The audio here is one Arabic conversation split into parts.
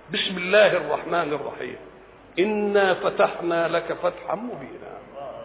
بسم الله الرحمن الرحيم. إنا فتحنا لك فتحا مبينا.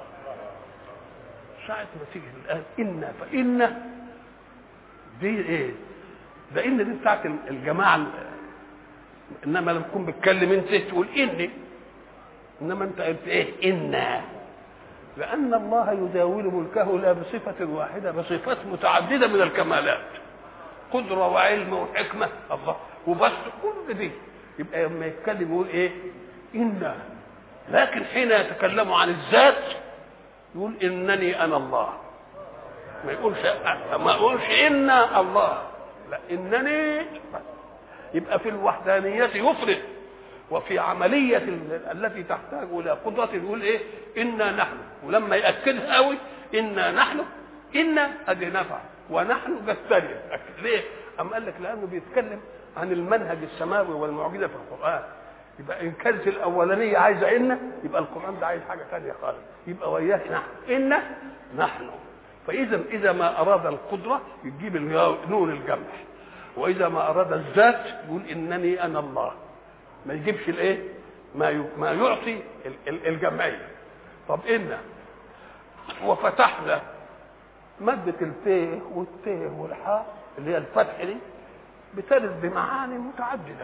ساعة ما تيجي الآن إنا فإنا دي إيه؟ ده إن دي بتاعت الجماعة، إنما لما تكون بتكلم أنت تقول إني، إنما أنت قلت إيه؟ إنا، لأن الله يداول ملكه لا بصفة واحدة، بصفات متعددة من الكمالات، قدرة وعلم وحكمة الله وبس كل دي. يبقى لما يتكلم يقول ايه؟ إنا. لكن حين يتكلم عن الذات يقول إنني أنا الله، ما يقولش إنا الله، لا إنني. يبقى في الوحدانية يفرد، وفي عملية التي تحتاج إلى قدرة يقول إيه؟ إنا نحن. ولما يأكدها قوي إنا نحن، إنا أدي نفع ونحن جستريا. ليه؟ أم قال لك لأنه بيتكلم عن المنهج السماوي والمعجزة في القرآن. يبقى إن كانت الأولانية عايزة إنا، يبقى القرآن ده عايز حاجة ثانية خالص، يبقى وياه نحن إنا نحن. فإذا إذا ما أراد القدرة يجيب نون الجمع، وإذا ما أراد الذات يقول إنني أنا الله، ما يجيبش الايه؟ ما يعطي الجمعيه. طب إنا وفتحنا، مادة الفيه والتيه والحاء اللي هي الفتح دي بترد بمعاني متعددة.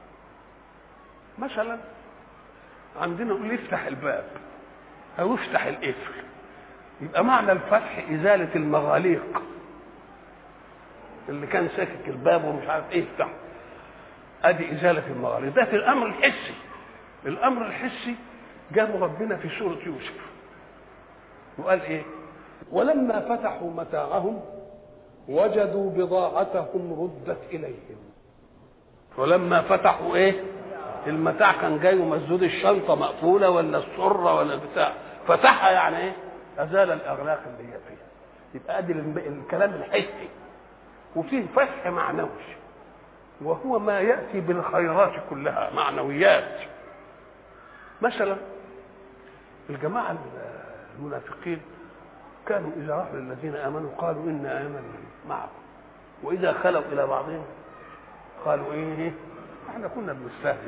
مثلا عندنا نقول يفتح الباب أو يفتح القفل، يبقى معنى الفتح إزالة المغاليق اللي كان ساكك الباب ومش عارف إيه يفتح، ادي ازاله المغاليق. ده في الامر الحسي. الامر الحسي جابه ربنا في سوره يوسف وقال ايه؟ ولما فتحوا متاعهم وجدوا بضاعتهم ردت اليهم. ولما فتحوا ايه؟ المتاع كان جاي ومسدود، الشنطه مقفوله ولا السره ولا بتاع، فتحها يعني ايه؟ ازال الاغلاق اللي هي فيها. يبقى ادي الكلام الحسي. وفيه فتح معنوي، وهو ما يأتي بالخيرات كلها معنويات. مثلا الجماعة المنافقين كانوا إذا راحوا للذين آمنوا قالوا إنا آمنا معكم، وإذا خلوا إلى بعضهم قالوا إيه؟ إحنا كنا بنستهزئ.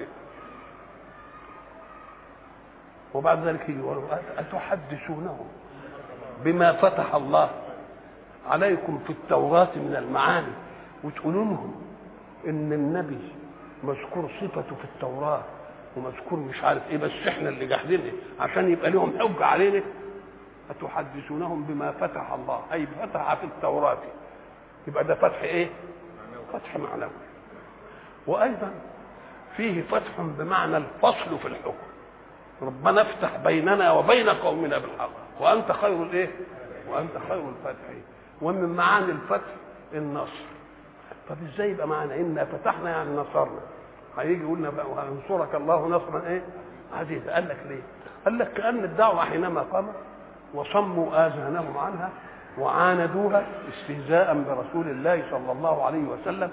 وبعد ذلك يقولوا أتحدثونهم بما فتح الله عليكم في التوراة من المعاني، وتقولوا لهم ان النبي مذكور صفته في التوراة ومذكور مش عارف ايه، بس احنا اللي جاحدينه عشان يبقى لهم حجة علينا. أتحدثونهم بما فتح الله، اي فتح في التوراة، يبقى ده فتح ايه؟ فتح معنوي. وايضا فيه فتح بمعنى الفصل في الحكم. ربنا افتح بيننا وبين قومنا بالحق وانت خير الايه؟ وانت خير الفاتحين. ومن معاني الفتح النصر. طب ازاي يبقى معنا إنا فتحنا يعني نصرنا؟ هيجي يقولنا بقى وهينصرك الله نصرا ايه؟ عزيزا. قال لك ليه؟ قال لك كأن الدعوة حينما قامت وصموا آذانهم عنها وعاندوها استهزاء برسول الله صلى الله عليه وسلم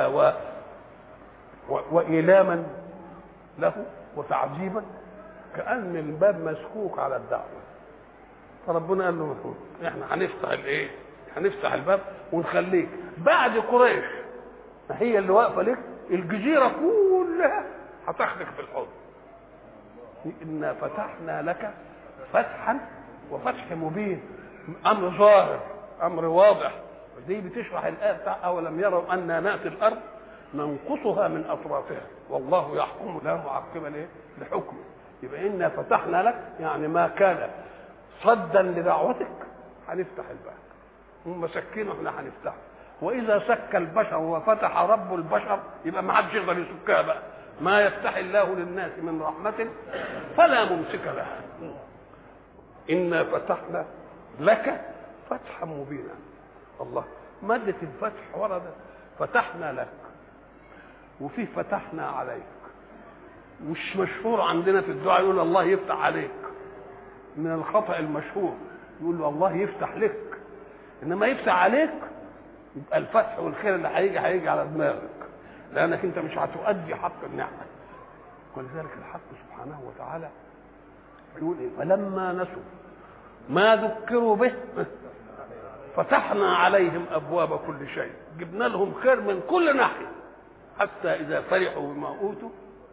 وإيلاما له وتعذيبا، كأن الباب مسكوك على الدعوة. فربنا قال له احنا هنفتح الايه؟ هنفتح الباب ونخليك بعد قريش ما هي اللي واقفه لك، الجزيره كلها هتاخدك في الحضن. إنا فتحنا لك فتحا، وفتح مبين، امر ظاهر، امر واضح. دي بتشرح الايه بتاع اولم يروا انا ناتي الارض ننقصها من اطرافها والله يحكم لا معقب لحكمه. يبقى إنا فتحنا لك يعني ما كان صدا لدعوتك هنفتح الباب، هم مسكينه احنا هنفتحه. واذا سك البشر وفتح رب البشر يبقى ما حدش يقدر يسكها بقى. ما يفتح الله للناس من رحمه فلا ممسك لها. إنا فتحنا لك فتحا مبينا. الله، مادة الفتح وردت فتحنا لك، وفي فتحنا عليك. مش مشهور عندنا في الدعاء يقول الله يفتح عليك، من الخطأ المشهور يقول له الله يفتح لك، انما يفتح عليك يبقى الفتح والخير اللي هيجي على دماغك، لانك انت مش هتؤدي حق النعمه. ولذلك الحق سبحانه وتعالى يقول ايه؟ فلما نسوا ما ذكروا به فتحنا عليهم ابواب كل شيء، جبنا لهم خير من كل ناحيه، حتى اذا فرحوا بما اوتوا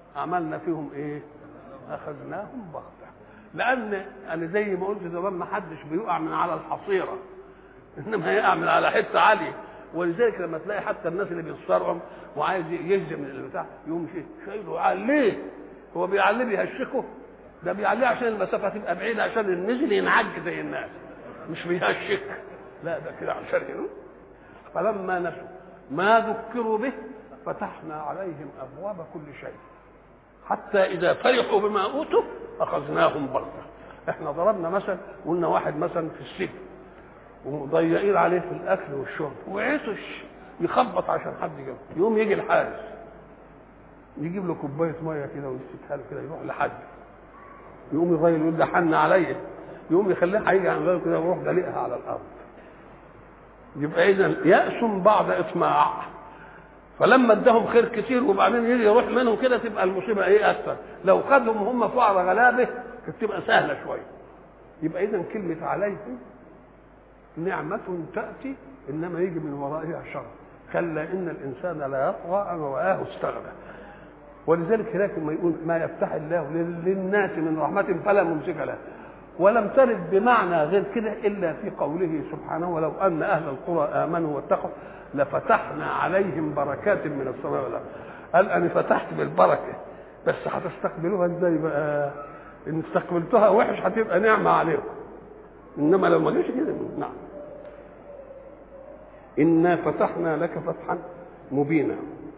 عملنا فيهم ايه؟ اخذناهم بغته. لان انا زي ما قلت زمان ما حدش بيقع من على الحصيره، انما يقع من على حته عاليه. ولذلك لما تلاقي حتى الناس اللي بيصارعوا وعايز يهزم البتاع يقوم شايله عليه، هو بيعليه بيهشكه؟ ده بيعليه عشان المسافه تبقى بعيده، عشان النزل ينعج زي الناس، مش بيهشك، لا ده كده عشان هنا. فلما نسوا ما ذكروا به فتحنا عليهم ابواب كل شيء حتى اذا فرحوا بما اوتوا اخذناهم بغته. احنا ضربنا مثل، قلنا واحد مثلا في السجن ومضيقين عليه في الاكل والشرب وعطش يخبط عشان حد يجيبه، يقوم يجي الحارس يجيب له كوبايه ميه كده ويسكتها له كده، يروح لحد يقوم الراجل يقول ده حن عليا، يقوم يخليه هيجي عن غيره كده ويروح دلقها على الارض. يبقى اذا يأس بعد اطماع. فلما اداهم خير كتير وبعدين يجي يروح منهم كده تبقى المصيبه ايه اكثر. لو خدهم هم فقراء غلابه كانت تبقى سهله شويه. يبقى اذا كلمه عليهم نعمه تاتي انما يجي من ورائها شر. كلا ان الانسان لا يطغى ان رآه استغنى. ولذلك هناك ما يقول ما يفتح الله للناس من رحمه فلا ممسك له. ولم ترد بمعنى غير كده الا في قوله سبحانه ولو ان اهل القرى امنوا واتقوا لفتحنا عليهم بركات من السماء والارض. قال انا فتحت بالبركه بس هتستقبلوها ازاي بقى؟ ان استقبلتها وحش هتبقى نعمه عليكم، انما لو ما جاش كده نعم. انا فتحنا لك فتحا مبينا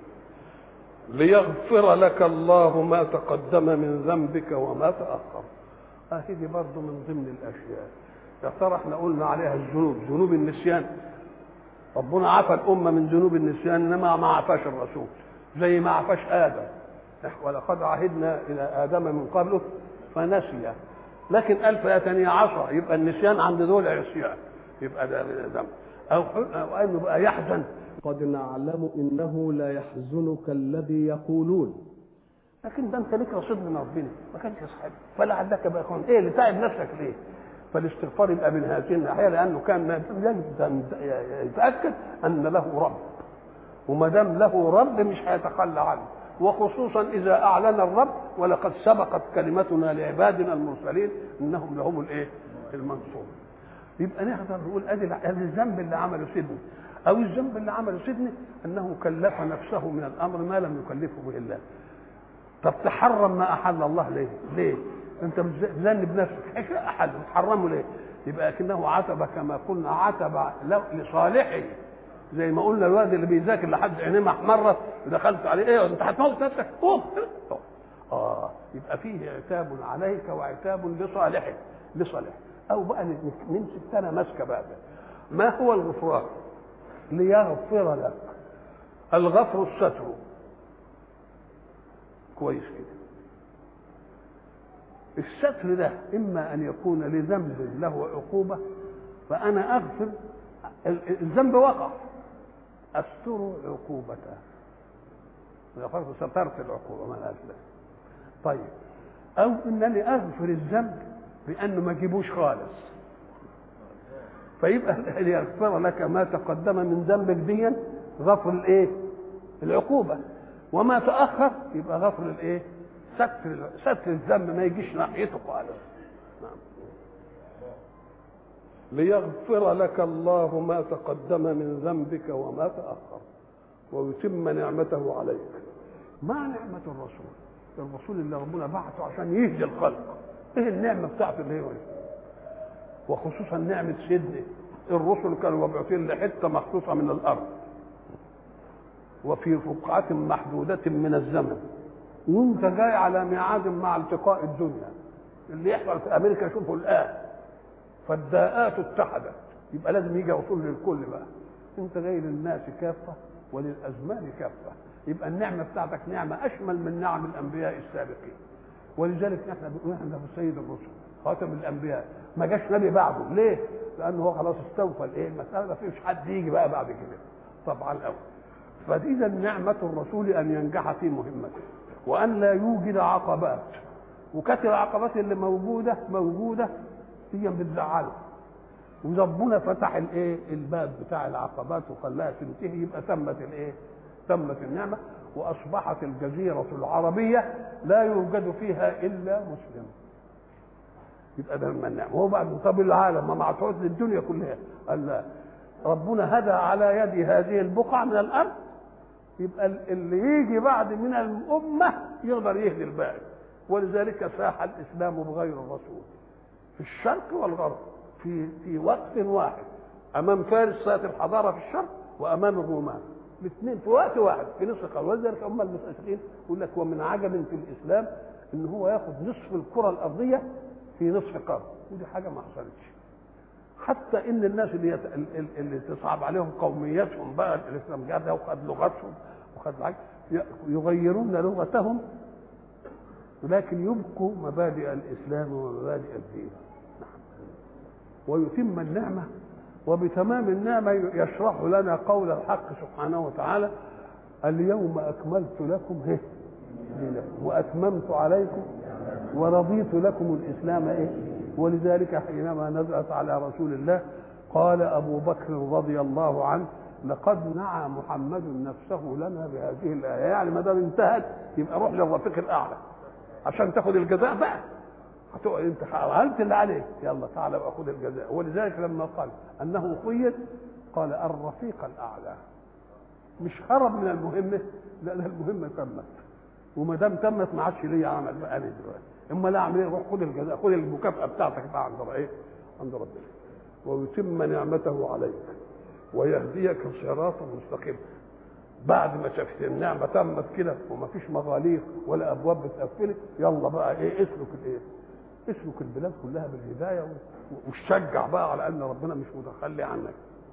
ليغفر لك الله ما تقدم من ذنبك وما تاخر. دي برضه من ضمن الاشياء. يا ترى احنا قلنا عليها الذنوب، ذنوب النسيان. ربنا عفى الامه من ذنوب النسيان انما ما عفاش الرسول، زي ما عفاش ادم. ولقد عهدنا الى ادم من قبله فنسي، لكن قال فاتني عصى، يبقى النسيان عند دول عصيان، يبقى ده ذنب. او انه بقى يحزن. قد نعلم انه لا يحزنك الذي يقولون، لكن ده انت ليك رصيد من ربنا ما كانش يصحب، فلعلك بقى يكون ايه اللي تعب نفسك ليه؟ فالاستغفار يبقى من هذه الناحيه، لانه كان يجب يتاكد ان له رب، وما دام له رب مش هيتخلى عنه، وخصوصا اذا اعلن الرب ولقد سبقت كلمتنا لعبادنا المرسلين انهم لهم الايه؟ المنصور. يبقى نقدر نقول ادي الذنب اللي عمله سيدنا، او الذنب اللي عمله سيدنا انه كلف نفسه من الامر ما لم يكلفه به الله. طب تحرم ما احل الله ليه؟ ليه؟ انت بتذنب بنفسك، ايش احل تحرمه ليه؟ يبقى كأنه عتب كما قلنا، عتب لصالحه. زي ما قلنا الواد اللي بيذاكر لحد عينيه محمرت ودخلت عليه ايه انت هتموت نفسك؟ قوم. يبقى فيه عتاب عليك وعتاب لصالحه. او بقى نمسك سنه ماسكه بقى. ما هو الغفران؟ ليغفر لك. الغفر الستر. كويس كده. الستر ده اما ان يكون لذنب له عقوبه فانا اغفر الذنب وقع استر عقوبته، غفرت سترت العقوبه ما لهاش. طيب او انني اغفر الذنب بانه ما اجيبوش خالص، فيبقى ليغفر لك ما تقدم من ذنبك دي غفر الايه؟ العقوبه، وما تاخر يبقى غفر الايه؟ ستر الذنب ما يجيش ناحيته خالص. نعم. ليغفر لك الله ما تقدم من ذنبك وما تاخر ويتم نعمته عليك. ما نعمه الرسول اللي ربنا بعثه عشان يهدي الخلق. ايه النعمه بتاعته اللي هي؟ وخصوصا نعمه سيدنا الرسل كانوا مبعوثين لحته مخصوصه من الارض وفي فقعه محدوده من الزمن، وانت جاي على ميعاد مع التقاء الدنيا. اللي يحصل في امريكا شوفوا الان، فالداءات اتحدت، يبقى لازم يجي رسول للكل بقى. انت جاي للناس كافه وللازمان كافه، يبقى النعمه بتاعتك نعمه اشمل من نعم الانبياء السابقين. ولذلك احنا بنقول احنا في سيد الرسل خاتم الانبياء، ما جاش نبي بعده. ليه؟ لانه هو خلاص استوفى الايه؟ المساله ما فيش حد يجي بقى بعد كده طبعا الاول. فاذا نعمه الرسول ان ينجح في مهمته وان لا يوجد عقبات، وكثر العقبات اللي موجوده هي بتزعله، وربنا فتح الايه؟ الباب بتاع العقبات وخلاها تنتهي، يبقى تمت الايه؟ تمت النعمه. واصبحت الجزيره العربيه لا يوجد فيها الا مسلم. يبقى ده من النعمه. هو بعد طب العالم ما معطوط للدنيا كلها، قال لا، ربنا هدى على يد هذه البقعه من الارض، يبقى اللي يجي بعد من الامه يقدر يهدي الباقي. ولذلك ساح الاسلام بغير الرسول في الشرق والغرب في وقت واحد، امام فارس ساعه الحضاره في الشرق وامام الرومان، الاثنين في وقت واحد في نصف قرن. ولذلك هم المستشرقين يقول لك ومن عجب في الاسلام ان هو ياخذ نصف الكره الارضيه في نصف قرن، ودي حاجه ما حصلتش. حتى ان الناس اللي تصعب عليهم قوميتهم بقى، الاسلام جاء وخد لغتهم وخد يغيرون لغتهم ولكن يبقوا مبادئ الاسلام ومبادئ الدين. ويتم النعمه، وبتمام النعمه يشرح لنا قول الحق سبحانه وتعالى: اليوم اكملت لكم دينكم واتممت عليكم ورضيت لكم الاسلام ولذلك حينما نزلت على رسول الله قال ابو بكر رضي الله عنه: لقد نعى محمد نفسه لنا بهذه الايه. يعني ما دام انتهت يبقى روح للرفيق الاعلى عشان تاخد الجزاء بقى. هتقعد انت عملت اللي عليك، يلا تعالى بقى خد الجزاء. ولذلك لما قال انه خير قال الرفيق الاعلى، مش هرب من المهمه، لا ده المهمه تمت، وما دام تمت ما عادش ليا عمل بقى انا دلوقتي. اما لا اعمل ايه؟ روح خد الجزاء، خد المكافاه بتاعتك بقى عند ربنا. ويتم نعمته عليك ويهديك صراطا مستقيما. بعد ما شافت النعمه تمت كده وما فيش مغاليق ولا ابواب بتقفلك، يلا بقى اسلك البلاد كلها بالهدايه وشجع بقى على ان ربنا مش متخلي عنك.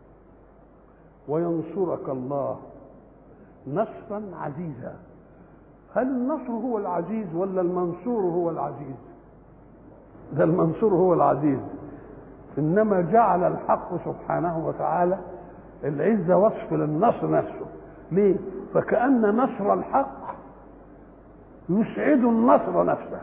وينصرك الله نصرا عزيزا. هل النصر هو العزيز ولا المنصور هو العزيز؟ ده المنصور هو العزيز. انما جعل الحق سبحانه وتعالى العزه وصف للنصر نفسه. ليه؟ فكأن نصر الحق يسعد النصر نفسه.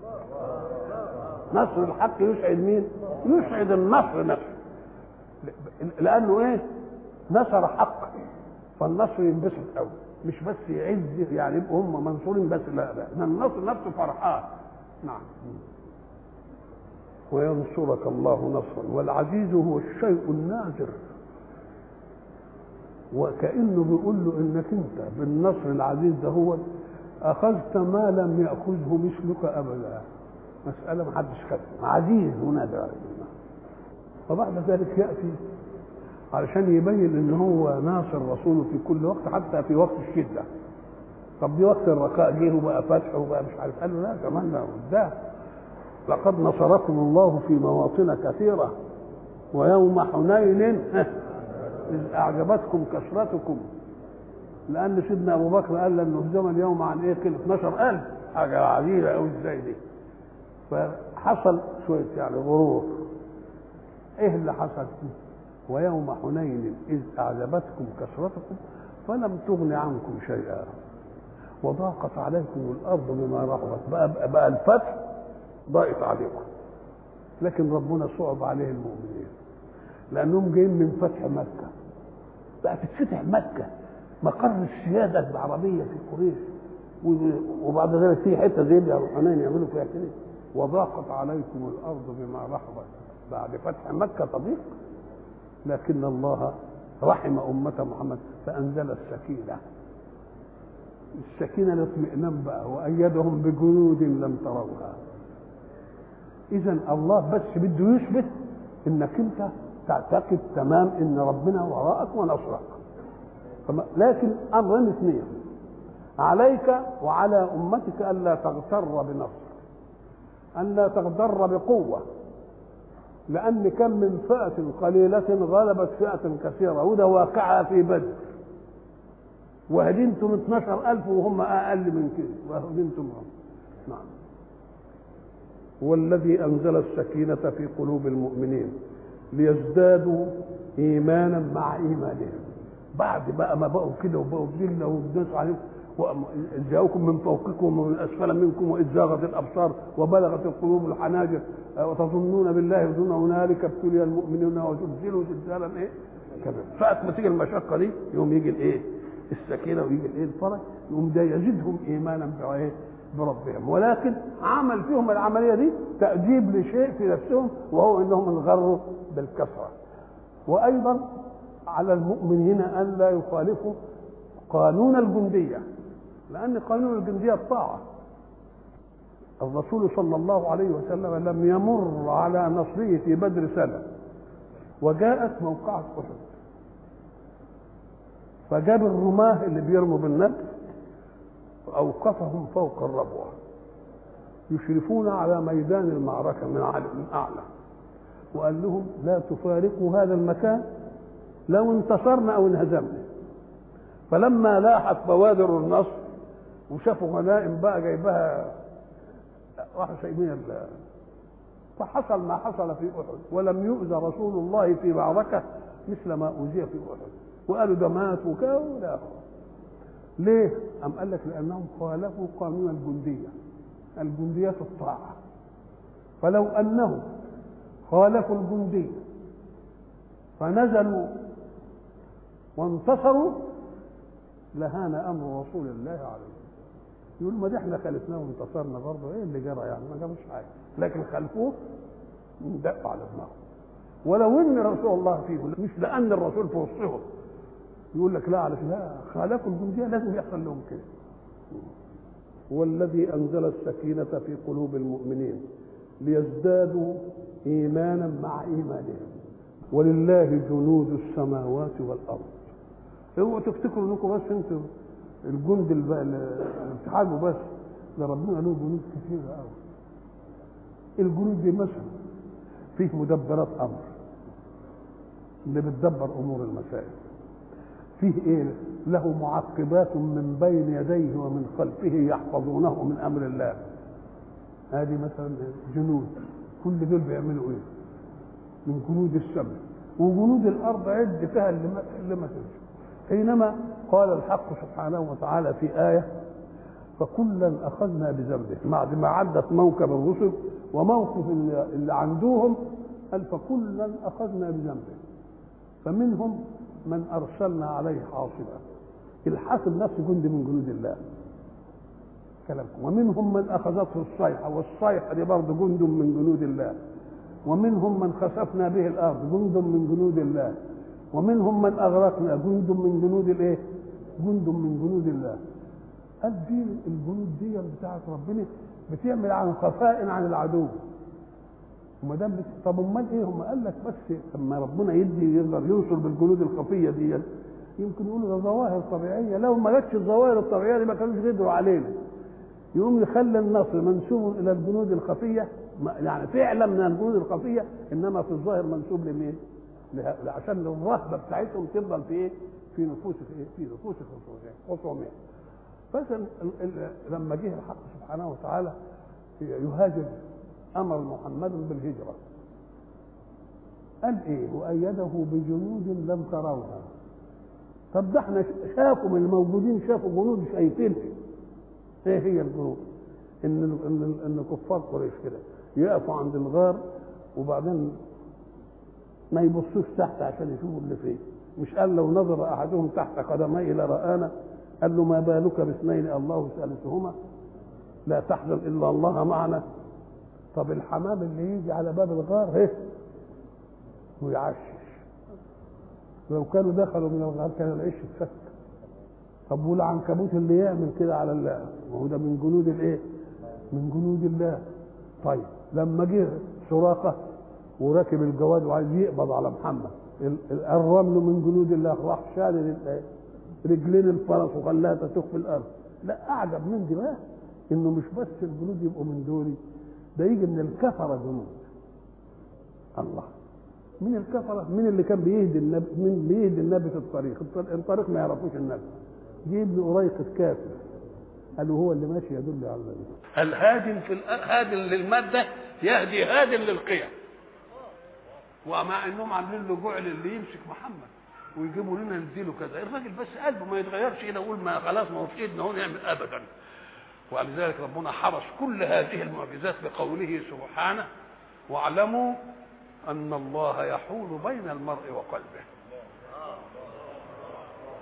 نصر الحق يسعد مين؟ يسعد النصر نفسه، لانه نصر حق، فالنصر ينبسط قوي، مش بس يعز يعني يبقوا هم منصورين بس، لا النصر نفسه فرحان. نعم. وينصرك الله نصرا. والعزيز هو الشيء النادر، وكأنه بيقول له انك انت بالنصر العزيز ده هو اخذت ما لم ياخذه مثلك ابدا. مساله ما حدش خدها، عزيز ونادر. وبعد ذلك ياتي علشان يبين ان هو ناصر رسوله في كل وقت، حتى في وقت الشده. طب دي وقت الرخاء جه وبقى فتح وبقى مش عارف، قال له لا كمان ده لقد نصركم الله في مواطن كثيره ويوم حنين إذ أعجبتكم كثرتكم. لأن سيدنا أبو بكر قال لأنه هزم اليوم عن كل 12,000، حاجة عزيزة أوي إزاي دي. فحصل شوية يعني غرور. إيه اللي حصل؟ ويوم حنين إذ أعجبتكم كثرتكم فلم تغن عنكم شيئا وضاقت عليكم الأرض بما رحبت. بقى الفتح ضاقت عليكم، لكن ربنا صعب عليه المؤمنين لأنهم جايين من فتح مكة. بقى تتفتح مكة مقر السيادة العربية في قريش، وبعد ذلك في حتة زي دي حنين يعملوا فيها كده. وضاقت عليكم الأرض بما رحبت. بعد فتح مكة تضيق، لكن الله رحم أمة محمد فأنزل السكينة. السكينة الاطمئنان بقى، وأيدهم بجنود لم تروها. إذن الله بس بده يثبت إنك أنت تعتقد تمام ان ربنا وراءك ونصرك. لكن امرين اثنين عليك وعلى امتك: الا تغتر بنصر، الا تغتر بقوه، لان كم من فئه قليله غلبت فئه كثيره، وده واقعها في بدر. وهدمتم 12,000 وهم اقل من كده، وهدمتم. نعم. هو الذي انزل السكينه في قلوب المؤمنين ليزدادوا ايمانا مع ايمانهم. بعد بقى ما بقوا كده وبقوا ذله والناس عليهم، جاءوكم من فوقكم ومن اسفل منكم واذ زاغت الابصار وبلغت القلوب الحناجر وتظنون بالله ظن هنالك ابتلي المؤمنون وزلزلوا زلزالا كبيرا. ساعة ما تيجي المشقه دي يوم يجي السكينه ويجي الايه الفرج، يقوم ده يزيدهم ايمانا بربهم. ولكن عمل فيهم العمليه دي تأديب لشيء في نفسهم، وهو انهم انغروا بالكثره. وايضا على المؤمنين ان لا يخالفوا قانون الجنديه، لان قانون الجنديه الطاعه. الرسول صلى الله عليه وسلم لم يمر على نصره في بدر سنه، وجاءت موقعة أحد، فجاب الرماه اللي بيرموا بالنبل وأوقفهم فوق الربوة يشرفون على ميدان المعركة من أعلى، وقال لهم لا تفارقوا هذا المكان لو انتصرنا أو انهزمنا. فلما لاحت بوادر النصر وشافوا غنائم بقى جايبها، راحوا سايبين فحصل ما حصل في أحد، ولم يؤذى رسول الله في معركة مثل ما أوذي في أحد. وقالوا ده مات وكذا. ليه؟ أم قال لك لأنهم خالفوا قانون الجندية. الجندية الطاعة، فلو أنهم خالفوا الجندية فنزلوا وانتصروا لهان أمر رسول الله عليه. يقول ما ده احنا خالفناه وانتصرنا برضه، ايه اللي جرى يعني؟ ما جابوش حاجه، لكن خلفوه دقوا على دماغه. ولو ان رسول الله فيهم، مش لان الرسول في وسطهم، يقول لك لا علشان لا خالفوا الجنديه لازم يحصل لهم كده. هو الذي انزل السكينه في قلوب المؤمنين ليزدادوا ايمانا مع ايمانهم، ولله جنود السماوات والارض. اوعوا تفتكروا انكم بس انتم الجند الاتحاد وبس، ده ربنا له جنود كثيره قوي. الجنود دي مثلا فيه مدبرات امر اللي بتدبر امور المسائل، فيه ايه؟ له معقبات من بين يديه ومن خلفه يحفظونه من امر الله. هذه مثلا جنود، كل دول بيعملوا ايه؟ من جنود السماء. وجنود الارض عد فيها اللي ما تنسى. حينما قال الحق سبحانه وتعالى في آية فكلا أخذنا بذنبه، بعد ما عدت موكب الرسل وموقف اللي عندوهم، قال فكلا أخذنا بذنبه، فمنهم من أرسلنا عليه حاصبا. الحاصب نفسه جند من جنود الله كلامكم. ومنهم من أخذته الصيحة، والصيحة دي برضه جند من جنود الله. ومنهم من خسفنا به الأرض، جند من جنود الله. ومنهم من أغرقنا، جند من جنود الايه؟ جند من جنود الله. قال دي الجنود دي بتاعت ربنا بتعمل عن خفاء عن العدو. وما دام طب امال ايه؟ هم قال لك بس لما ربنا يدي يقدر ينصر بالجنود الخفيه دي، يمكن يقولوا ده ظواهر طبيعيه. لو ما جاتش الظواهر الطبيعيه دي ما كانوش قدروا علينا. يقوم يخلي النصر منسوب الى الجنود الخفيه، يعني فعلا من الجنود الخفيه، انما في الظاهر منسوب لمين؟ عشان الرهبه بتاعتهم تفضل في ايه؟ في نفوس في نفوس خصومهم. مثلا لما جه الحق سبحانه وتعالى يهاجر، امر محمد بالهجره، قال ايه؟ وايده بجنود لم تروها. طب ده احنا شافوا الموجودين، شافوا جنود شايفينها. ايه هي الجنود؟ ان كفار قريش كده يقفوا عند الغار وبعدين ما يبصوش تحت عشان يشوفوا اللي فيه. مش قال لو نظر احدهم تحت قدميه لرآنا؟ قال له ما بالك باثنين الله ثالثهما لا تحزن الا الله معنا. طب الحمام اللي يجي على باب الغار ايه ويعشش، لو كانوا دخلوا من الغار كان العش اتفك. طب والعنكبوت اللي يعمل كده على الله، وهو ده من جنود الايه؟ من جنود الله. طيب لما جه سراقه وراكب الجواد وعايز يقبض على محمد، الرمل من جنود الله، راح شال رجلين الفرس وخلاها تسوق في الارض. لا اعجب من دي بقى انه مش بس الجنود يبقوا من دول، ده يجي من الكفره جنود. الله، من الكفره، من اللي كان بيهدي النبي، من بيهدي النبي في الطريق ما يعرفوش النبي. جه ابن أريقط كافر، قالوا هو اللي ماشي يدل على النبي. الهادم هادم للماده يهدي هادم للقيم. ومع انهم عاملين له جعل اللي يمسك محمد ويجيبوا لنا نديله كذا، الراجل بس قلبه ما يتغيرش كده يقول ما خلاص ما هو في ايدنا هو نعمل ابدا. ولذلك ربنا حرص كل هذه المعجزات بقوله سبحانه واعلموا ان الله يحول بين المرء وقلبه.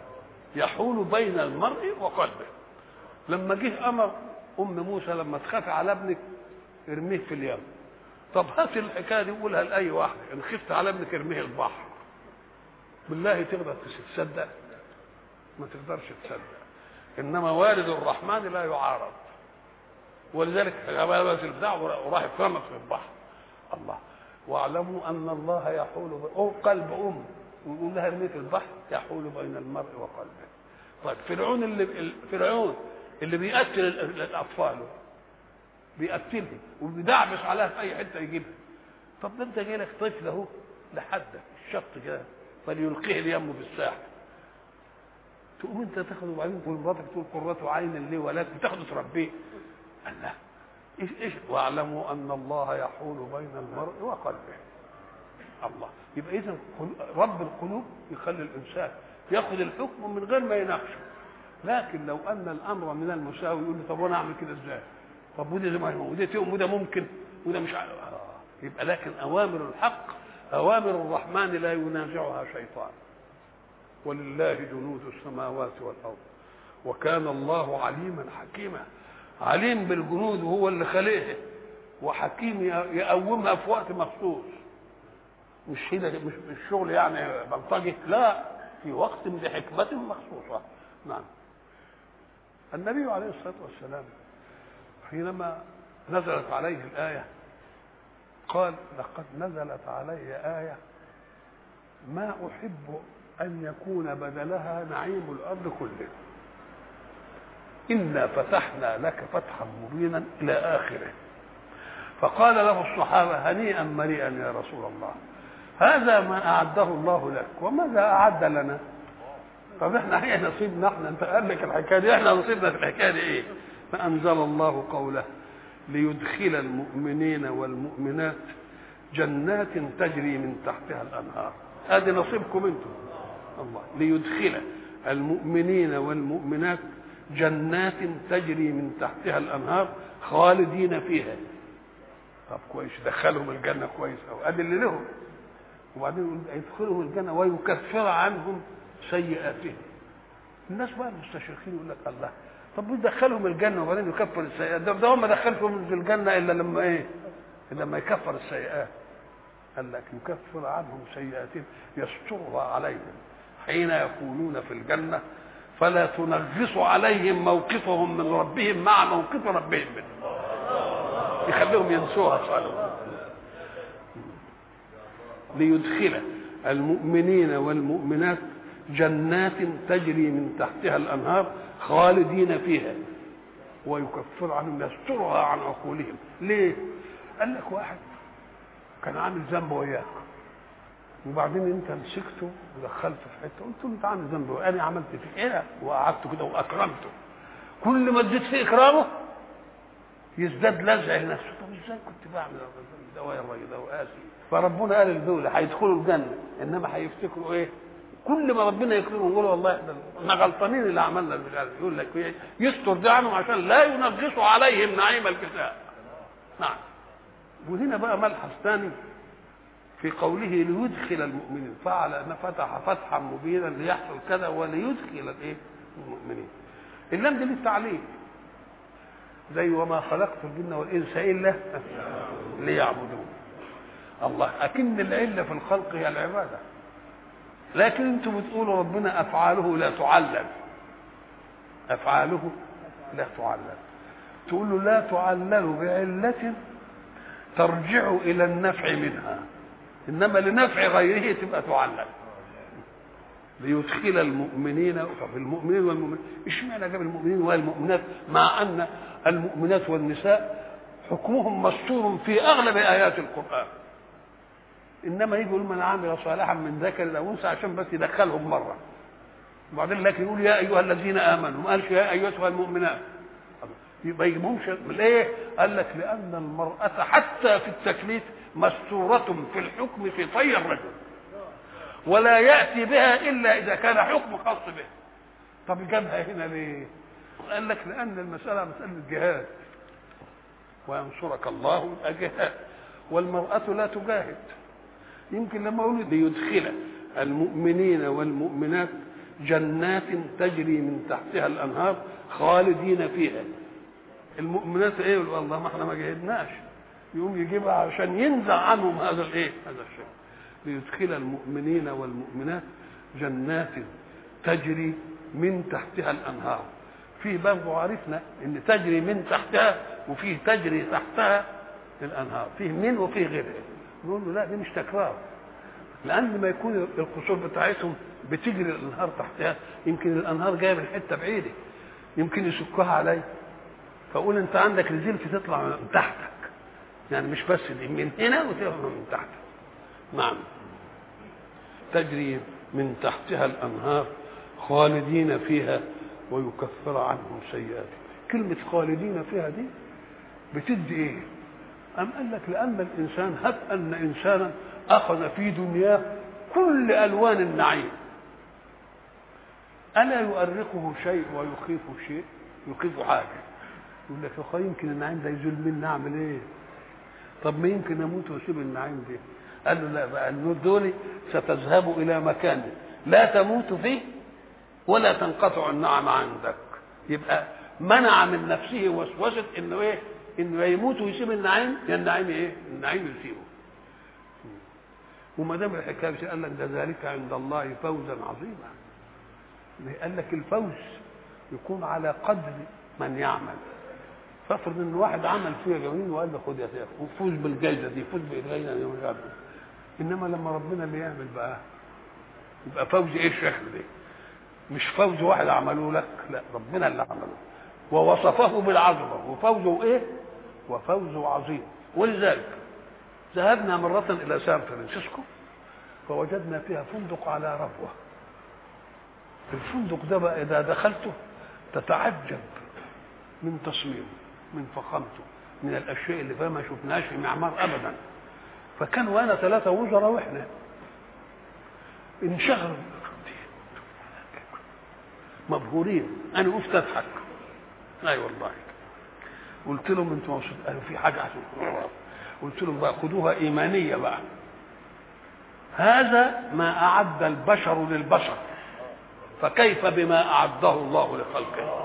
يحول بين المرء وقلبه. لما جه امر ام موسى لما تخافي على ابنك ارميه في اليم. طب هات الحكايه دي وقولها لاي واحد، ان خفت على ابنك ارميه البحر. بالله تقدر تصدق؟ ما تقدرش تصدق. انما والد الرحمن لا يعارض، ولذلك غلبت البتاع وراح اترمت في البحر. الله. واعلموا ان الله يحول قلب ام ويقول لها ارميه في البحر، يحول بين المرء وقلبه. طيب فرعون اللي بيقتل الاطفال، بيقتلها وبيدعبس عليها في اي حته يجيبها. طب ده انت جاي لك طفل اهو لحدك الشط كده فليلقيه اليم بالساحل، تقوم انت تاخده وبعدين تقول مراتك تقول قرة عين لي ولك بتاخده تربيه. الله. ايش واعلموا ان الله يحول بين المرء وقلبه. الله. يبقى اذا رب القلوب يخلي الانسان ياخذ الحكم من غير ما يناقشه. لكن لو ان الامر من المساوي يقول لي طب وانا اعمل كده ازاي؟ طب وده زي ما هو وده ممكن وده مش يبقى لكن اوامر الحق اوامر الرحمن لا ينازعها شيطان. ولله جنود السماوات والارض وكان الله عليما حكيما. عليم بالجنود وهو اللي خلقها، وحكيم يقومها في وقت مخصوص. مش هنا مش الشغل يعني بلطجي، لا، في وقت بحكمة مخصوصة. نعم. النبي عليه الصلاة والسلام حينما نزلت عليه الآية قال لقد نزلت علي آية ما أحب أن يكون بدلها نعيم الأرض كله. إنا فتحنا لك فتحا مبينا إلى آخره. فقال له الصحابة هنيئا مريئا يا رسول الله، هذا ما أعده الله لك وماذا أعد لنا؟ طب احنا ايه نصيبنا احنا؟ انت قال لك الحكايه دي، احنا نصيبنا في الحكايه دي ايه؟ فأنزل الله قوله ليدخل المؤمنين والمؤمنات جنات تجري من تحتها الأنهار. هذا نصيبكم انتم. الله. ليدخل المؤمنين والمؤمنات جنات تجري من تحتها الأنهار خالدين فيها. طب كويس، دخلهم الجنة كويس أو ادي اللي لهم. وبعدين يقول يدخلهم الجنة ويكفر عنهم سيئاتهم. الناس بقى المستشرقين يقول لك الله، طب يدخلهم الجنة وبعدين يكفر السيئات؟ ده هو ما دخلهم في الجنة إلا لما إيه؟ إلا لما يكفر السيئات. قال لك يكفر عنهم سيئاتهم يسترها عليهم حين يكونون في الجنة فلا تنغص عليهم موقفهم من ربهم مع موقف ربهم منه، يخليهم ينسوها صالحا. ليدخل المؤمنين والمؤمنات جنات تجري من تحتها الأنهار خالدين فيها ويكفر عنهم يسترها عن عقولهم. ليه؟ قال لك واحد كان عامل ذنب وياك وبعدين انت مسكته ودخلته في حته قلت له انت عامل ذنب وانا عملت فيه ايه وقعدته كده واكرمته. كل ما اديت في اكرامه يزداد لزع لنفسه. طب ازاي كنت بعمل ده ويا الراجل ده وقاسي؟ فربنا قال لدول هيدخلوا الجنه انما هيفتكروا ايه؟ كل ما ربنا يكرمهم يقولوا والله احنا غلطانين اللي عملنا مش عارف. يقول لك ايه؟ يستر ده عنهم عشان لا ينغصوا عليهم نعيم الكساء. نعم. وهنا بقى ملحظ ثاني في قوله ليدخل المؤمنين، فعل ان فتح فتحا مبينا ليحصل كذا وليدخل الايه؟ المؤمنين. اللام دي للتعليم زي وما خلقت الجن والانس الا ليعبدون. الله. اكن العله في الخلق هي العباده، لكن انتم بتقولوا ربنا افعاله لا تعلم. افعاله لا تعلم. تقول له لا تعلل بعله ترجع الى النفع منها، انما لنفع غيره تبقى تعلل. ليدخل المؤمنين. طب المؤمنين والمؤمنات اشمعنى جاب المؤمنين والمؤمنات مع ان المؤمنات والنساء حكمهم مستور في اغلب ايات القران؟ انما يجي يقول من عمل صالحا من ذكر او انثى عشان بس يدخلهم مره وبعدين لكن يقول يا ايها الذين امنوا، ما قالش يا ايتها المؤمنات. يبقى يجمهمش ليه؟ قال لك لان المراه حتى في التكليف مستوره في الحكم في طي الرجل ولا ياتي بها الا اذا كان حكم خاص به. طب جابها هنا ليه؟ قال لك لان المساله مساله جهاد وينصرك الله يبقى جهاد والمراه لا تجاهد. يمكن لما يقول ليدخل المؤمنين والمؤمنات جنات تجري من تحتها الانهار خالدين فيها. المؤمنات ايه؟ والله ما احنا ما جهدناش، يقوم يجيبها عشان ينزع عنهم هذا الايه؟ هذا الشيء. ليدخل المؤمنين والمؤمنات جنات تجري من تحتها الانهار. فيه برضه عرفنا ان تجري من تحتها وفيه تجري تحتها الانهار، فيه من وفيه غيرها. نقول له لا، دي مش تكرار، لان ما يكون القصور بتاعتهم بتجري الانهار تحتها، يمكن الانهار جايه من حته بعيده، يمكن يسكها علي، فاقول انت عندك رزيلتي تطلع من تحتك، يعني مش بس دي من هنا وتطلع من تحتك. نعم، تجري من تحتها الانهار خالدين فيها ويكفر عنهم سيئاتهم. كلمه خالدين فيها دي بتدي ايه؟ أم قال لك لأن الإنسان هب أن إنسانا أخذ في دنياه كل ألوان النعيم، ألا يؤرقه شيء ويخيفه شيء؟ يخيفه حاجة، يقول لك يا أخي يمكن النعيم ده يزول مني، أعمل إيه؟ طب ما يمكن أموت وأسيب النعيم ده. قال له لا بقى، دول ستذهب إلى مكان لا تموت فيه ولا تنقطع النعم عندك. يبقى منع من نفسه وسوسة إنه إيه؟ انه يموت ويسيب النعيم، يا النعيم ايه؟ النعيم يسيبه. وما دام الحكايه قال لك ده ذلك عند الله فوزا عظيما. قال لك الفوز يكون على قدر من يعمل. فافرض ان واحد عمل فيها جميل وقال له خد يا سيف وفوز بالجائزه دي، فوز بالجائزه دي، انما لما ربنا اللي يعمل بقى يبقى فوز ايه الشكل ده؟ مش فوز واحد عمله لك، لا، ربنا اللي عمله ووصفه بالعظمه، وفوزه ايه؟ وفوزه عظيم. ولذلك ذهبنا مرة إلى سان فرانسيسكو فوجدنا فيها فندق على ربوة. الفندق ده بقى إذا دخلته تتعجب من تصميمه، من فخامته، من الأشياء اللي فيها ما شفناهاش في معمار أبدا. فكان وأنا 3 وزراء وإحنا انشغلوا مبهورين. أنا وقفت أضحك، أي والله. قلت لهم انتوا مبسوطين؟ قالوا في حاجه عشان. قلت لهم بقى خدوها ايمانيه بقى، هذا ما اعد البشر للبشر، فكيف بما اعده الله لخلقه؟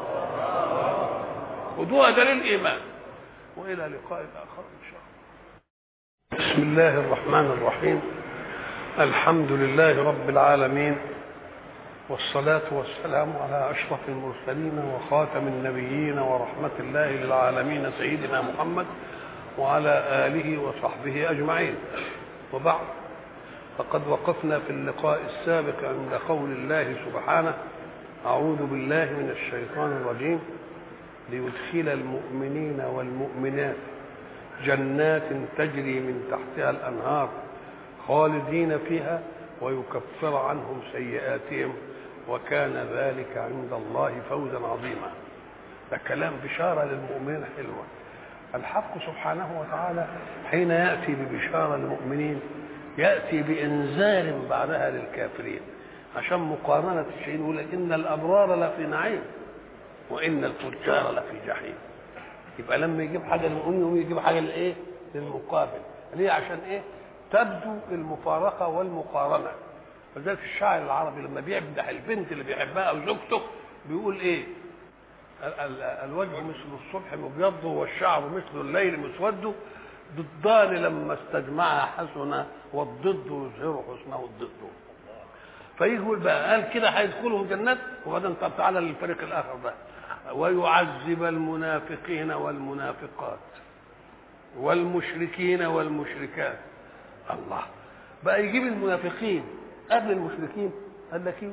خدوها دليل الايمان. والى لقاء اخر ان شاء الله. بسم الله الرحمن الرحيم. الحمد لله رب العالمين، والصلاة والسلام على أشرف المرسلين وخاتم النبيين ورحمة الله للعالمين سيدنا محمد وعلى آله وصحبه أجمعين. وبعد، فقد وقفنا في اللقاء السابق عند قول الله سبحانه: أعوذ بالله من الشيطان الرجيم، ليدخل المؤمنين والمؤمنات جنات تجري من تحتها الأنهار خالدين فيها ويكفر عنهم سيئاتهم وكان ذلك عند الله فوزا عظيما. ده كلام بشارة للمؤمنين حلوة. الحق سبحانه وتعالى حين يأتي ببشارة للمؤمنين يأتي بإنذار بعدها للكافرين، عشان مقارنة الشيء. يقول إن الأبرار لفي نعيم وإن الفجار لفي جحيم. يبقى لما يجيب حاجة للمؤمنين يجيب حاجة لإيه؟ للمقابل. ليه؟ عشان إيه؟ تبدو المفارقة والمقارنة. فذلك الشاعر العربي لما بيمدح البنت اللي بيحبها أو زوجته بيقول إيه؟ الوجه مثل الصبح مبيض والشعر مثل الليل مسود، ضدان لما استجمعها حسنا والضد يظهر حسنه الضد. فيقول بقى قال كده هيدخلهم جنات، وغدا طب تعالى للفريق الآخر بقى: ويعذب المنافقين والمنافقات والمشركين والمشركات. الله بقى يجيب المنافقين قبل المشركين. قال لك ايه؟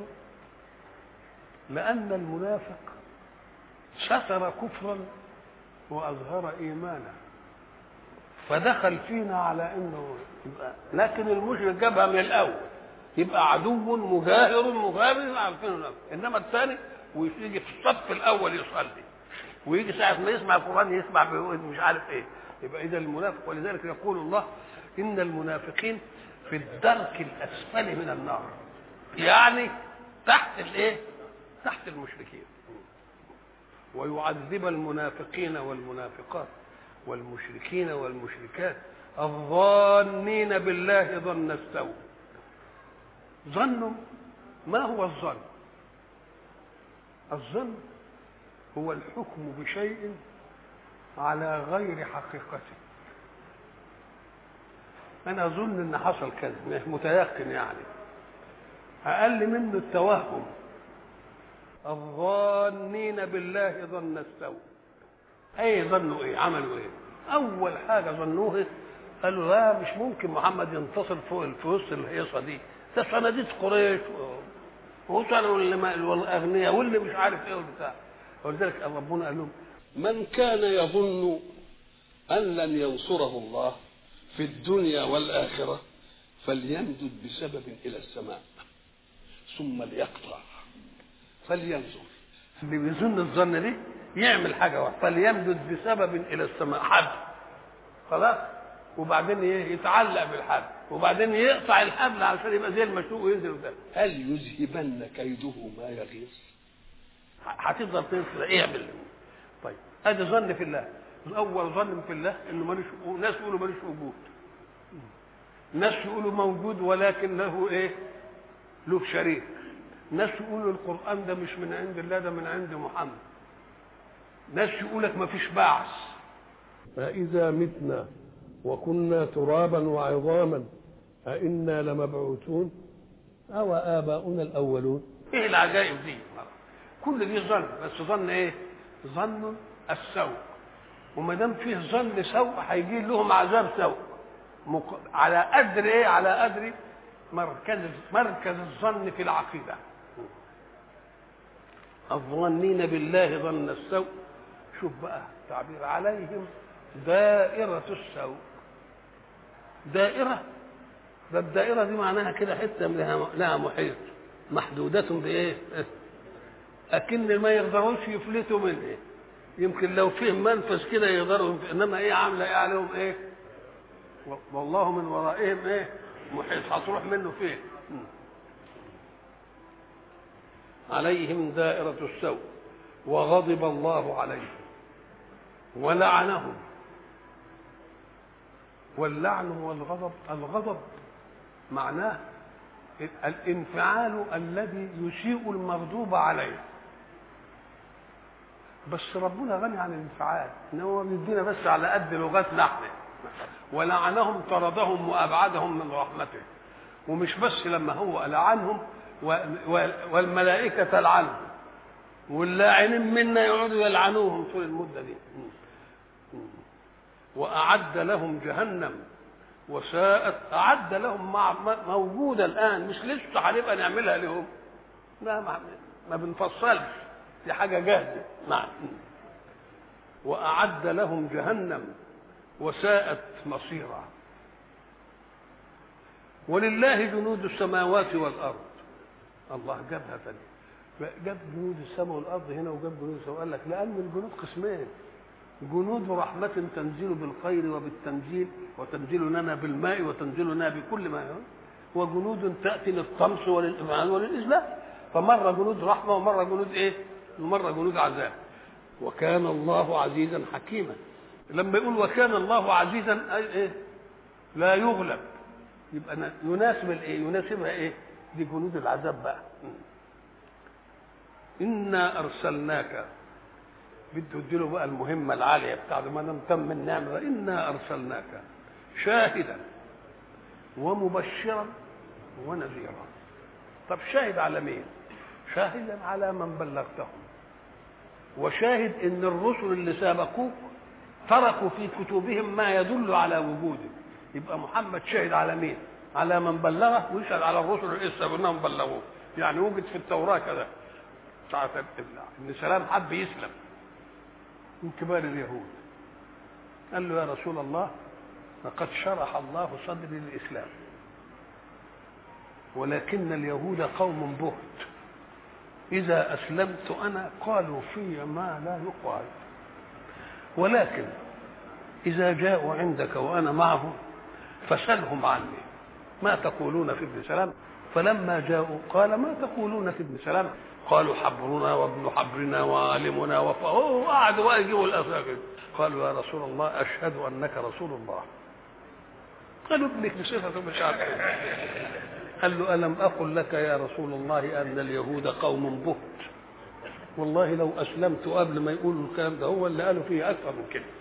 لأن المنافق ستر كفرا وأظهر إيمانا، فدخل فينا على إنه يبقى، لكن المشرك جابها من الأول يبقى عدو مجاهر مغامر عارفينه. إنما الثاني ويجي في الصف الأول يصلي، ويجي ساعة ما يسمع القرآن يسمع مش عارف إيه. يبقى إذا المنافق، ولذلك يقول الله: إن المنافقين في الدرك الأسفل من النار، يعني تحت الإيه؟ تحت المشركين. ويعذب المنافقين والمنافقات والمشركين والمشركات الظانين بالله ظن السوء. ظن ما هو الظن؟ الظن هو الحكم بشيء على غير حقيقته. انا اظن ان حصل كذا، مش متيقن يعني، اقل منه التوهم. الظانين بالله ظن السوء. اي ظنوا ايه؟ عملوا ايه؟ اول حاجه ظنوه قالوا لا مش ممكن محمد ينتصر في وسط الهيصه دي، ده صناديد قريش وصلوا والاغنياء واللي مش عارف ايه والبتاع. ولذلك ربنا قال لهم من كان يظن ان لن ينصره الله في الدنيا والاخره فليمدد بسبب الى السماء ثم ليقطع فلينظر. اللي بيظن الظن دي يعمل حاجه واحده، فليمدد بسبب الى السماء، حبل خلاص، وبعدين يتعلق بالحبل، وبعدين يقطع الحبل عشان يبقى زي المشوق وينزل قدام. هل يذهبن كيده ما يغيظ؟ هتفضل تنسى اعمل. طيب ادي ظن في الله. الاول ظن في الله انه ملوش، ناس يقولوا ملوش وجود، ناس يقولوا موجود ولكن له ايه؟ له شريك. ناس يقولوا القرآن ده مش من عند الله، ده من عند محمد. ناس يقولك ما فيش بعث. فإذا متنا وكنا ترابا وعظاما أئنا لمبعوثون أو آباؤنا الأولون. ايه العجائب دي؟ كل دي ظن، بس ظن ايه؟ ظن السوء. وما دام فيه ظن سوء هيجي لهم عذاب سوء على قدر ايه؟ على قدر مركز الظن في العقيده. الظانين بالله ظن السوء. شوف بقى تعبير عليهم دائرة السوء. دائرة، ده الدائرة دي معناها كده حتة لها محيط محدودة بإيه؟ أكن ما يقدروش يفلتوا منه. يمكن لو فيه منفذ كده يقدروا، إنما إيه عاملة إيه عليهم إيه؟ والله من ورائهم إيه؟ محيط، هتروح منه فين؟ عليهم دائرة السوء وغضب الله عليهم ولعنهم. واللعن هو الغضب. الغضب معناه الانفعال الذي يسيء المغضوب عليه. بس ربنا غني عن الانفعال، انه بيدينا بس على قد لغتنا احنا. ولعنهم طردهم وابعدهم من رحمته. ومش بس لما هو لعنهم والملائكه تلعنهم واللاعنين منا يقعدوا يلعنوهم طول المده دي. واعد لهم جهنم وساءت. اعد لهم موجوده الان، مش لسه هنبقى نعملها لهم، لا ما بنفصلش، دي حاجه جاهزه. نعم. واعد لهم جهنم وساءت مصيرا. ولله جنود السماوات والارض. الله جابها ثانيه، جاب جنود السماء والارض هنا وجاب جنود السماء. قال لك لان الجنود قسمين: جنود رحمة تنزل بالخير وبالتنزيل، وتنزل لنا بالماء وتنزل لنا بكل ما يهون، وجنود تأتي للطمس وللإمعان وللإذلال. فمرة جنود رحمة ومرة جنود إيه؟ ومرة جنود عذاب. وكان الله عزيزا حكيما. لما يقول وكان الله عزيزا أي إيه؟ لا يغلب. يبقى يناسب الإيه؟ يناسبها إيه؟ دي جنود العذاب بقى. إنا أرسلناك، بده يديله بقى المهمة العالية بتاعته، ما دام تم النعمة. إنا أرسلناك شاهدا ومبشرا ونذيرا. طب شاهد على مين؟ شاهدا على من بلغتهم، وشاهد إن الرسل اللي سابقوك تركوا في كتبهم ما يدل على وجوده. يبقى محمد شاهد على مين؟ على من بلغه، ويشهد على الرسل اللي سابقوهم بلغوه. يعني وجد في التوراة كده ساعة إن سلام حب يسلم من كبار اليهود، قال له يا رسول الله لقد شرح الله صدري للإسلام، ولكن اليهود قوم بهت، إذا أسلمت أنا قالوا في ما لا يقال، ولكن إذا جاءوا عندك وأنا معهم فسلهم عني ما تقولون في ابن سلام. فلما جاءوا قال ما تقولون في ابن سلام؟ قالوا حبرنا وابن حبرنا وعالمنا وفهو. قعدوا بقى يجيبوا الأساكن. قالوا يا رسول الله أشهد أنك رسول الله. قالوا ابنك بصفة مش عارف. قال له ألم أقل لك يا رسول الله أن اليهود قوم بهت؟ والله لو أسلمت قبل ما يقولوا الكلام ده، هو اللي قالوا فيه أكثر من كده.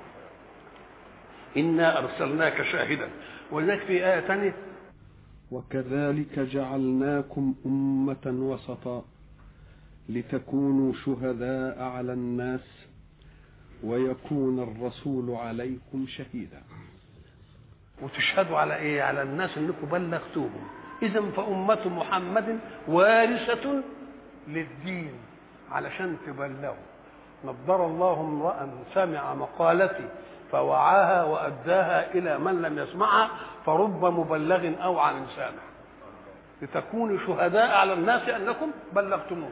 إنا أرسلناك شاهدا. ولذلك في آية ثانية: وكذلك جعلناكم أمة وسطا لتكونوا شهداء على الناس ويكون الرسول عليكم شهيدا. وتشهدوا على إيه؟ على الناس أنكم بلغتوهم. إذن فأمة محمد وارثة للدين علشان تبلغوا. نضر الله امرأ سمع مقالتي فوعاها وأداها إلى من لم يسمعها فرب مبلغ أو عن سامع. لتكونوا شهداء على الناس أنكم بلغتموه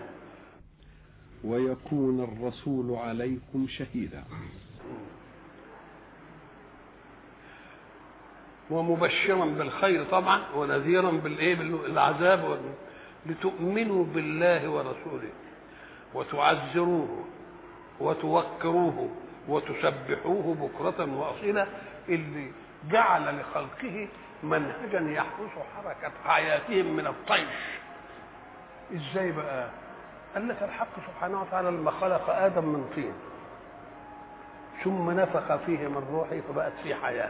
ويكون الرسول عليكم شهيدا. ومبشرا بالخير طبعا ونذيرا بالعذاب، لتؤمنوا بالله ورسوله وتعزروه وتوكروه وتسبحوه بكرة وأصيلا، اللي جعل لخلقه منهجا يحرس حركة حياتهم من الطيش. ازاي بقى؟ قال لك الحق سبحانه وتعالى لما خلق آدم من طين ثم نفخ فيه من روحه فبقت فيه حياة،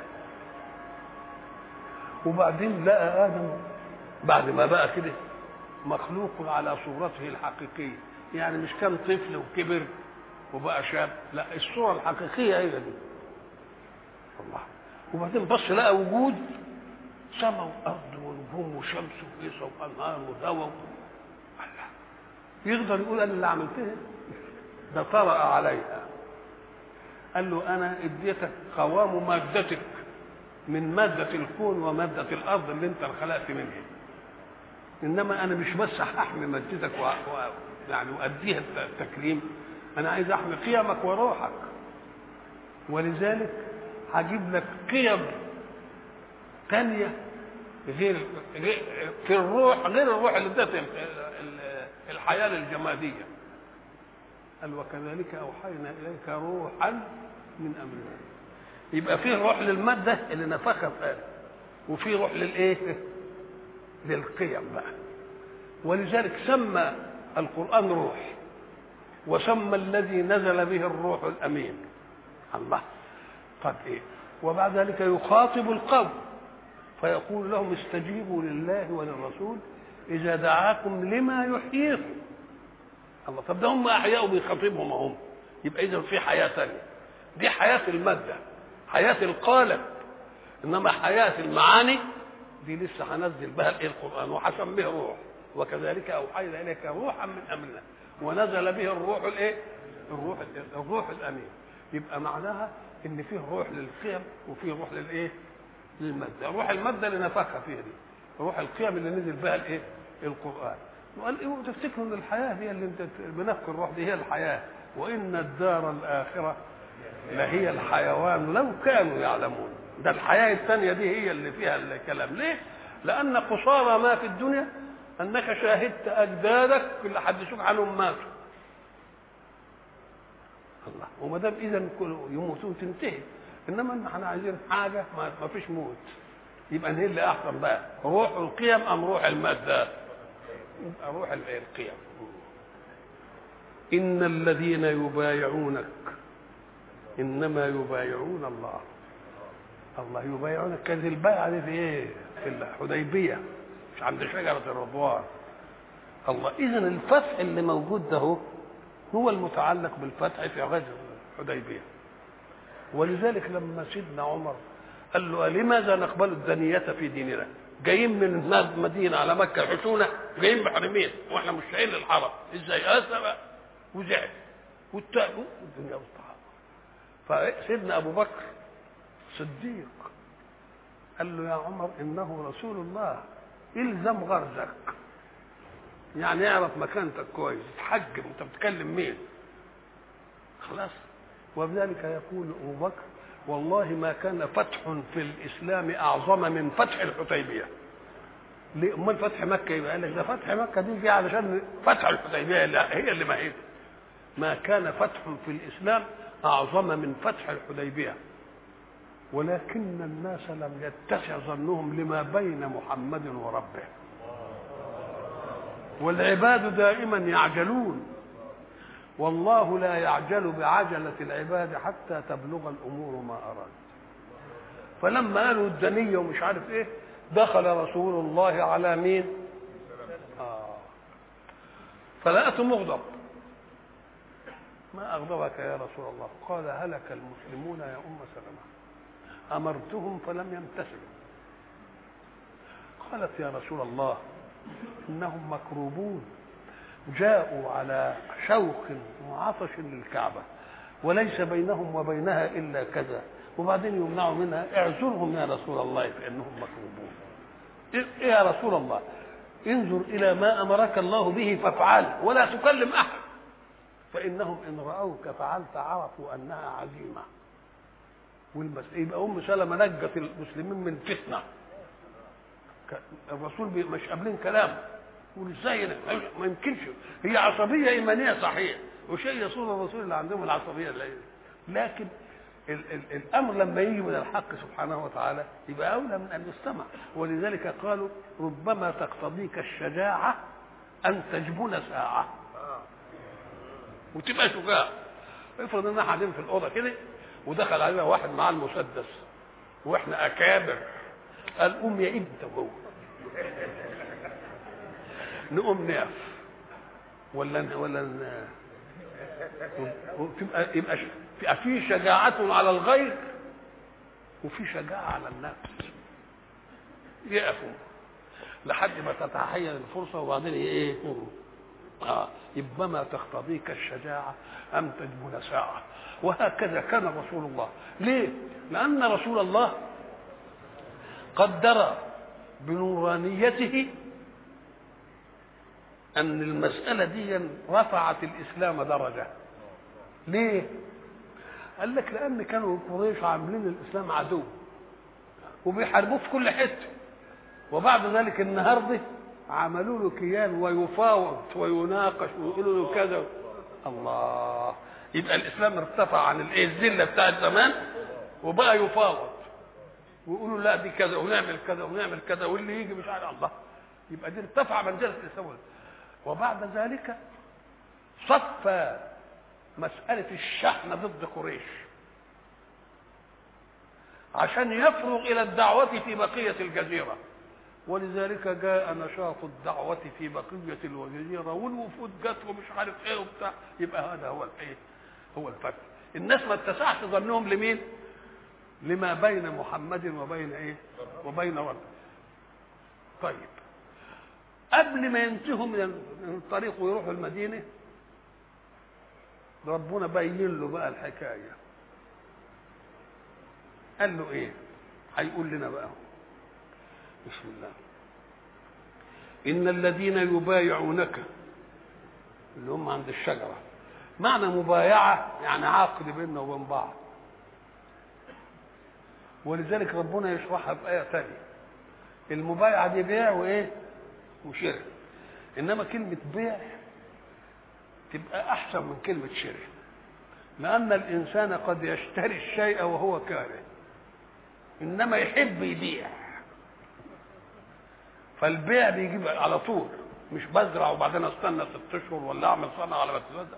وبعدين لقى آدم بعد ما بقى كده مخلوق على صورته الحقيقية، يعني مش كان طفل وكبر وبقى شاب، لا الصورة الحقيقية هي دي الله. وبعدين بص لقى وجود سماء وأرض ونجوم وشمس وقيصة وأنهار ودواء. يقدر يقول أنا اللي عملتها؟ ده طرأ عليها. قال له أنا اديتك قوام مادتك من مادة الكون ومادة الأرض اللي أنت خلقت منها، إنما أنا مش بس هحمي مادتك يعني وأديها التكريم، أنا عايز أحمي قيمك وروحك. ولذلك هجيب لك قيم ثانية غير في الروح، غير الروح اللي ادت الحياة الجمادية. قال وكذلك أوحينا إليك روحا من أمرنا. يبقى فيه روح للمادة اللي نفخها في آدم، وفيه روح للإيه؟ للقيم بقى. ولذلك سمى القرآن روح، وسمى الذي نزل به الروح الأمين الله. طب إيه؟ وبعد ذلك يخاطب القوم فيقول لهم استجيبوا لله وللرسول إذا دعاكم لما يحييكم الله. طب ده هم أحياء بيخاطبهم هم، يبقى إذا في حياة ثانية. دي حياة المادة، حياة القالب، إنما حياة المعاني دي لسه هنزل بها الإيه؟ القرآن، وحسميه روح. وكذلك أوحينا إليك روحا من أمرنا ونزل به الروح الإيه؟ الروح الأمين. يبقى معناها إن فيه روح للقيم وفيه روح للإيه؟ للمادة. روح المادة اللي نفخها فيها دي، روح القيم اللي نزل بها الإيه؟ القرآن. وقال إيه؟ تفتكروا إن الحياة دي اللي أنت بنفخ الروح دي هي الحياة، وإن الدار الآخرة لهي الحيوان لو كانوا يعلمون. ده الحياة الثانية دي هي اللي فيها الكلام. ليه؟ لأن قصارى ما في الدنيا أنك شاهدت أجدادك اللي حدثوك عنهم ماتوا الله، وما دام إذا يموتون تنتهي. إنما احنا عايزين حاجة ما فيش موت، يبقى نهي اللي أحسن بقى، روح القيم أم روح المادة؟ يبقى روح القيم. إن الذين يبايعونك إنما يبايعون الله. الله يبايعونك. كانت البيعة دي في إيه؟ في الحديبية، مش عند شجرة الرضوان الله. إذن الفتح اللي موجود ده هو المتعلق بالفتح في غزوة الحديبية. ولذلك لما سيدنا عمر قال له لماذا نقبل الدنية في ديننا؟ جايين من المدينة على مكة حسونة، جايين محرمين واحنا مشتاقين للحرم، ازاي؟ أسف وزعل والتأبوا الدنيا والطعام. فسيدنا أبو بكر صديق قال له يا عمر إنه رسول الله إلزم غرزك، يعني اعرف مكانتك كويس، تحجم انت بتكلم مين خلاص. وبذلك يقول أبو بكر والله ما كان فتح في الإسلام أعظم من فتح الحديبية. ليه؟ أمال فتح مكة يبقى قال لك ده فتح مكة دي جه علشان فتح الحديبية، لا هي اللي ما هي. ما كان فتح في الإسلام أعظم من فتح الحديبية، ولكن الناس لم يتسع ظنهم لما بين محمد وربه، والعباد دائما يعجلون. والله لا يعجل بعجلة العباد حتى تبلغ الأمور ما أراد. فلما قالوا الدنية ومش عارف ايه، دخل رسول الله على مين؟ فلقته مغضب. ما أغضبك يا رسول الله؟ قال هلك المسلمون يا أم سلمة، أمرتهم فلم يمتثلوا. قالت يا رسول الله إنهم مكروبون، جاءوا على شوق وعطش للكعبة وليس بينهم وبينها إلا كذا، وبعدين يمنعوا منها. اعذرهم يا رسول الله فإنهم مكروبون. إيه يا رسول الله؟ انظر إلى ما أمرك الله به فافعل ولا تكلم أحد، فإنهم إن رأوك فعلت عرفوا أنها عزيمة. يبقى أم سلمة نجت المسلمين من فتنة. الرسول مش قابلين كلام، يقول ازاي ما يمكنش. هي عصبية إيمانية صحيح، وشيء يصور الرسول اللي عندهم العصبية اللي، لكن الامر لما يجي من الحق سبحانه وتعالى يبقى اولى من ان يستمع. ولذلك قالوا ربما تقتضيك الشجاعه ان تجبن ساعه وتبقى شجاع. افرض اننا قاعدين في الاوضه كده ودخل علينا واحد معاه المسدس واحنا اكابر، قال قوم يا انت جوه، نقوم نقف ولا يبقى في شجاعة على الغير وفي شجاعة على النفس. يقفوا لحد ما تتحين الفرصة وبعدين ايه؟ يبقى ما تقتضيك الشجاعة أم تجبن ساعة. وهكذا كان رسول الله. ليه؟ لأن رسول الله قدر بنورانيته أن المسألة دي رفعت الإسلام درجة. ليه؟ قال لك لأن كانوا قريش عاملين الإسلام عدو وبيحاربوه في كل حتة، وبعد ذلك النهارده عملوا له كيان ويفاوض ويناقش ويقولوا له كذا. الله، يبقى الإسلام ارتفع عن الذلة بتاعت زمان وبقى يفاوض ويقولوا لا دي كذا ونعمل كذا ونعمل كذا واللي يجي مش عارف. الله، يبقى دي ارتفع منزلة الإسلام. وبعد ذلك صفى مسألة الشحنة ضد قريش عشان يفرغ إلى الدعوة في بقية الجزيرة. ولذلك جاء نشاط الدعوة في بقية الجزيرة والوفود جت ومش عارف ايه وبتاع. يبقى هذا هو الايه؟ هو الفرق. الناس ما اتسعش ظنهم لمين؟ لما بين محمد وبين ايه؟ وبين ربه. طيب قبل ما ينتهوا من الطريق ويروحوا المدينة ربنا بين له بقى الحكاية. قال له ايه؟ هيقول لنا بقى بسم الله. إن الذين يبايعونك اللي هم عند الشجرة، معنى مبايعة يعني عقد بيننا وبين بعض. ولذلك ربنا يشرحها بآية ثانية. المبايعة دي بيع وإيه؟ وشراء. إنما كلمة بيع تبقى أحسن من كلمة شراء، لأن الإنسان قد يشتري الشيء وهو كاره إنما يحب يبيع. فالبيع بيجيب على طول، مش بزرع وبعدين استنى 6 اشهر ولا اعمل صنعه على ما تتوزع.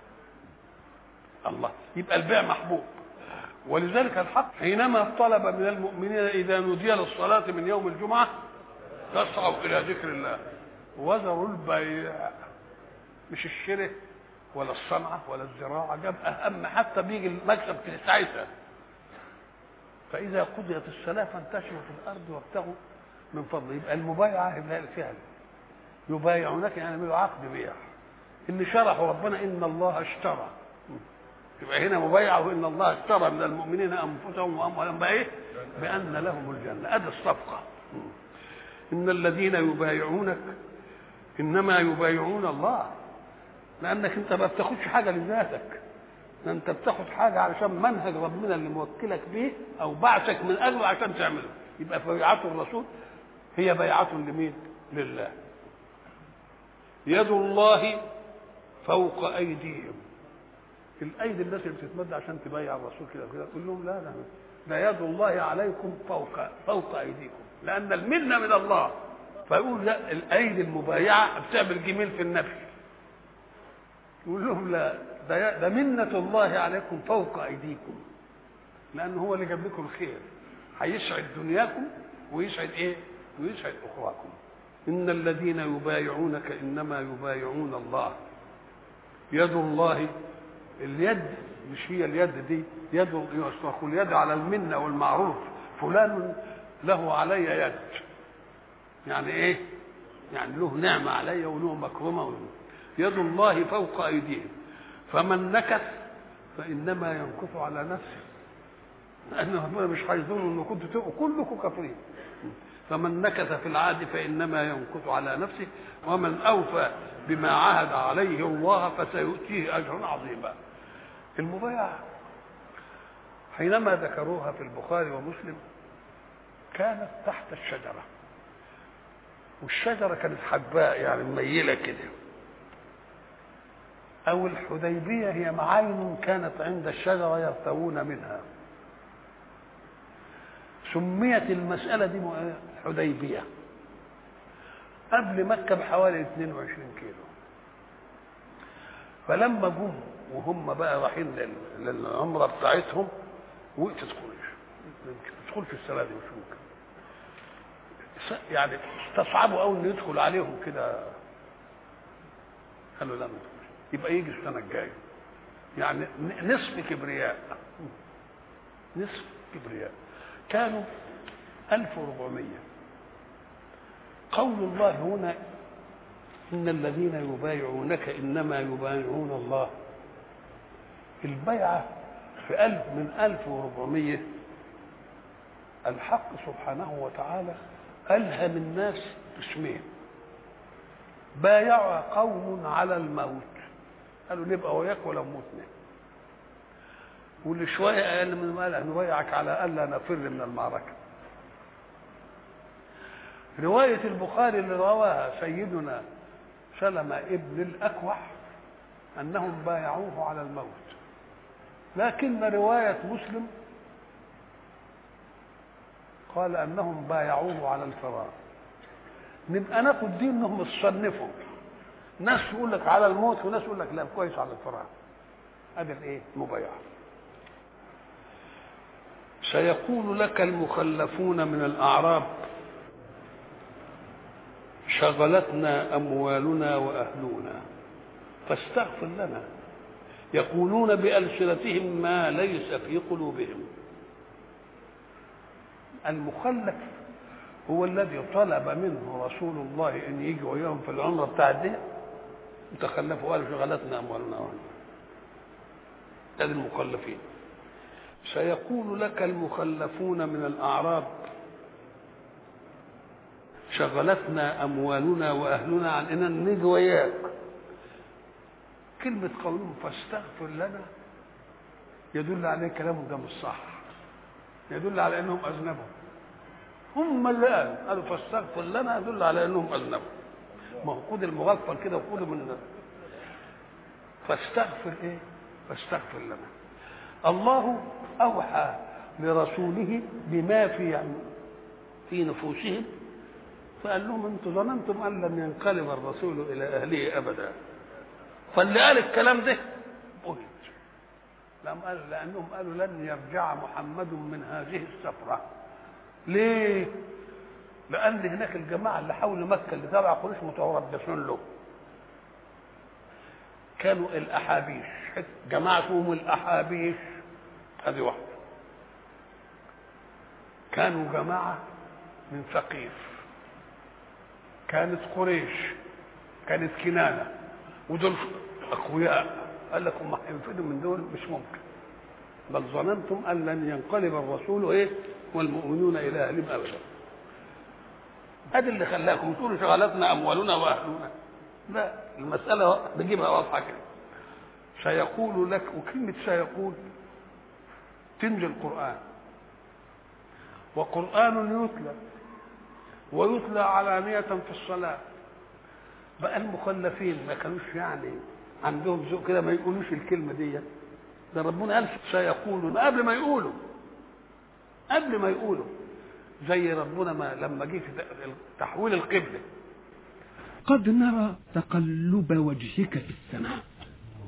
الله، يبقى البيع محبوب. ولذلك الحق حينما طلب من المؤمنين اذا نودي للصلاه من يوم الجمعه يسعوا الى ذكر الله وذروا البيع، مش الشراء ولا الصنعه ولا الزراعه. جاب اهم، حتى بيجي المكسب في ساعتها. فاذا قضيت الصلاه فانتشروا في الارض وابتغوا من فضل. يبقى المبايعه فعلا يبايعونك يعني يعملوا عقد بيع. اللي شرحوا ربنا ان الله اشترى، يبقى هنا مبايعه وان الله اشترى من المؤمنين انفسهم واموالهم بايه؟ بان لهم الجنه. ادي الصفقه. ان الذين يبايعونك انما يبايعون الله، لانك انت ما بتاخدش حاجه لذاتك، انت بتاخد حاجه علشان منهج ربنا اللي موكلك به او بعثك من اجله عشان تعمله. يبقى بيعه الرسول هي بيعه لمين؟ لله. يد الله فوق ايديهم. الايدي الناس اللي بتتمد عشان تبايع الرسول كده تقول لهم لا ده يد الله عليكم فوق ايديكم، لان المنه من الله. فيقول لا، الايدي المبايعه بتعمل جميل في النفي، يقول لهم لا، ده منة الله عليكم فوق أيديكم، لأنه هو اللي جاب لكم الخير، هيسعد دنياكم ويسعد إيه؟ ويسعد أخراكم. إن الذين يبايعونك إنما يبايعون الله، يد الله. اليد مش هي اليد دي يد، يصرخ اليد على المنة والمعروف، فلان له علي يد، يعني إيه؟ يعني له نعمة علي وله مكرمة يد الله فوق أيديهم، فمن نكث فإنما ينكث على نفسه، لأنه ربنا مش هيظن إنه كنتوا كلكم كافرين. فمن نكث في العهد فإنما ينكث على نفسه، ومن أوفى بما عهد عليه الله فسيؤتيه أجرا عظيما. المبايعة حينما ذكروها في البخاري ومسلم كانت تحت الشجرة، والشجرة كانت حباء يعني مميلة كده، أو الحديبية هي معاين كانت عند الشجرة يرتوون منها، سميت المسألة دي حديبية قبل مكة بحوالي 22 كيلو. فلما جم وهم بقى رايحين للعمرة بتاعتهم وقفت قريش، تدخل في السنة دي مش ممكن، يعني استصعبوا قوي انه يدخل عليهم كده، قالوا لا يبقى يجي السنة الجاية، يعني نصف كبرياء، نصف كبرياء. كانوا 1400. قول الله هنا إن الذين يبايعونك إنما يبايعون الله، البيعة في من 1400 الحق سبحانه وتعالى ألهم الناس اسمين: بايع قوم على الموت، قالوا نبقى وياك ولا موتنا، واللي شوية أقل من قال نبايعك على ألا نفر من المعركة. رواية البخاري اللي رواها سيدنا سلمة ابن الأكوع أنهم بايعوه على الموت، لكن رواية مسلم قال أنهم بايعوه على الفرار. نبقى ناخد دي انهم يصنفوا، ناس يقول لك على الموت وناس يقول لك لا كويس على الفرار. ادي الايه؟ مبايعه. سيقول لك المخلفون من الاعراب شغلتنا اموالنا واهلنا فاستغفر لنا، يقولون بألسنتهم ما ليس في قلوبهم. المخلف هو الذي طلب منه رسول الله ان يجي وياهم في العمره بتاعت دي، وتخلفوا قالوا شغلتنا اموالنا واهلنا. هذه المخلفين. سيقول لك المخلفون من الاعراب شغلتنا اموالنا واهلنا عن اننا نيجي وياك. كلمه قولهم فاستغفر لنا يدل على كلامهم ده مش صح، يدل على انهم اذنبوا. هم اللي قالوا فاستغفر لنا يدل على انهم اذنبوا. ما هو خد المغفل كده وخده من فاستغفر ايه؟ فاستغفر لنا. الله اوحى لرسوله بما في نفوسهم، فقال لهم انتم ظننتم ان لن ينقلب الرسول الى اهله ابدا. فاللي قال الكلام ده بهت، لانهم قالوا لن يرجع محمد من هذه السفره. ليه؟ لان هناك الجماعه اللي حول مكه اللي تبع قريش متردسون له، كانوا الاحابيش، جماعتهم الاحابيش هذه واحده، كانوا جماعه من ثقيف، كانت قريش، كانت كنانه، ودول اقوياء. قال لكم ما هينفذوا من دول مش ممكن، بل ظننتم ان لن ينقلب الرسول ايه والمؤمنون الى اهلهم ابدا. هذا اللي خلاكم تقولوا شغلتنا اموالنا واهلنا. لا، المساله بجيبها واضحه كده. سيقول لك، وكلمه سيقول تنزل القران، وقران يتلى ويتلى علانيه في الصلاه. بقى المخلفين ما كانوش يعني عندهم ذوق كده ما يقولوش الكلمه دي، ده ربنا قال سيقولون قبل ما يقولوا زي ربنا ما لما جه في تحويل القبله. قد نرى تقلب وجهك في السماء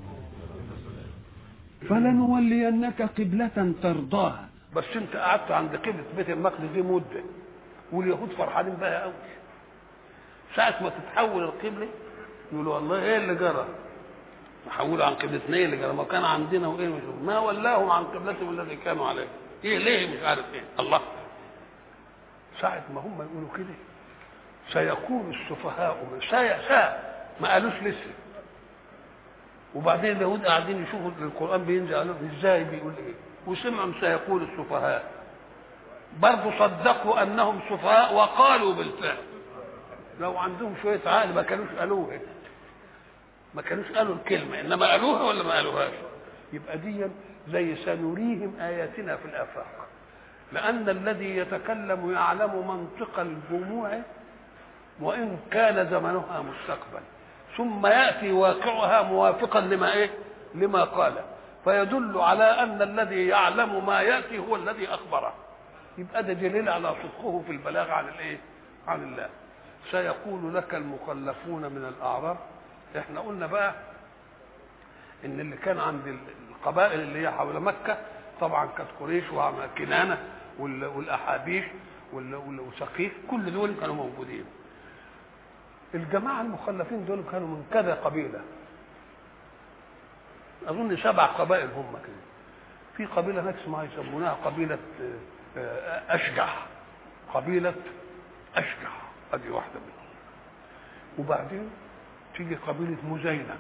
فلنولينك قبلة ترضاها. بس انت قعدت عند قبلة بيت المقدس دي مدة، واليهود فرحانين بها قوي. ساعة ما تتحول القبلة يقولوا والله ايه اللي جرى؟ نحول عن قبلتنا، ايه اللي جرى؟ ما كان عندنا وايه ما ولاهم عن قبلتهم الذي كانوا عليه. ايه ليه مش عارف ايه؟ الله. ساعة ما هم يقولوا كده سيكون السفهاء ما قالوش لسه. وبعدين اليهود قاعدين يشوفوا القرآن بينزل عليهم ازاي بيقول ايه، وسمعوا سيقول السفهاء، برضه صدقوا انهم سفهاء وقالوا بالفعل. لو عندهم شوية عقل ما كانوش قالوها، ما كانوش قالوا الكلمة، انما قالوها ولا ما قالوهاش. يبقى دي زي سنريهم آياتنا في الآفاق، لأن الذي يتكلم يعلم منطق الجموع وإن كان زمنها مستقبل، ثم يأتي واقعها موافقا لما إيه؟ لما قال، فيدل على أن الذي يعلم ما يأتي هو الذي أخبره. يبقى ده دليل على صدقه في البلاغ عن الإيه؟ عن الله. سيقول لك المخلفون من الأعراب. احنا قلنا بقى ان اللي كان عند القبائل اللي هي حول مكة طبعا كانت قريش وكنانة والأحابيش وسقيف، كل دول كانوا موجودين. الجماعة المخلفين دول كانوا من كذا قبيلة، أظن 7 قبائل هم كده. في قبيلة هناك اسمها يسمونها قبيلة أشجع، قبيلة أشجع، هذه واحدة منهم. وبعدين تيجي قبيلة مزينة،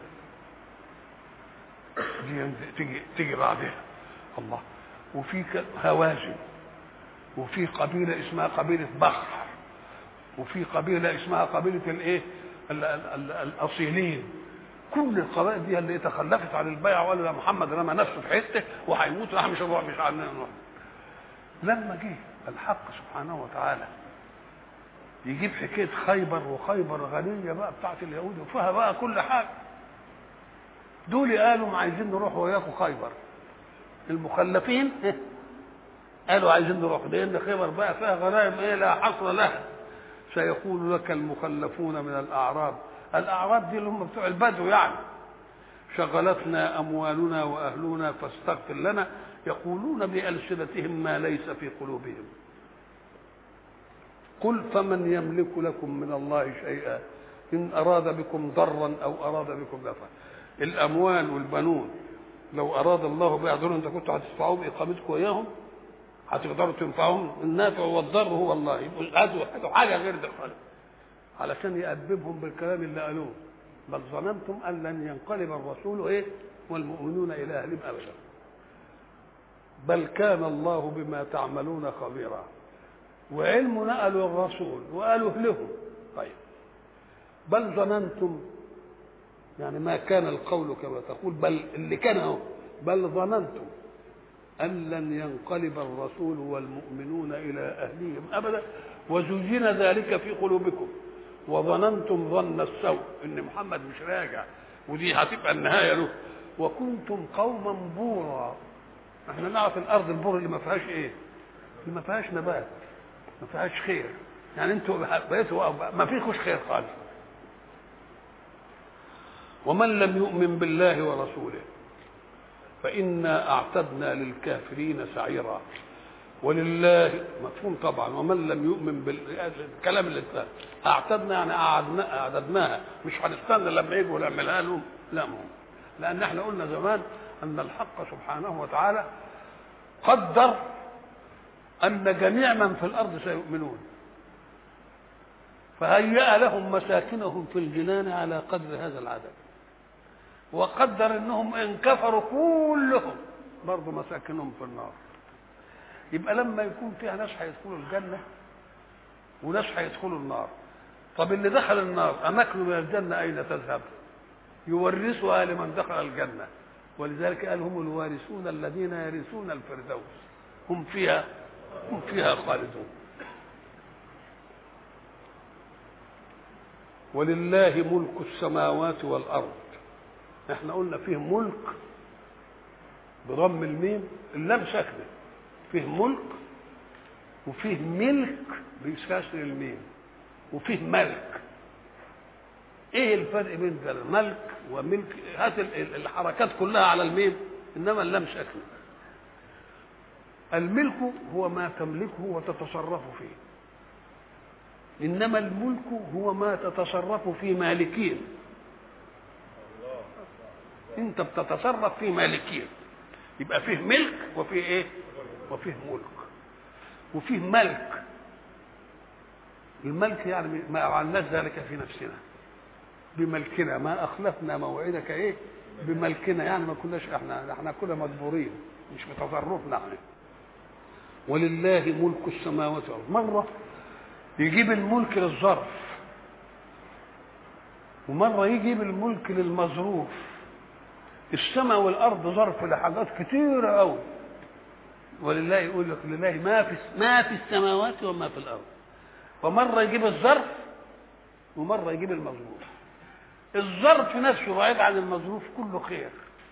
دي تيجي بعدها الله. وفي هوازن، وفي قبيلة اسمها قبيلة بخر، وفي قبيلة اسمها قبيلة الايه الأصيلين. كل القبائل دي اللي تخلفت عن البيع وقالوا يا محمد رمى نفسه في حته وهيموت، راح مش هنروح، مش عارفين نروح. لما جه الحق سبحانه وتعالى يجيب حكايه خيبر، وخيبر غنيه بقى بتاعت اليهود وفيها بقى كل حاجه، دول قالوا عايزين نروح وياكم خيبر. المخلفين قالوا عايزين نروح، لان خيبر بقى فيها غنائم ايه لا حصر لها. سيقول لك المخلفون من الاعراب، الاعراب دي اللي هم بتوع البدو يعني، شغلتنا اموالنا واهلنا فاستغفر لنا، يقولون بألسنتهم ما ليس في قلوبهم. قل فمن يملك لكم من الله شيئا إن أراد بكم ضرا أو أراد بكم نفعا. الأموال والبنون لو أراد الله بها ضرا أنت كنتوا هتدفعوا بإقامتكم وياهم، هتقدروا تنفعهم. النافع والضر هو الله. يبقوا هاتوا حاجة غير ده خالص علشان يأدبهم بالكلام اللي قالوه. بل ظننتم أن لن ينقلب الرسول إيه والمؤمنون إلى أهلهم أبدا، بل كان الله بما تعملون خبيرا. وعلم نقلوا الرسول وقالوا لهم طيب بل ظننتم، يعني ما كان القول كما تقول، بل اللي كان هو بل ظننتم أن لن ينقلب الرسول والمؤمنون إلى أهلهم أبدا، وزين ذلك في قلوبكم وظننتم ظن السوء إن محمد مش راجع ودي هتبقى النهاية له، وكنتم قوما بورا. احنا نعرف الأرض البور اللي ما فيهاش إيه؟ اللي ما فيهاش نبات، ما فيهاش خير. يعني انتوا بقيتوا ما فيكوش خير خالص. ومن لم يؤمن بالله ورسوله فإنا أعتدنا للكافرين سعيرا. ولله مفهوم طبعا. ومن لم يؤمن بالكلام اللي اتقال أعتدنا يعني أعددناها، مش هنستنى لما يجوا نعملها لهم، لا مهم. لأن احنا قلنا زمان أن الحق سبحانه وتعالى قدر أن جميع من في الأرض سيؤمنون، فهيأ لهم مساكنهم في الجنان على قدر هذا العدد، وقدر أنهم إن كفروا كلهم برضو مساكنهم في النار. يبقى لما يكون فيها ناس هيدخلوا الجنة وناس هيدخلوا النار، طب اللي دخل النار أماكنه من الجنة أين تذهب؟ يورثها لمن دخل الجنة. ولذلك قال هم الوارثون الذين يرثون الفردوس هم فيها خالدون. ولله ملك السماوات والأرض. احنا قلنا فيه ملك بضم الميم، اللام ساكنه، فيه ملك وفيه ملك بكسر الميم وفيه ملك. ايه الفرق بين الملك وملك؟ هات الحركات كلها على الميم انما اللام ساكنه. الملك هو ما تملكه وتتصرف فيه، انما الملك هو ما تتصرف في مالكين. انت بتتصرف في مالكين، يبقى فيه ملك وفيه ايه؟ وفيه ملك وفيه ملك. الملك يعني ما فعلناش ذلك في نفسنا بملكنا، ما اخلفنا موعدك ايه؟ بملكنا، يعني ما كناش احنا كنا مجبورين مش بتصرفنا احنا. ولله ملك السماوات والارض. مره يجيب الملك للظرف، ومره يجيب الملك للمظروف. السماء والارض ظرف لحاجات كتيره قوي، ولله يقول لك لله ما في السماوات وما في الارض. فمره يجيب الظرف ومره يجيب المظروف. الظرف نفسه بعيد عن المظروف كله خير،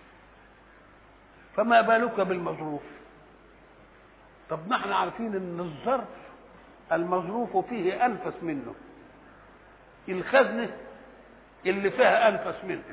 فما بالك بالمظروف؟ طب نحن عارفين ان الظرف المظروف فيه انفس منه، الخزنه اللي فيها انفس منه،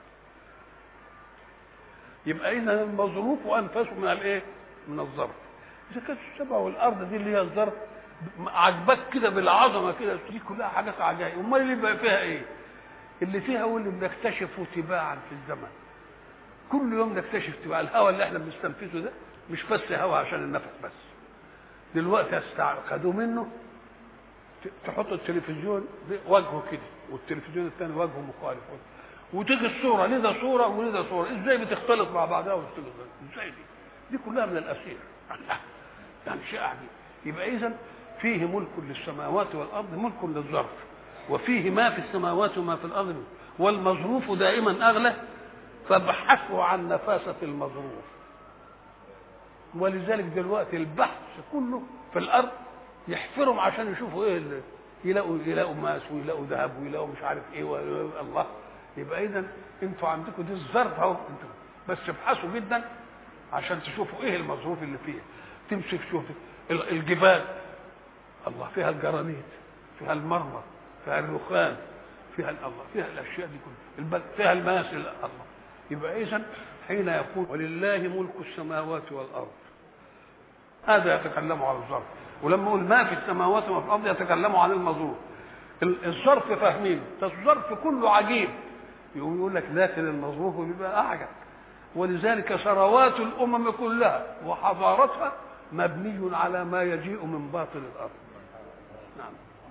يبقى اذا المظروف انفس من الايه؟ من الظرف. اذا كانت السماء والارض دي اللي هي الظرف عجبك كده بالعظمه كده، دي كلها حاجات عجائب، امال اللي بقى فيها ايه؟ اللي فيها هو اللي بنكتشفه تباعا في الزمن. كل يوم نكتشف تباع. الهواء اللي احنا بنستنفذه ده مش بس هواء عشان النفس بس، دلوقتي خدوه منه تحط التلفزيون وجهه كده والتلفزيون الثاني وجهه مخالف، وتيجي الصوره لذا صوره ولذا صوره، ازاي بتختلط مع بعضها وتختلط ازاي؟ دي كلها من الاسير يعني شيء عجيب. يبقى اذا فيه ملك للسماوات والارض، ملك للظرف، وفيه ما في السماوات وما في الارض، والمظروف دائما اغلى، فابحثوا عن نفاسه المظروف. ولذلك دلوقتي البحث كله في الارض يحفرهم عشان يشوفوا ايه اللي يلاقوا ماس ويلاقوا ذهب ويلاقوا مش عارف ايه الله. يبقى اذا انتوا عندكم دي الظرف اهو، انتوا بس ابحثوا جدا عشان تشوفوا ايه المظروف اللي فيها. تمسك شوف الجبال، الله فيها الجرانيت، فيها المرمر، فيها الرخام، فيها الله، فيها الاشياء دي كلها، فيها الماس الله. يبقى اذا حين يقول ولله ملك السماوات والارض، هذا يتكلم عن الظرف. ولما يقول ما في السماوات وما في الارض يتكلم عن المظروف. الظرف فاهمين، الظرف كله عجيب، يقول لك لكن المظروف بيبقى اعجب. ولذلك ثروات الامم كلها وحضارتها مبني على ما يجيء من باطن الارض. نعم.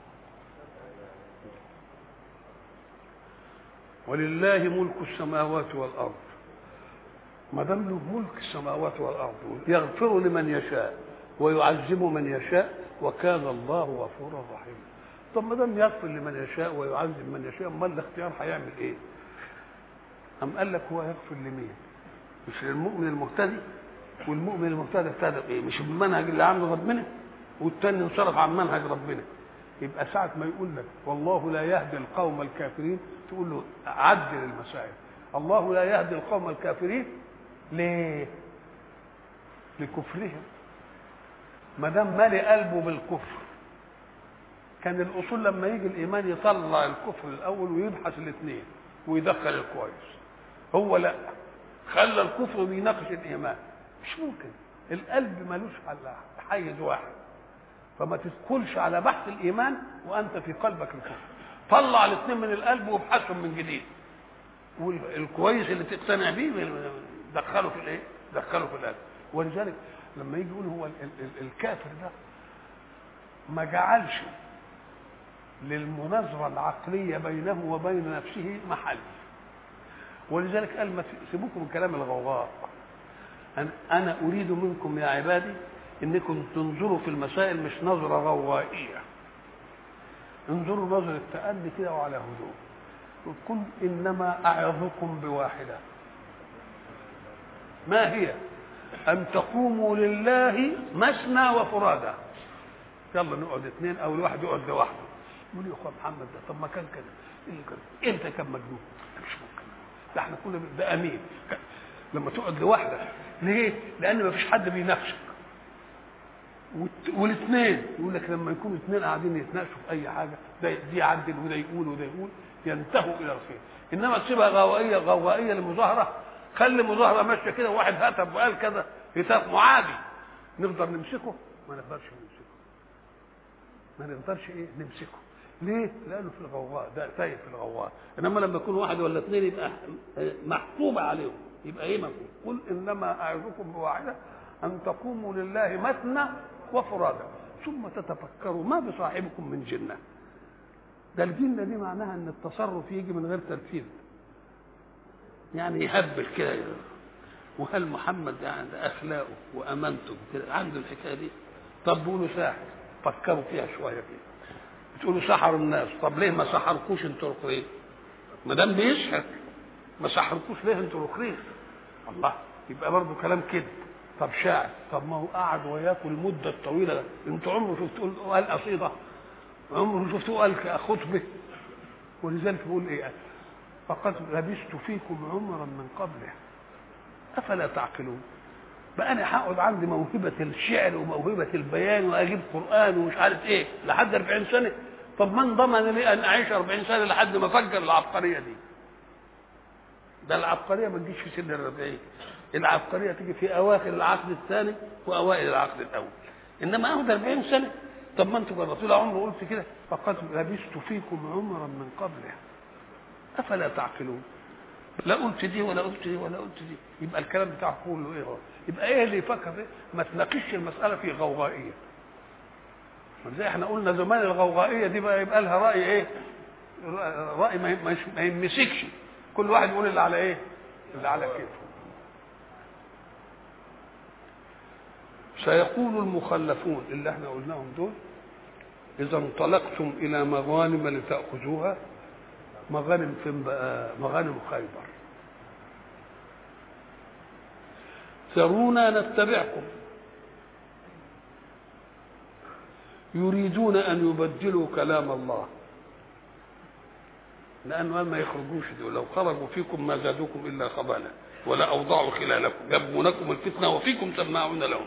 ولله ملك السماوات والارض. ما دام له ملك السماوات والارض يغفر لمن يشاء ويعذب من يشاء وكان الله غفورا رحيما. طب ما دام يغفر لمن يشاء ويعذب من يشاء، امال الاختيار هيعمل ايه؟ أم قال لك هو يغفر لمين؟ مش للمؤمن المهتدي؟ والمؤمن المهتدي اهتدى بايه؟ مش بالمنهج اللي عنده ربنا، والتاني انصرف عن منهج ربنا. يبقى ساعة ما يقول لك والله لا يهدي القوم الكافرين، تقول له عدل المسائل. الله لا يهدي القوم الكافرين ليه؟ لكفرهم. ما دام مالي قلبه بالكفر، كان الاصول لما يجي الايمان يطلع الكفر الاول ويبحث الاثنين ويدخل الكويس. هو لا، خلى الكفر بيناقش الايمان. مش ممكن، القلب ملوش حيز واحد، فما تدخلش على بحث الايمان وانت في قلبك الكفر. طلع الاثنين من القلب وابحثهم من جديد، والكويس اللي تقتنع بيه دخله في الايه؟ دخله في القلب. ولذلك لما يجي يقول هو الكافر ده ما جعلش للمناظره العقليه بينه وبين نفسه محل. ولذلك قال ما سيبوكم من كلام الغوغاء، انا اريد منكم يا عبادي انكم تنظروا في المسائل مش نظره غوائيه، انظروا نظره تأني كده وعلى هدوء. قل انما اعظكم بواحده، ما هي؟ ان تقوموا لله مثنى وفرادى. يلا نقعد اثنين او الواحد يقعد لوحده. يقول لي يا اخويا محمد ده طب ما كان كده، ايه اللي كان؟ انت كان مجنون، مش ممكن، ده احنا كنا ده امين لما تقعد لوحدك. ليه؟ لان ما فيش حد بيناقشك. والاثنين يقول لك لما يكونوا اثنين قاعدين يتناقشوا في اي حاجه، ده دي يعدل وده يقول وده يقول، ينتهوا الى الخير. انما تسيبها غوائيه للمظاهره، خلي مظاهره ماشيه كده وواحد هتف وقال كذا هتاف معادي، نقدر نمسكه؟ ما نقدرش نمسكه. ليه؟ لانه في الغوغاء، ده تايه في الغوغاء. انما لما يكون واحد ولا اثنين يبقى محسوبه عليهم، يبقى ايه مفهوم؟ قل انما اعظكم بواحده ان تقوموا لله مثنى وفرادا ثم تتفكروا ما بصاحبكم من جنه. ده الجنه دي معناها ان التصرف يجي من غير تنفيذ، يعني يهبل كده. وهل محمد يعني اخلاقه وامانته كده عنده الحكايه دي؟ طب بيقولوا ساحر، فكروا فيها شويه كده. بتقولوا سحروا الناس، طب ليه ما سحركوش انتوا الاخرين؟ ما دام بيسحر ما سحركوش ليه انتوا الاخرين؟ الله، يبقى برضه كلام كده. طب شاعر، طب ما هو قعد وياكم المده الطويله ده، انتوا عمره شفتوه قال قصيده؟ عمره شفتوه قال خطبه؟ ولذلك بيقول ايه؟ فقد لبثت فيكم عمرا من قبله افلا تعقلون. بقى انا هقعد عندي موهبه الشعر وموهبه البيان واجيب قران ومش عارف ايه لحد 40 سنه؟ طب من ضمن لي ان اعيش 40 سنه لحد ما افجر العبقريه دي؟ ده العبقريه ما تجيش في سن ال40، العبقريه تيجي في اواخر العقد الثاني واوائل العقد الاول، انما اخد 40 سنه. طب ما انتوا جربتوا له عمر قلت كده فقد لبثت فيكم عمرا من قبله افلا تعقلون. لا قلت دي ولا قلت دي ولا قلت دي، يبقى الكلام بتاعه كله ايه هو؟ يبقى ايه اللي يفكر فيه؟ ما تناقش المساله في غوغائيه. زي احنا قلنا زمان الغوغائيه دي بقى يبقى لها راي ايه؟ راي ما يمسكش، كل واحد يقول اللي على ايه؟ اللي على كيفه. سيقول المخلفون اللي احنا قلناهم دول اذا انطلقتم الى مغانم لتاخذوها. مغانم فين بقى؟ مغانم خيبر. ذرونا نتبعكم، يريدون ان يبدلوا كلام الله، لانه ما يخرجوش دول، لو خرجوا فيكم ما زادوكم الا خبالا ولا اوضعوا خلالكم يبغونكم الفتنه وفيكم سماعون لهم.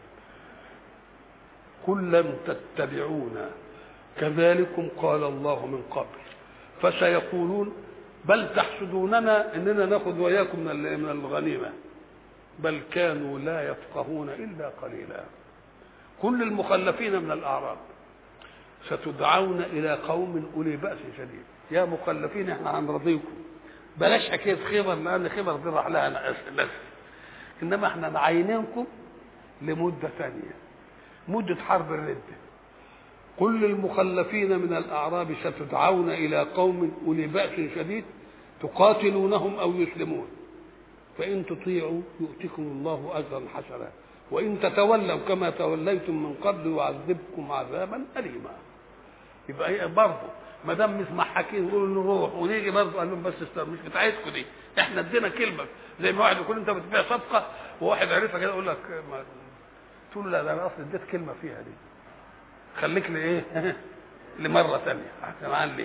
قل لن تتبعونا كذلكم قال الله من قبل فسيقولون بل تحسدوننا اننا ناخذ وياكم من الغنيمه بل كانوا لا يفقهون الا قليلا. كل المخلفين من الاعراب ستدعون الى قوم اولي باس شديد. يا مخلفين احنا هنرضيكم، بلاش حكايه خبر لان خبر دي راح لها ناس، انما احنا نعينكم لمده ثانيه، مده حرب الرده. كل المخلفين من الاعراب ستدعون الى قوم اولي باس شديد تقاتلونهم او يسلمون، فان تطيعوا يؤتكم الله اجرا حسنا وان تتولوا كما توليتم من قبل يعذبكم عذابا اليما. يبقى ايه برضه؟ ما دام نسمع حكي نقول نروح ونيجي برضه قال لهم بس مش بتاعتكم دي، احنا ادينا كلمه. زي ما واحد يكون انت بتبيع صفقه وواحد عرفها كده يقول لك تقول له لا ده انا اصلا اديت كلمه فيها دي، خليك لايه؟ لمره ثانيه احسن عنك.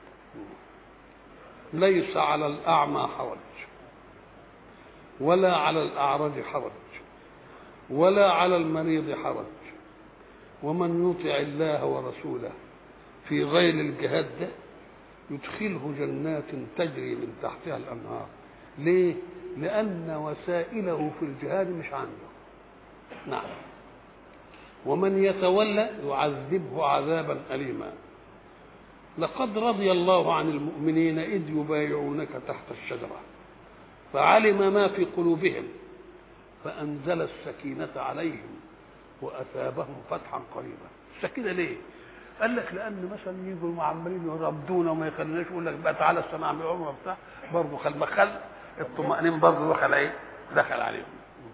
ليس على الاعمى حرج ولا على الاعرج حرج ولا على المريض حرج ومن يطع الله ورسوله في غير الجهاد ده يدخله جنات تجري من تحتها الانهار. ليه؟ لان وسائله في الجهاد مش عنده. نعم. ومن يتولى يعذبه عذابا أليما. لقد رضي الله عن المؤمنين إذ يبايعونك تحت الشجرة فعلم ما في قلوبهم فأنزل السكينة عليهم وأثابهم فتحا قريبا. السكينة ليه؟ قال لك لأن مثلا يجوا عمالين يربدونا وما يخليناش، يقول لك بقى تعالى السنة عم بعمره بتاع برضه خل الطمأنين برضه دخل ايه؟ دخل عليهم.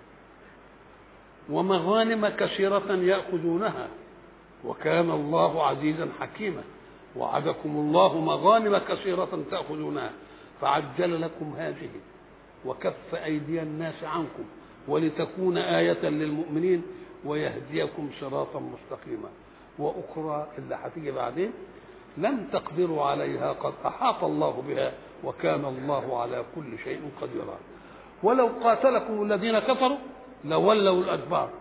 ومغانم كثيرة يأخذونها وكان الله عزيزا حكيما. وعدكم الله مغانم كثيرة تأخذونها فعجل لكم هذه وكف أيدي الناس عنكم ولتكون آية للمؤمنين ويهديكم صراطا مستقيما. وأخرى اللي هتيجي بعدين لم تقدروا عليها قد أحاط الله بها وكان الله على كل شيء قديرا. ولو قاتلكم الذين كفروا لولوا الأدبار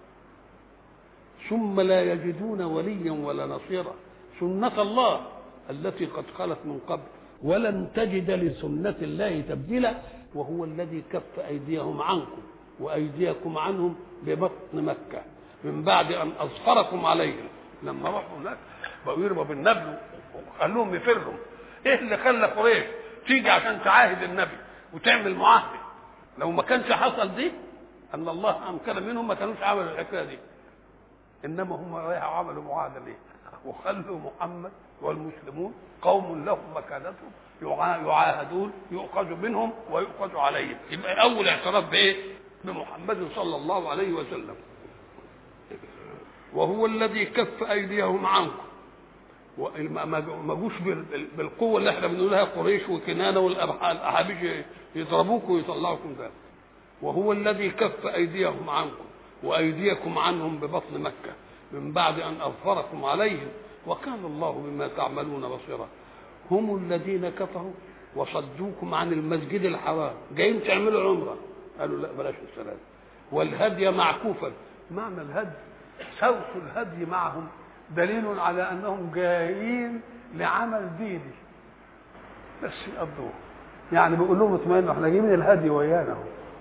ثم لا يجدون وليا ولا نصيرا. سنة الله التي قد خلت من قبل ولن تجد لسنة الله تبديلا. وهو الذي كف أيديهم عنكم وأيديكم عنهم ببطن مكة من بعد أن أظفركم عليهم. لما راحوا هناك بقوا يرموا بالنبل وخلوهم يفروا. إيه اللي خلى قريش تيجي عشان تعاهد النبي وتعمل معاهدة؟ لو ما كانش حصل دي أن الله أمكن منهم ما كانوش عملوا الحكاية دي. إنما هم رايحوا عملوا معاهدة ليه؟ وخلوا محمد والمسلمون قوم لهم مكانتهم يعاهدون يؤخذ منهم ويؤخذ عليهم. يبقى أول اعتراف بإيه؟ بمحمد صلى الله عليه وسلم. وهو الذي كف أيديهم عنكم ما جوش بالقوة اللي احنا بنقولها قريش وكنانة والأحابيش يضربوك ويطلعوكم ده. وهو الذي كف أيديهم عنكم وأيديكم عنهم ببطن مكة من بعد أن أظفركم عليهم وكان الله بما تعملون بصيرا. هم الذين كفروا وصدوكم عن المسجد الحرام. جايين تعملوا عمرة قالوا لا بلاش السلام. والهدي معكوفا. معنى الهدي سوق الهدي معهم دليل على أنهم جايين لعمل ديني بس يقضوه. يعني بيقول لهم اطمئنوا احنا جايين من الهدي ويانا.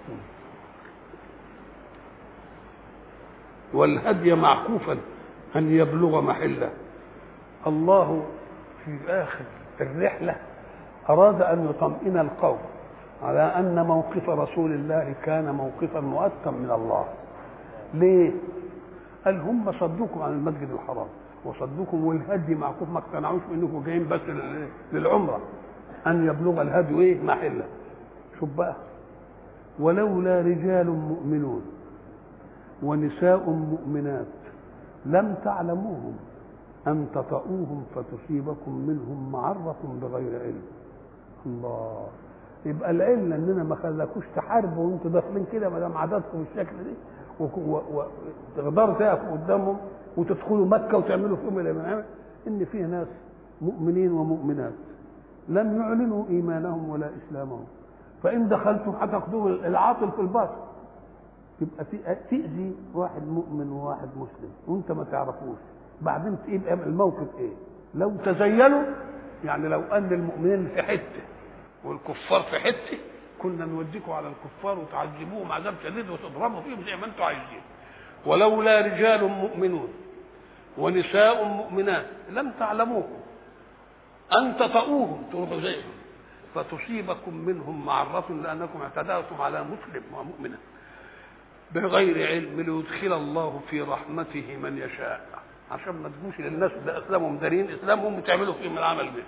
والهدي معكوفا أن يبلغ محله. الله في آخر الرحلة أراد أن يطمئن القوم على أن موقف رسول الله كان موقفا مؤكدا من الله. ليه؟ قال هم صدوكم عن المسجد الحرام وصدوكم والهدي معكوف ما اقتنعوش انكم جايين بس للعمرة. أن يبلغ الهدي ايه محله. شوف بقى ولولا رجال مؤمنون ونساء مؤمنات لم تعلموهم أن تطؤوهم فتصيبكم منهم معرة بغير علم. الله. يبقى العلة اننا ما خلاكوش تحاربوا وانتوا داخلين كده ما دام عددكم بالشكل دي وتقدروا تقفوا قدامهم وتدخلوا مكة وتعملوا فيهم اللي بنعمل. ان فيه ناس مؤمنين ومؤمنات لم يعلنوا ايمانهم ولا اسلامهم فان دخلتم هتاخذوا العاطل في الباطل. يبقى تأذي واحد مؤمن وواحد مسلم وانت ما تعرفوش. بعدين يبقى الموقف ايه؟ لو تزيلوا يعني لو ان المؤمنين في حته والكفار في حته كنا نوديكم على الكفار وتعذبوهم عذاب شديد وتضربوا فيهم زي ما انتم عايزين. ولولا رجال مؤمنون ونساء مؤمنات لم تعلموهم ان تطؤوهم تروحوا زيهم فتصيبكم منهم معرة لانكم اعتدأتم على مسلم ومؤمنة بغير علم ليدخل الله في رحمته من يشاء. عشان ما تجوش للناس ده اسلامهم دارين اسلامهم وتعملوا فيهم العمل به.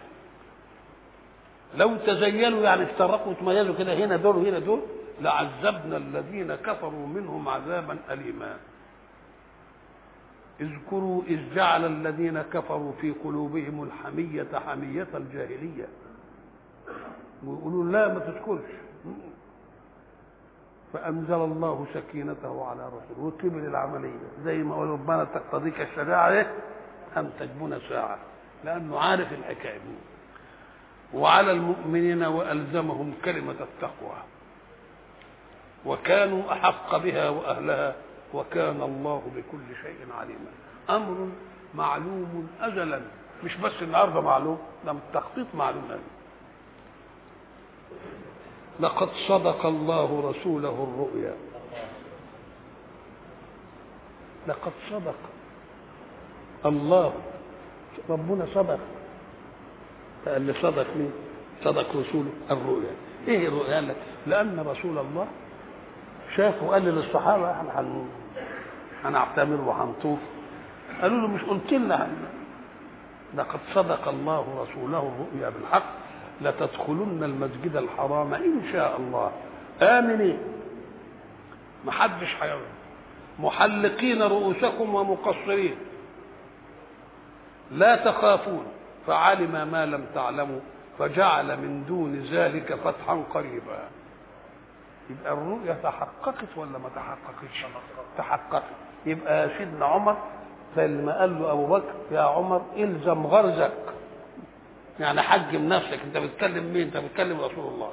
لو تزيلوا يعني افترقوا وتميزوا كده هنا دول وهنا دول لعذبنا الذين كفروا منهم عذابا أليما. اذكروا إذ جعل الذين كفروا في قلوبهم الحمية حمية الجاهلية ويقولوا لا ما تدخلش فأنزل الله سكينته على رسوله وكمل العملية زي ما قال ربنا تقتضيك الشريعة أن تجبنا ساعة لأنه عارف الحكاية. وعلى المؤمنين وألزمهم كلمة التقوى وكانوا أحق بها وأهلها وكان الله بكل شيء عليما. أمر معلوم أزلا مش بس النهارده معلوم ده التخطيط معلوم أزلا. لقد صدق الله رسوله الرؤيا. لقد صدق الله ربنا صدق. اللي صدق مين؟ صدق رسوله الرؤيا. ايه الرؤيا؟ قال لك لان رسول الله شاف وقال للصحابه احنا هنعتمر وهنطوف. قالوا له مش قلت لنا لقد صدق الله رسوله الرؤيا بالحق لتدخلن المسجد الحرام ان شاء الله امنين محدش هيعرف محلقين رؤوسكم ومقصرين لا تخافون فعلم ما لم تعلموا فجعل من دون ذلك فتحا قريبا. يبقى الرؤيا تحققت ولا ما تحققتش؟ تحققت. يبقى سيدنا عمر زي ما قال له ابو بكر يا عمر الزم غرزك يعني حجم نفسك. انت بتكلم مين؟ انت بتكلم رسول الله.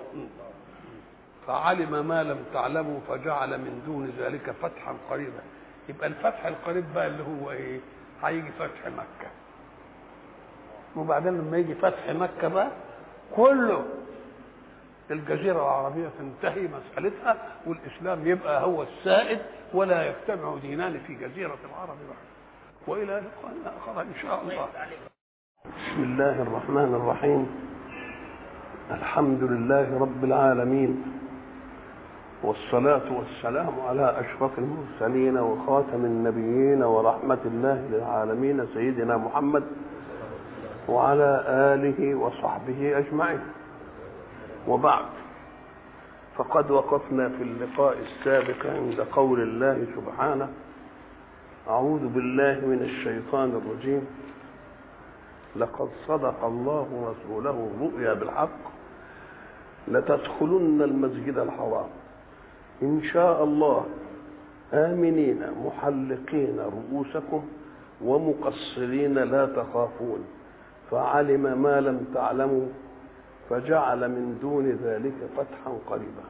فعلم ما لم تعلموا فجعل من دون ذلك فتحا قريبا. يبقى الفتح القريب بقى اللي هو ايه؟ هيجي فتح مكه. وبعدين لما يجي فتح مكه بقى كله الجزيرة العربية تنتهي مسألتها والإسلام يبقى هو السائد ولا يجتمع دينان في جزيرة العرب بعد. وإلى لقاء آخر إن شاء الله. بسم الله الرحمن الرحيم. الحمد لله رب العالمين، والصلاة والسلام على أشرف المرسلين وخاتم النبيين ورحمة الله للعالمين سيدنا محمد وعلى آله وصحبه أجمعين. وبعد، فقد وقفنا في اللقاء السابق عند قول الله سبحانه: أعوذ بالله من الشيطان الرجيم، لقد صدق الله رسوله الرؤيا بالحق لتدخلن المسجد الحرام إن شاء الله آمنين محلقين رؤوسكم ومقصرين لا تخافون فعلم ما لم تعلموا فجعل من دون ذلك فتحا قريبا.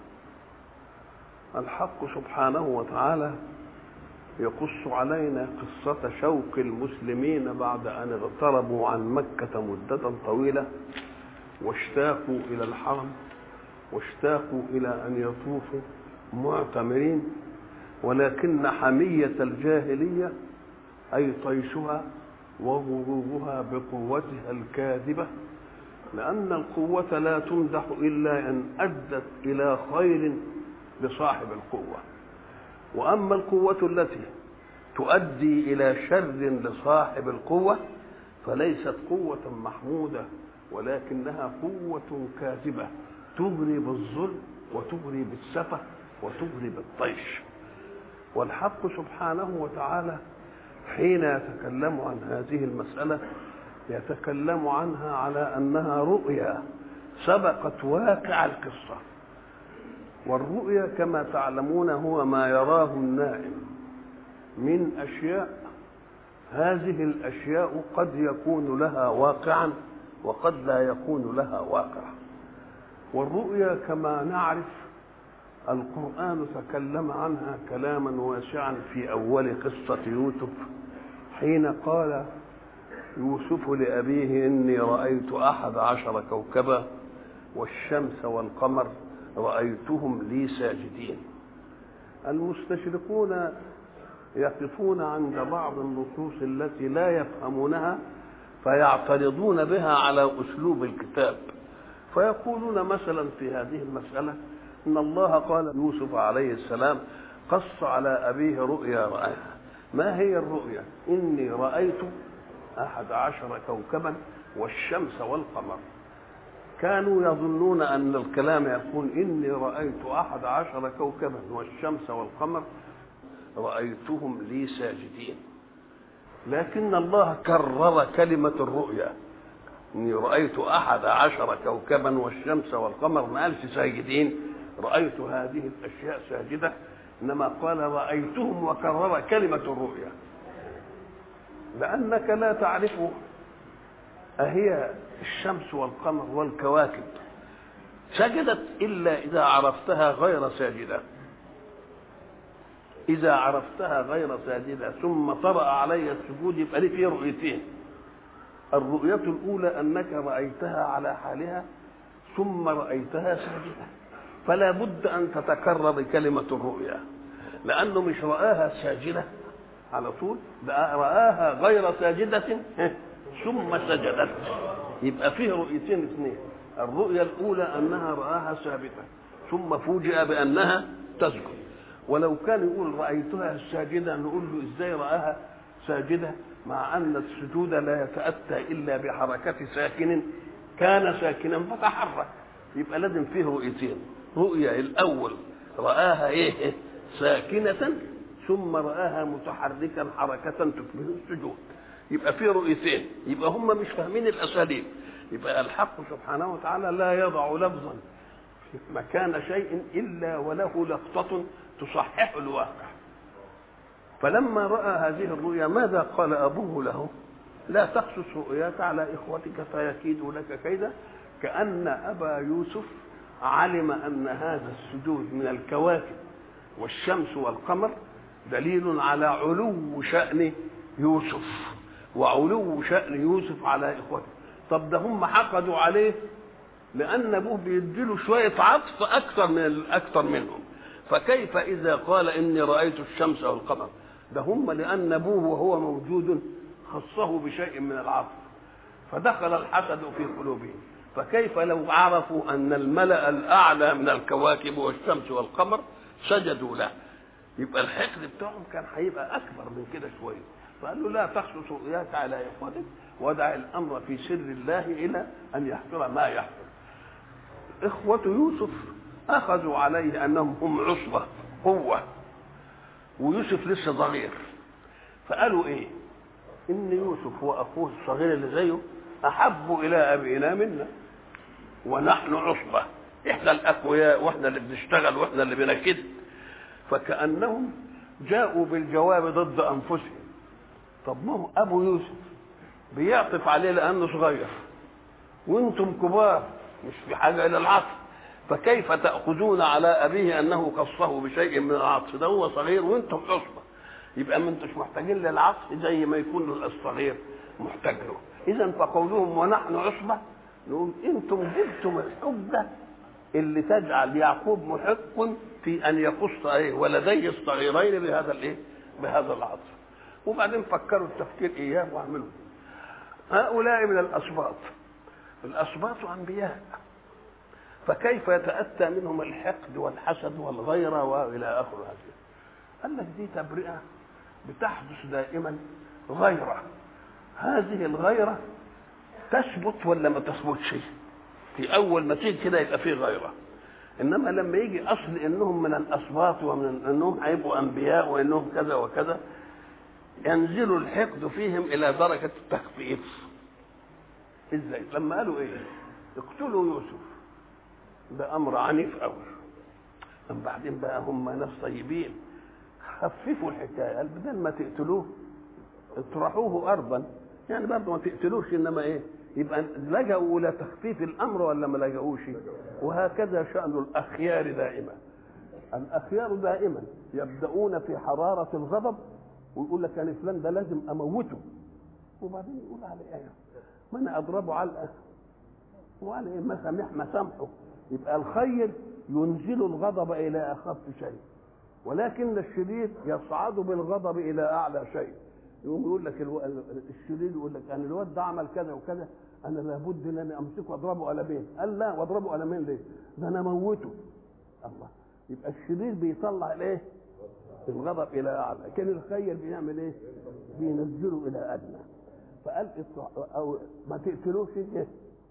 الحق سبحانه وتعالى يقص علينا قصة شوق المسلمين بعد أن اغتربوا عن مكة مدة طويلة واشتاقوا إلى الحرم واشتاقوا إلى أن يطوفوا معتمرين، ولكن حمية الجاهلية أي طيشها وغرورها بقوتها الكاذبة، لأن القوة لا تمدح إلا أن أدت إلى خير لصاحب القوة، وأما القوة التي تؤدي إلى شر لصاحب القوة فليست قوة محمودة، ولكنها قوة كاذبة تغري بالظلم وتغري بالسفه وتغري بالطيش. والحق سبحانه وتعالى حين يتكلم عن هذه المسألة يتكلم عنها على أنها رؤيا سبقت واقع القصة، والرؤيا كما تعلمون هو ما يراه النائم من أشياء، هذه الأشياء قد يكون لها واقعا وقد لا يكون لها واقع. والرؤيا كما نعرف القرآن تكلم عنها كلاما واسعا في أول قصة يوسف حين قال يوسف لأبيه: إني رأيت 11 كوكبا والشمس والقمر رأيتهم لي ساجدين. المستشرقون يقفون عند بعض النصوص التي لا يفهمونها فيعترضون بها على أسلوب الكتاب، فيقولون مثلا في هذه المسألة إن الله قال يوسف عليه السلام قص على أبيه رؤيا رأيها. ما هي الرؤيا؟ إني رأيت 11 كوكبا والشمس والقمر. كانوا يظنون أن الكلام يقول إني رأيت 11 كوكبا والشمس والقمر رأيتهم لي ساجدين، لكن الله كرر كلمة الرؤيا، إني رأيت 11 كوكبا والشمس والقمر، ما قالش ساجدين رأيت هذه الأشياء ساجدة، إنما قال رأيتهم وكرر كلمة الرؤيا، لأنك لا تعرف أهي الشمس والقمر والكواكب سجدت إلا إذا عرفتها غير ساجدة. إذا عرفتها غير ساجدة ثم طرأ علي السجود يبقى لي فيه رؤيتين. الرؤية الأولى أنك رأيتها على حالها ثم رأيتها ساجدة، فلا بد أن تتكرر كلمة الرؤيا، لأنه مش رآها ساجدة على طول، ده رآها غير ساجدة ثم سجدت، يبقى فيه رؤيتين اثنين. الرؤيا الأولى أنها رآها ثابتة ثم فوجئ بأنها تسجد، ولو كان يقول رأيتها ساجدة نقول له إزاي رآها ساجدة مع أن السجود لا يتأتى إلا بحركة ساكن كان ساكنا فتحرك، يبقى لازم فيه رؤيتين. رؤيا الأول رآها إيه؟ ساكنة، ثم رآها متحركا حركة تشبه السجود، يبقى فيه رؤيتين. يبقى هم مش فاهمين الأساليب. يبقى الحق سبحانه وتعالى لا يضع لفظا في مكان شيء إلا وله لقطة تصحح الواقع. فلما رأى هذه الرؤيا ماذا قال أبوه له؟ لا تقصص رؤياك على إخوتك فيكيدوا لك كيدا. كأن أبا يوسف علم أن هذا السجود من الكواكب والشمس والقمر دليل على علو شأن يوسف وعلو شأن يوسف على إخوته. طب ده هم حقدوا عليه لان ابوه بيديله شويه عطف اكثر منهم. فكيف اذا قال اني رايت الشمس والقمر؟ ده هم لان ابوه وهو موجود خصه بشيء من العطف، فدخل الحسد في قلوبهم. فكيف لو عرفوا ان الملأ الاعلى من الكواكب والشمس والقمر سجدوا له؟ يبقى الحقد بتاعهم كان هيبقى اكبر من كده شويه. فقال له لا تخصص رؤياك على اخوتك ودع الامر في سر الله الى ان يحصل ما يحصل. اخوه يوسف اخذوا عليه انهم هم عصبه قوه، ويوسف لسه صغير، فقالوا ايه؟ ان يوسف واخوه الصغير اللي زيه احب الى ابينا منا ونحن عصبه، احنا الاقوياء واحنا اللي بنشتغل واحنا اللي بنكد. فكانهم جاءوا بالجواب ضد انفسهم. طب ما هو ابو يوسف بيعطف عليه لانه صغير وانتم كبار، مش في حاجه الى العطف، فكيف تاخذون على ابيه انه خصه بشيء من العطف؟ ده هو صغير وانتم عصبه، يبقى ما انتوش محتاجين للعطف زي ما يكون الصغير محتاج له. اذا فقولهم ونحن عصبه، نقول انتم جبتم الحجه اللي تجعل يعقوب محق في ان يخص ولديه الصغيرين بهذا العطف. وبعدين فكروا التفكير اياه واعملوا. هؤلاء من الاسباط، الاسباط انبياء، فكيف يتاتى منهم الحقد والحسد والغيره والى اخر هذه؟ قال لك دي تبرئه بتحدث دائما غيره. هذه الغيره تثبت ولا ما تثبتش؟ في اول ما تيجي كده يبقى فيه غيره، انما لما يجي اصل انهم من الاسباط ومن انهم هيبقوا انبياء وانهم كذا وكذا، ينزل الحقد فيهم الى درجه التخفيف. ازاي؟ لما قالوا ايه؟ اقتلوا يوسف، ده امر عنيف قوي. من بعدين بقى هم ناس طيبين خففوا الحكايه، قال بدل ما تقتلوه اطرحوه ارضا، يعني برضه ما تقتلوش، انما ايه؟ يبقى لجأوا الى تخفيف الامر ولا ما لجأوش؟ وهكذا شأن الاخيار دائما. الاخيار دائما يبدأون في حراره الغضب ويقول لك يعني فلان ده لازم اموته، وبعدين يقول على ايه؟ ما انا اضربه علقه وعلى ايه؟ ما سامحه. يبقى الخير ينزل الغضب الى اخف شيء، ولكن الشديد يصعد بالغضب الى اعلى شيء. يقوم يقول لك الشديد يقول لك انا الواد ده عمل كذا وكذا، انا لابد ان انا امسكه واضربه قلمين. قال لا، واضربه قلمين ليه؟ ده انا اموته. الله. يبقى الشديد بيطلع الايه؟ الغضب الى اعلى، لكن الخير بيعمل ايه؟ بينزله الى ادنى. فقال او ما تقتلوش ايه؟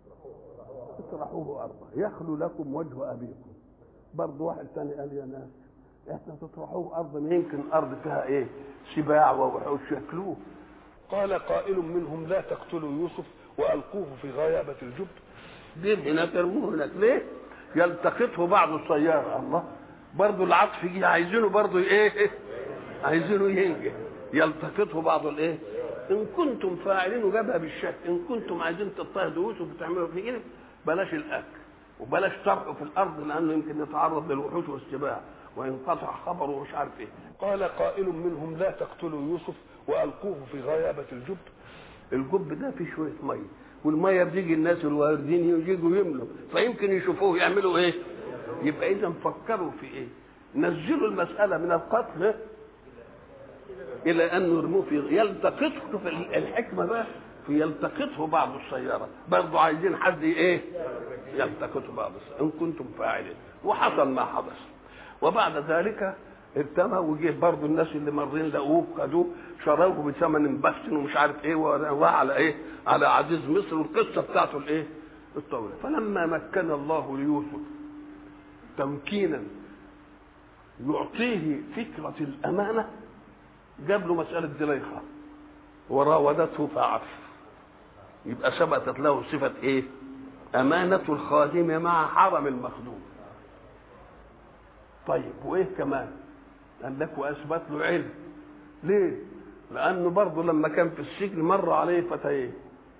اطرحوه ارضا يخلو لكم وجه ابيكم. برضه واحد ثاني قال يا ناس احنا تطرحوه ارضا يمكن ارض فيها ايه؟ سباع ووحوش ياكلوه. قال قائل منهم لا تقتلوا يوسف والقوه في غيابه الجب. دين هناك ارموه هناك، ليه؟ يلتقطه بعض السياره. الله، برضه العطف يجي عايزينه برضه ايه؟ عايزينه ينجح، يلتقطه بعض الايه؟ ان كنتم فاعلين، وجابها بالشك، ان كنتم عايزين تضطهدوا يوسف وتعملوا في ايه؟ بلاش الاكل وبلاش طرحه في الارض لانه يمكن يتعرض للوحوش والسباع وينقطع خبره ومش عارف ايه. قال قائل منهم لا تقتلوا يوسف والقوه في غيابه الجب. الجب ده فيه شويه ميه، والميه بتيجي الناس الواردين يجوا يملوا، فيمكن يشوفوه يعملوا ايه؟ يبقى اذا فكروا في ايه؟ نزلوا المساله من القتل الى ان يرموه في يلتقطه. في الحكمه بقى في يلتقطه بعض السياره، برضه عايزين حد ايه؟ يلتقطه بعض السياره ان كنتم فاعلين. وحصل ما حدث. وبعد ذلك ارتمى وجه برضه الناس اللي مارين لقوه خدوه شروه بثمن بخس ومش عارف ايه، وعلى ايه؟ على عزيز مصر، والقصه بتاعته الايه؟ الطويله. فلما مكن الله ليوسف تمكينا يعطيه فكره الامانه، جاب له مساله زليخه وراودته فعف. يبقى ثبتت له صفه ايه؟ امانه الخادم مع حرم المخدوم. طيب وايه كمان؟ قال لك واثبت له علم. ليه؟ لانه برضه لما كان في السجن مر عليه فتيين،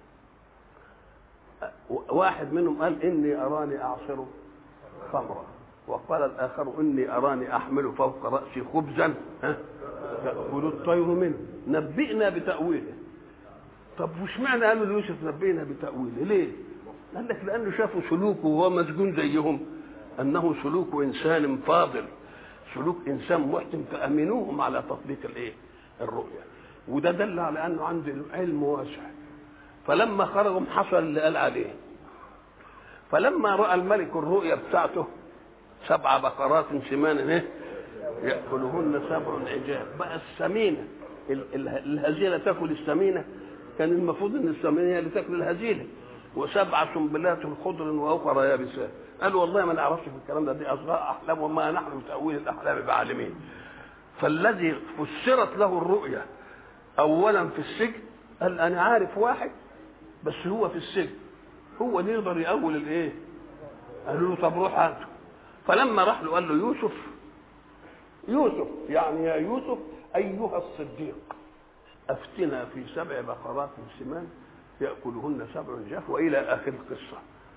واحد منهم قال اني اراني اعصر خمرا، وقال الاخر اني اراني احمل فوق راسي خبزا تاكل الطير منه، نبئنا بتاويله. طب وش معنى قالوا ليوسف نبئنا بتاويله؟ ليه؟ قال لك لانه شافوا سلوكه وهو مسجون زيهم انه سلوك انسان فاضل، سلوك انسان محسن، فامنوهم على تطبيق الايه؟ الرؤيا. وده دل على انه عنده علم واسع. فلما خرجوا حصل اللي قال عليه. فلما راى الملك الرؤيا بتاعته 7 بقرات سمان ياكلهن 7 عجاف، بقى السمينه الهزيله تاكل السمينه، كان المفروض ان السمينه هي اللي تاكل الهزيله، و7 سنبلات خضر واخرى يابسات. قالوا والله ما نعرفش في الكلام ده، دي اصغاء احلام وما نحن بتاويل الاحلام بعالمين. فالذي فسرت له الرؤيا اولا في السجن قال انا عارف واحد بس هو في السجن، هو اللي يقدر يأول الايه؟ قالوا له طب روح هاته. فلما راح له قال له يوسف يعني يا يوسف ايها الصديق افتنا في 7 بقرات سمان ياكلهن 7 عجاف والى اخر القصه.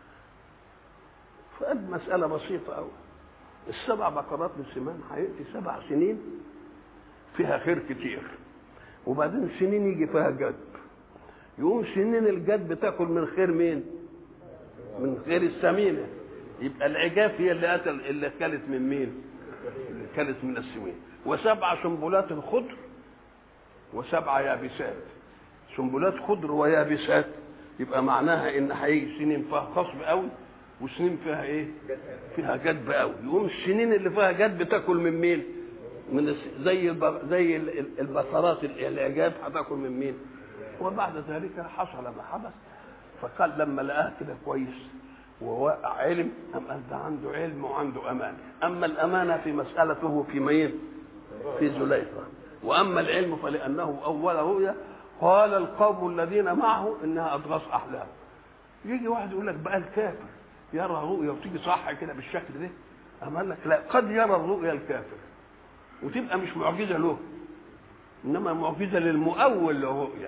فقال مساله بسيطه قوي، ال7 بقرات سمان هياتي 7 سنين فيها خير كتير، وبعدين سنين يجي فيها جد، يقوم سنين الجد بتاكل من خير مين؟ من خير السمينه. يبقى العجاف هي اللي اكلت من مين؟ اللي اكلت من السمين. و7 سنبلات خضر و7 يابسات، سنبلات خضر ويابسات، يبقى معناها ان هيجي سنين فيها خصب قوي وسنين فيها ايه؟ فيها جدب قوي. يقوم السنين اللي فيها جدب تاكل من مين؟ من زي البقرات العجاف هتاكل من مين؟ وبعد ذلك حصل ما حدث. فقال لما لقاه كده كويس وواقع علم، قال ده عنده علم وعنده امانه. اما الامانه في مسالته في مين؟ في زليخه. واما العلم فلانه اول رؤيا قال القوم الذين معه انها اضغاث احلام. يجي واحد يقول لك بقى الكافر يرى رؤيا وتيجي صح كده بالشكل ده، قال لك لا، قد يرى الرؤيا الكافر وتبقى مش معجزه له، انما معجزه للمؤول للرؤيا.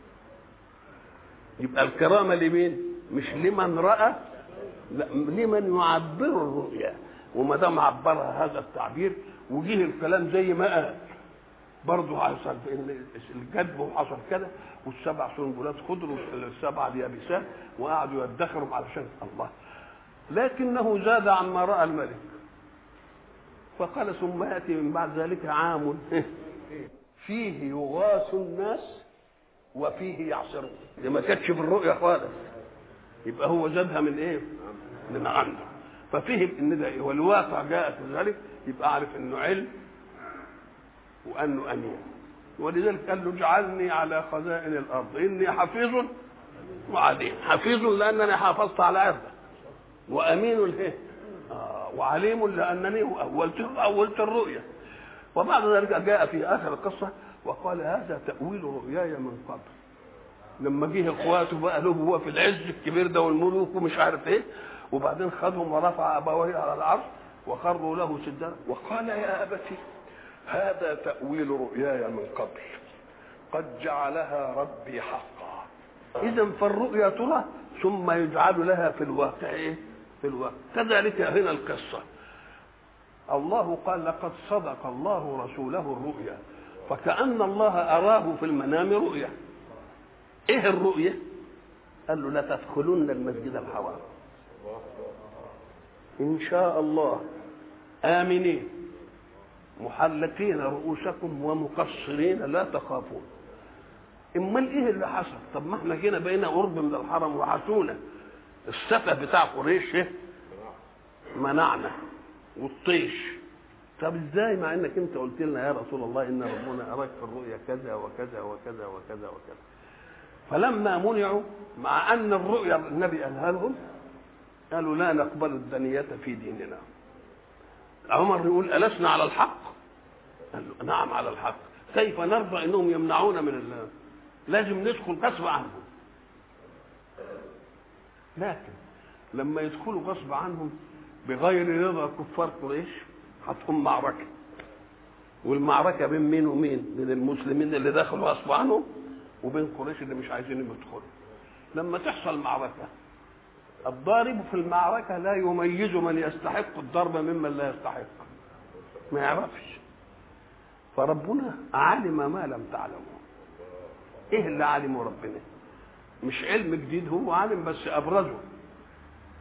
يبقى الكرامه لمين؟ مش لمن راى، لا، لمن يعبر الرؤيا. وما دام عبرها هذا التعبير وجيه الكلام زي ما قال، برضه حصل الجدب وحصل كده، وال7 سنبلات خضر وال7 يابسات، وقعدوا يدخروا علشان الله. لكنه زاد عما راى الملك، فقال ثم ياتي من بعد ذلك عام فيه يغاث الناس وفيه يعصرون. دي ما كانتش في الرؤيا خالص، يبقى هو زادها من ايه؟ من عنده. ففهم ان ده والواقع جاءت ذلك، يبقى عارف انه علم وانه امين. ولذلك قال له اجعلني على خزائن الارض اني حفيظ وعليم. حفيظ لانني حافظت على عرضه، وامين له وعليم لانني اولت الرؤيا. وبعد ذلك جاء في اخر القصه وقال هذا تاويل رؤياي من قبل. لما جه اخواته بقى له هو في العز الكبير ده والملوك ومش عارف ايه، وبعدين خدهم ورفع ابويه على العرش وخروا له سجدا وقال يا ابتي هذا تاويل رؤياي من قبل قد جعلها ربي حقا. اذا فالرؤيا ترى ثم يجعل لها في الواقع ايه؟ في الواقع. كذلك هنا القصه، الله قال لقد صدق الله رسوله الرؤيا، فكأن الله أراه في المنام رؤيا. ايه الرؤيا؟ قال له لا تدخلن المسجد الحرام ان شاء الله امنين محلقين رؤوسكم ومقصرين لا تخافون. امال ايه اللي حصل؟ طب ما احنا جينا بقينا قرب من الحرم وعسونا السفه بتاع قريش منعنا والطيش. طب ازاي مع انك انت قلت لنا يا رسول الله ان ربنا اراك في الرؤيا كذا وكذا وكذا وكذا وكذا؟ فلما منعوا مع ان الرؤيا النبي قالها لهم قالوا لا نقبل الدنية في ديننا. عمر يقول ألسنا على الحق؟ قال له نعم على الحق. كيف نرضى انهم يمنعونا من الله؟ لازم ندخل غصب عنهم. لكن لما يدخلوا غصب عنهم بغير رضا كفار قريش هتقوم معركه، والمعركه بين مين ومين؟ بين المسلمين اللي دخلوا غصب عنهم وبين قريش اللي مش عايزين يدخلوا. لما تحصل معركه الضارب في المعركه لا يميز من يستحق الضرب ممن لا يستحق، ما يعرفش. فربنا علم ما لم تعلموا. ايه اللي علمه ربنا؟ مش علم جديد، هو عالم بس ابرزه.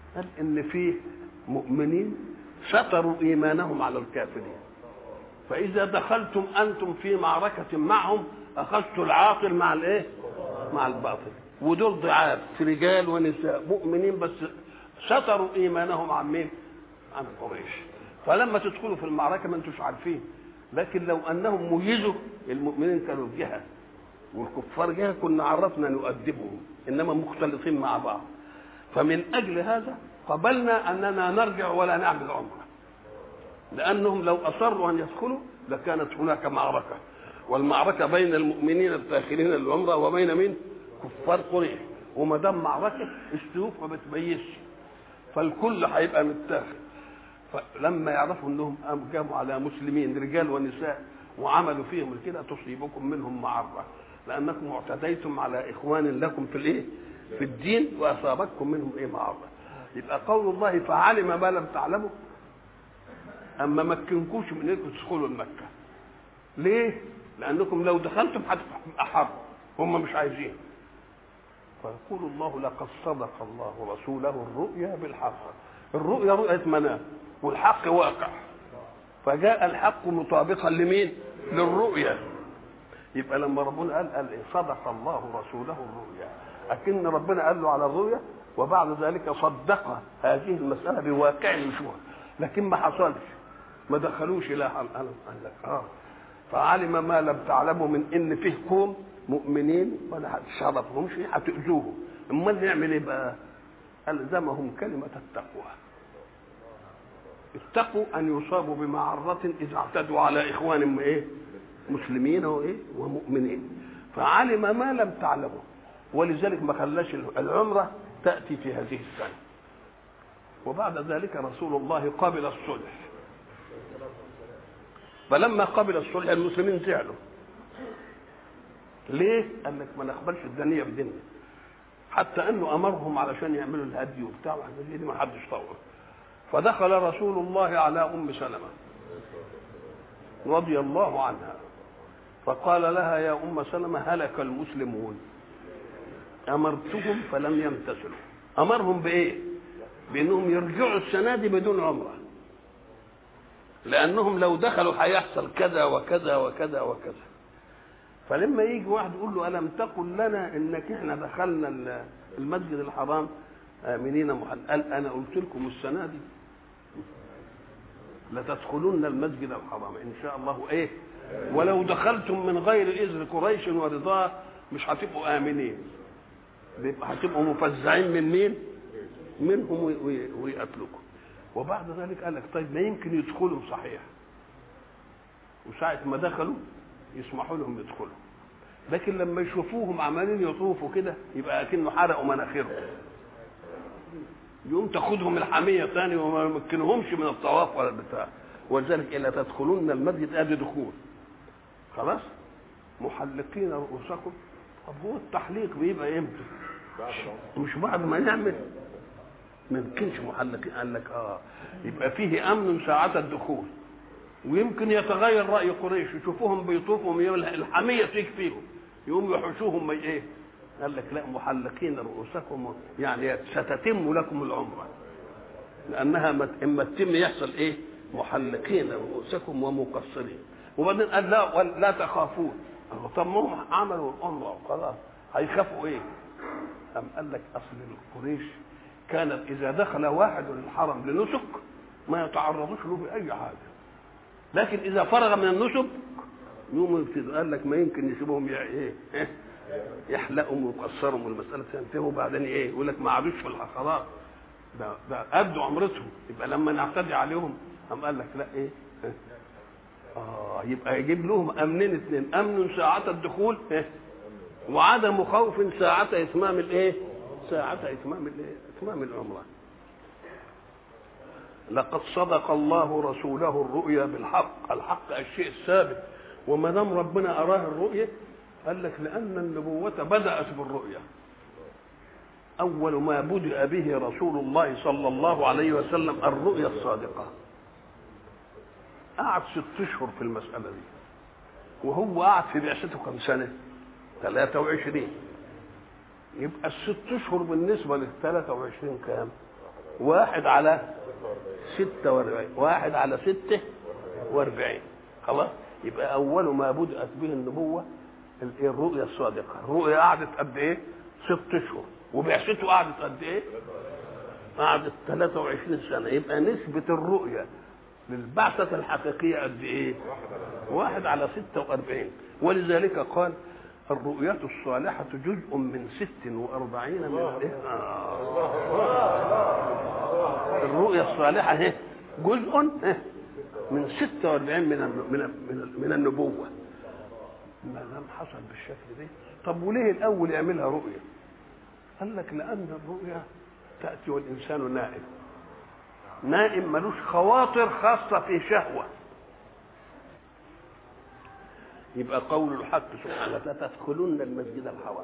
قال ان فيه مؤمنين ستروا ايمانهم على الكافرين، فاذا دخلتم انتم في معركه معهم اخذتوا العاطل مع الايه؟ مع الباطل. ودول ضعاف في رجال ونساء مؤمنين بس ستروا ايمانهم عن مين؟ عن قريش. فلما تدخلوا في المعركه ما انتوش عارفين، لكن لو انهم ميزوا المؤمنين كانوا في جهه والكفار جهه كنا عرفنا نؤدبهم، انما مختلطين مع بعض. فمن اجل هذا قبلنا اننا نرجع ولا نعمل عمره، لانهم لو اصروا ان يدخلوا لكانت هناك معركه، والمعركه بين المؤمنين الداخلين للعمره وبين من؟ كفار قريش. وما دام معركه السيوف ما بتميزش، فالكل هيبقى متاخد. فلما يعرفوا انهم قاموا على مسلمين رجال ونساء وعملوا فيهم كده تصيبكم منهم معره، لانكم اعتديتم على اخوان لكم في الايه؟ في الدين، واصابتكم منهم ايه؟ معره. يبقى قول الله فعلم ما لم تعلموا، اما مكنكوش من انكم تدخلوا المكه. ليه؟ لانكم لو دخلتم هتبقى حرب، هم مش عايزين. فيقول الله لقد صدق الله رسوله الرؤيا بالحق. الرؤيا رؤيه منام، والحق واقع، فجاء الحق مطابقا لمين؟ للرؤيا. يبقى لما ربنا قال صدق الله رسوله الرؤيا، لكن ربنا قال له على الرؤيا وبعد ذلك صدق هذه المساله بواقع الشهر، لكن ما حصلش، ما دخلوش الى قال لك فعلم ما لم تعلموا من ان فيه قوم مؤمنين ولا هتشرفهمش هتؤذوهم. امال نعمل ايه بقى؟ الزمهم كلمه التقوى. اتقوا ان يصابوا بمعره اذا اعتدوا على اخوان ايه؟ مسلمين وايه؟ ومؤمنين. فعلم ما لم تعلموا، ولذلك ما خلاش العمره تاتي في هذه السنه. وبعد ذلك رسول الله قبل الصلح، فلما قبل الصلح المسلمين زعلوا. ليه؟ قال لك ما نقبلش الدنيا بدنيا، حتى انه امرهم علشان يعملوا الهدي وبتاع والحاجات دي ما حدش طوع. فدخل رسول الله على ام سلمة رضي الله عنها فقال لها يا ام سلمة هلك المسلمون، امرتهم فلم يمتثلوا. امرهم بايه؟ بانهم يرجعوا السنه دي بدون عمره، لانهم لو دخلوا هيحصل كذا وكذا وكذا وكذا. فلما يجي واحد يقول له الم تقل لنا انك احنا دخلنا المسجد الحرام امنين قال انا قلت لكم السنه دي لتدخلون المسجد الحرام ان شاء الله ايه، ولو دخلتم من غير اذن قريش ورضاه مش هتبقوا امنين، هتبقوا مفزعين من مين؟ منهم ويقتلوكم. وبعد ذلك قال لك طيب ما يمكن يدخلوا صحيح، وساعه ما دخلوا يسمحوا لهم يدخلوا، لكن لما يشوفوهم عمالين يطوفوا كده يبقى اكنه حرقوا مناخيرهم، يقوم تاخدهم الحميه ثاني وما يمكنهمش من الطواف ولا البتاع. ولذلك الا تدخلون المسجد ادي دخول خلاص محلقين رؤوسكم. طب هو التحليق بيبقى امتى؟ مش بعد ما نعمل، ما يمكنش محلقين. قال لك يبقى فيه امن ساعه الدخول، ويمكن يتغير راي قريش يشوفوهم بيطوفوا الحميه تكفيهم يقوم يحشوهم ايه؟ قال لك لا محلقين رؤوسكم، يعني ستتم لكم العمره، لانها اما تتم يحصل ايه؟ محلقين رؤوسكم ومقصرين. وبعدين قال لا تخافون. طب ما هم عملوا العمره وخلاص هيخافوا ايه؟ قال لك اصل القريش كانت اذا دخل واحد للحرم لنسك ما يتعرضوش له باي حاجه، لكن اذا فرغ من النسك يوم قال لك ما يمكن يسيبهم يحلقهم ويقصرهم والمساله تنتهي، وبعدين ايه؟ يقول لك ما عادوش في الحصرات، ده ابدوا عمرتهم. يبقى لما نعتدي عليهم قال لك لا ايه؟ يبقى يجيب لهم امنين اثنين، امن ساعه الدخول وعدم خوف ساعه اتمام الايه؟ ساعه اتمام العمره. لقد صدق الله رسوله الرؤيا بالحق. الحق الشيء الثابت، وما دام ربنا اراه الرؤيه قال لك لان النبوه بدات بالرؤيا. اول ما بدأ به رسول الله صلى الله عليه وسلم الرؤيا الصادقه. قعد 6 اشهر في المساله دي، وهو قعد في بعثته كم سنه؟ 23. يبقى ال6 اشهر بالنسبه لل23 كام؟ 1 على 46 1 على 46 خلاص. يبقى اول ما بدأت به النبوة الرؤيا الصادقة. الرؤيا قعدت قد ايه؟ 6 اشهر. وبعثته قعدت قد ايه؟ قعدت 23 سنة. يبقى نسبة الرؤيا للبعثة الحقيقية قد ايه؟ 1 على 46. ولذلك قال الرؤية الصالحة جزء من 46 من الرؤيا الصالحة هي جزء من 46 من النبوة. ما دام حصل بالشكل ده، طب وليه الأول يعملها رؤية؟ قال لك لأن الرؤيا تأتي والإنسان نائم ملوش خواطر خاصة في شهوة. يبقى قول الحق سبحانه وتعالى تدخلن المسجد الحرام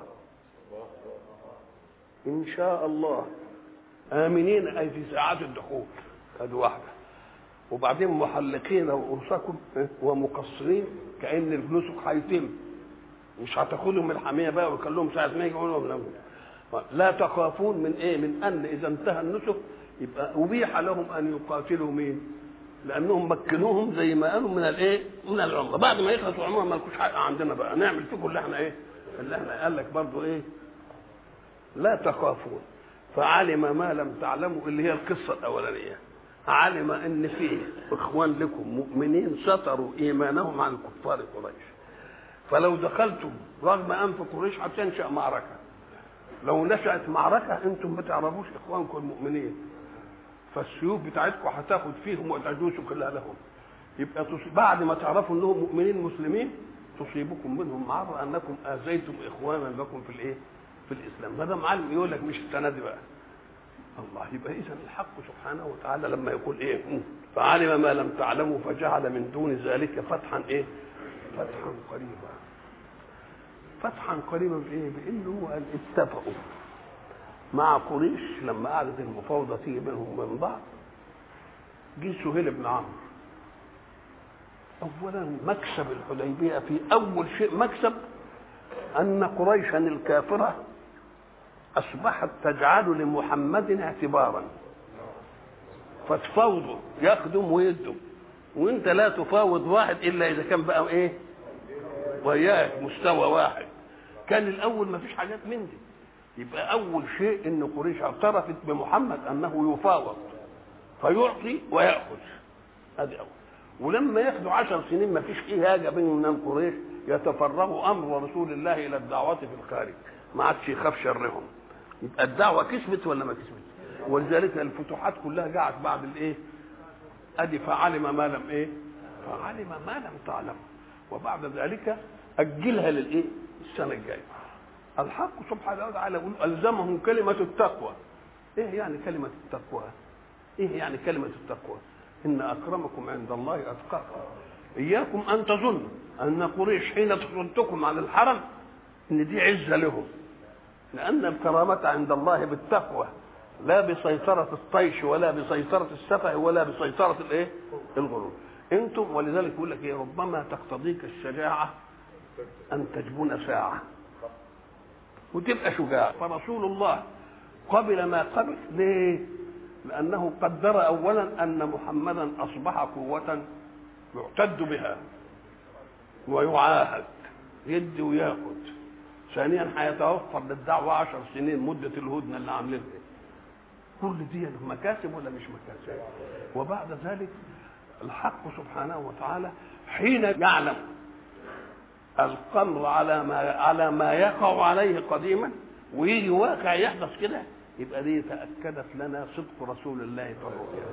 إن شاء الله آمنين، أي في ساعات الدخول. هذه واحدة. وبعدين محلقين رؤوسكم ومقصرين كأن النسك هيتم، مش هتاخدهم من الحمية بقى ويخلوهم ساعة ما يقولوا لا تخافون من ايه؟ من ان اذا انتهى النسك يبقى ابيح لهم ان يقاتلوا مين؟ لانهم مكنوهم زي ما قالوا من الايه؟ من العمره. بعد ما يخلصوا العمره ما لكوش حق عندنا بقى، نعمل فيكم اللي احنا ايه؟ اللي احنا قال لك برضه ايه؟ لا تخافون فعلم ما لم تعلموا، اللي هي القصه الاولانيه. علم ان فيه اخوان لكم مؤمنين ستروا ايمانهم عن كفار قريش، فلو دخلتم رغم انف قريش هتنشا معركه. لو نشأت معركة انتم ما تعرفوش اخوانكم المؤمنين، فالسيوف بتاعتكم هتاخد فيهم وتجوسوا كلها لهم. يبقى بعد ما تعرفوا انهم مؤمنين مسلمين تصيبكم منهم معرة انكم اذيتم اخوانا لكم في الايه؟ في الاسلام. ما دام علم يقول لك مش السنه دي بقى. الله. يبقى اذا الحق سبحانه وتعالى لما يقول ايه؟ فعلم ما لم تعلموا فجعل من دون ذلك فتحا ايه؟ فتحا قريبا. فتحا قريبا بايه؟ بانه قال اتفقوا مع قريش لما قعدت المفاوضه تيجي بينهم وبين بعض. جه سهيل بن عمرو. اولا مكسب الحديبيه في اول شيء مكسب ان قريشا الكافره اصبحت تجعل لمحمد اعتبارا، فتفاوضوا يخدم ويدم، وانت لا تفاوض واحد الا اذا كان بقى ايه؟ وياك مستوى واحد. كان الاول ما فيش حاجات من دي. يبقى اول شيء ان قريش اعترفت بمحمد انه يفاوض فيعطي وياخذ. ادي اول. ولما ياخدوا 10 سنين ما فيش ايه حاجه بينهم من قريش، يتفرغوا امر رسول الله الى الدعوه في الخارج، ما عادش يخاف شرهم. يبقى الدعوه كسبت ولا ما كسبت؟ ولذلك الفتوحات كلها جاءت بعد الايه؟ ادي فعلم ما لم ايه؟ فعلم ما لم تعلم، وبعد ذلك اجلها للايه؟ السنه الجايه. الحق سبحانه وتعالى يقول الزمهم كلمه التقوى. ايه يعني كلمه التقوى؟ ايه يعني كلمه التقوى؟ ان اكرمكم عند الله اتقاكم. اياكم ان تظنوا ان قريش حين تصدكم عن الحرم ان دي عزه لهم، لان الكرامه عند الله بالتقوى، لا بسيطره الطيش ولا بسيطره السفه ولا بسيطره الايه؟ الغرور. انتم ولذلك يقول لك ايه؟ ربما تقتضيك الشجاعه ان تجبن ساعه وتبقى شجاع. فرسول الله قبل ما قبل. ليه؟ لانه قدر اولا ان محمدا اصبح قوه يعتد بها ويعاهد، يدي وياخد. ثانيا هيتوفر للدعوه 10 سنين مده الهدنه اللي عاملينها. كل دي مكاسب ولا مش مكاسب؟ وبعد ذلك الحق سبحانه وتعالى حين يعلم القمر على ما يقع عليه قديما ويجي واقع يحدث كده، يبقى دي تأكدت لنا صدق رسول الله في الرؤيا.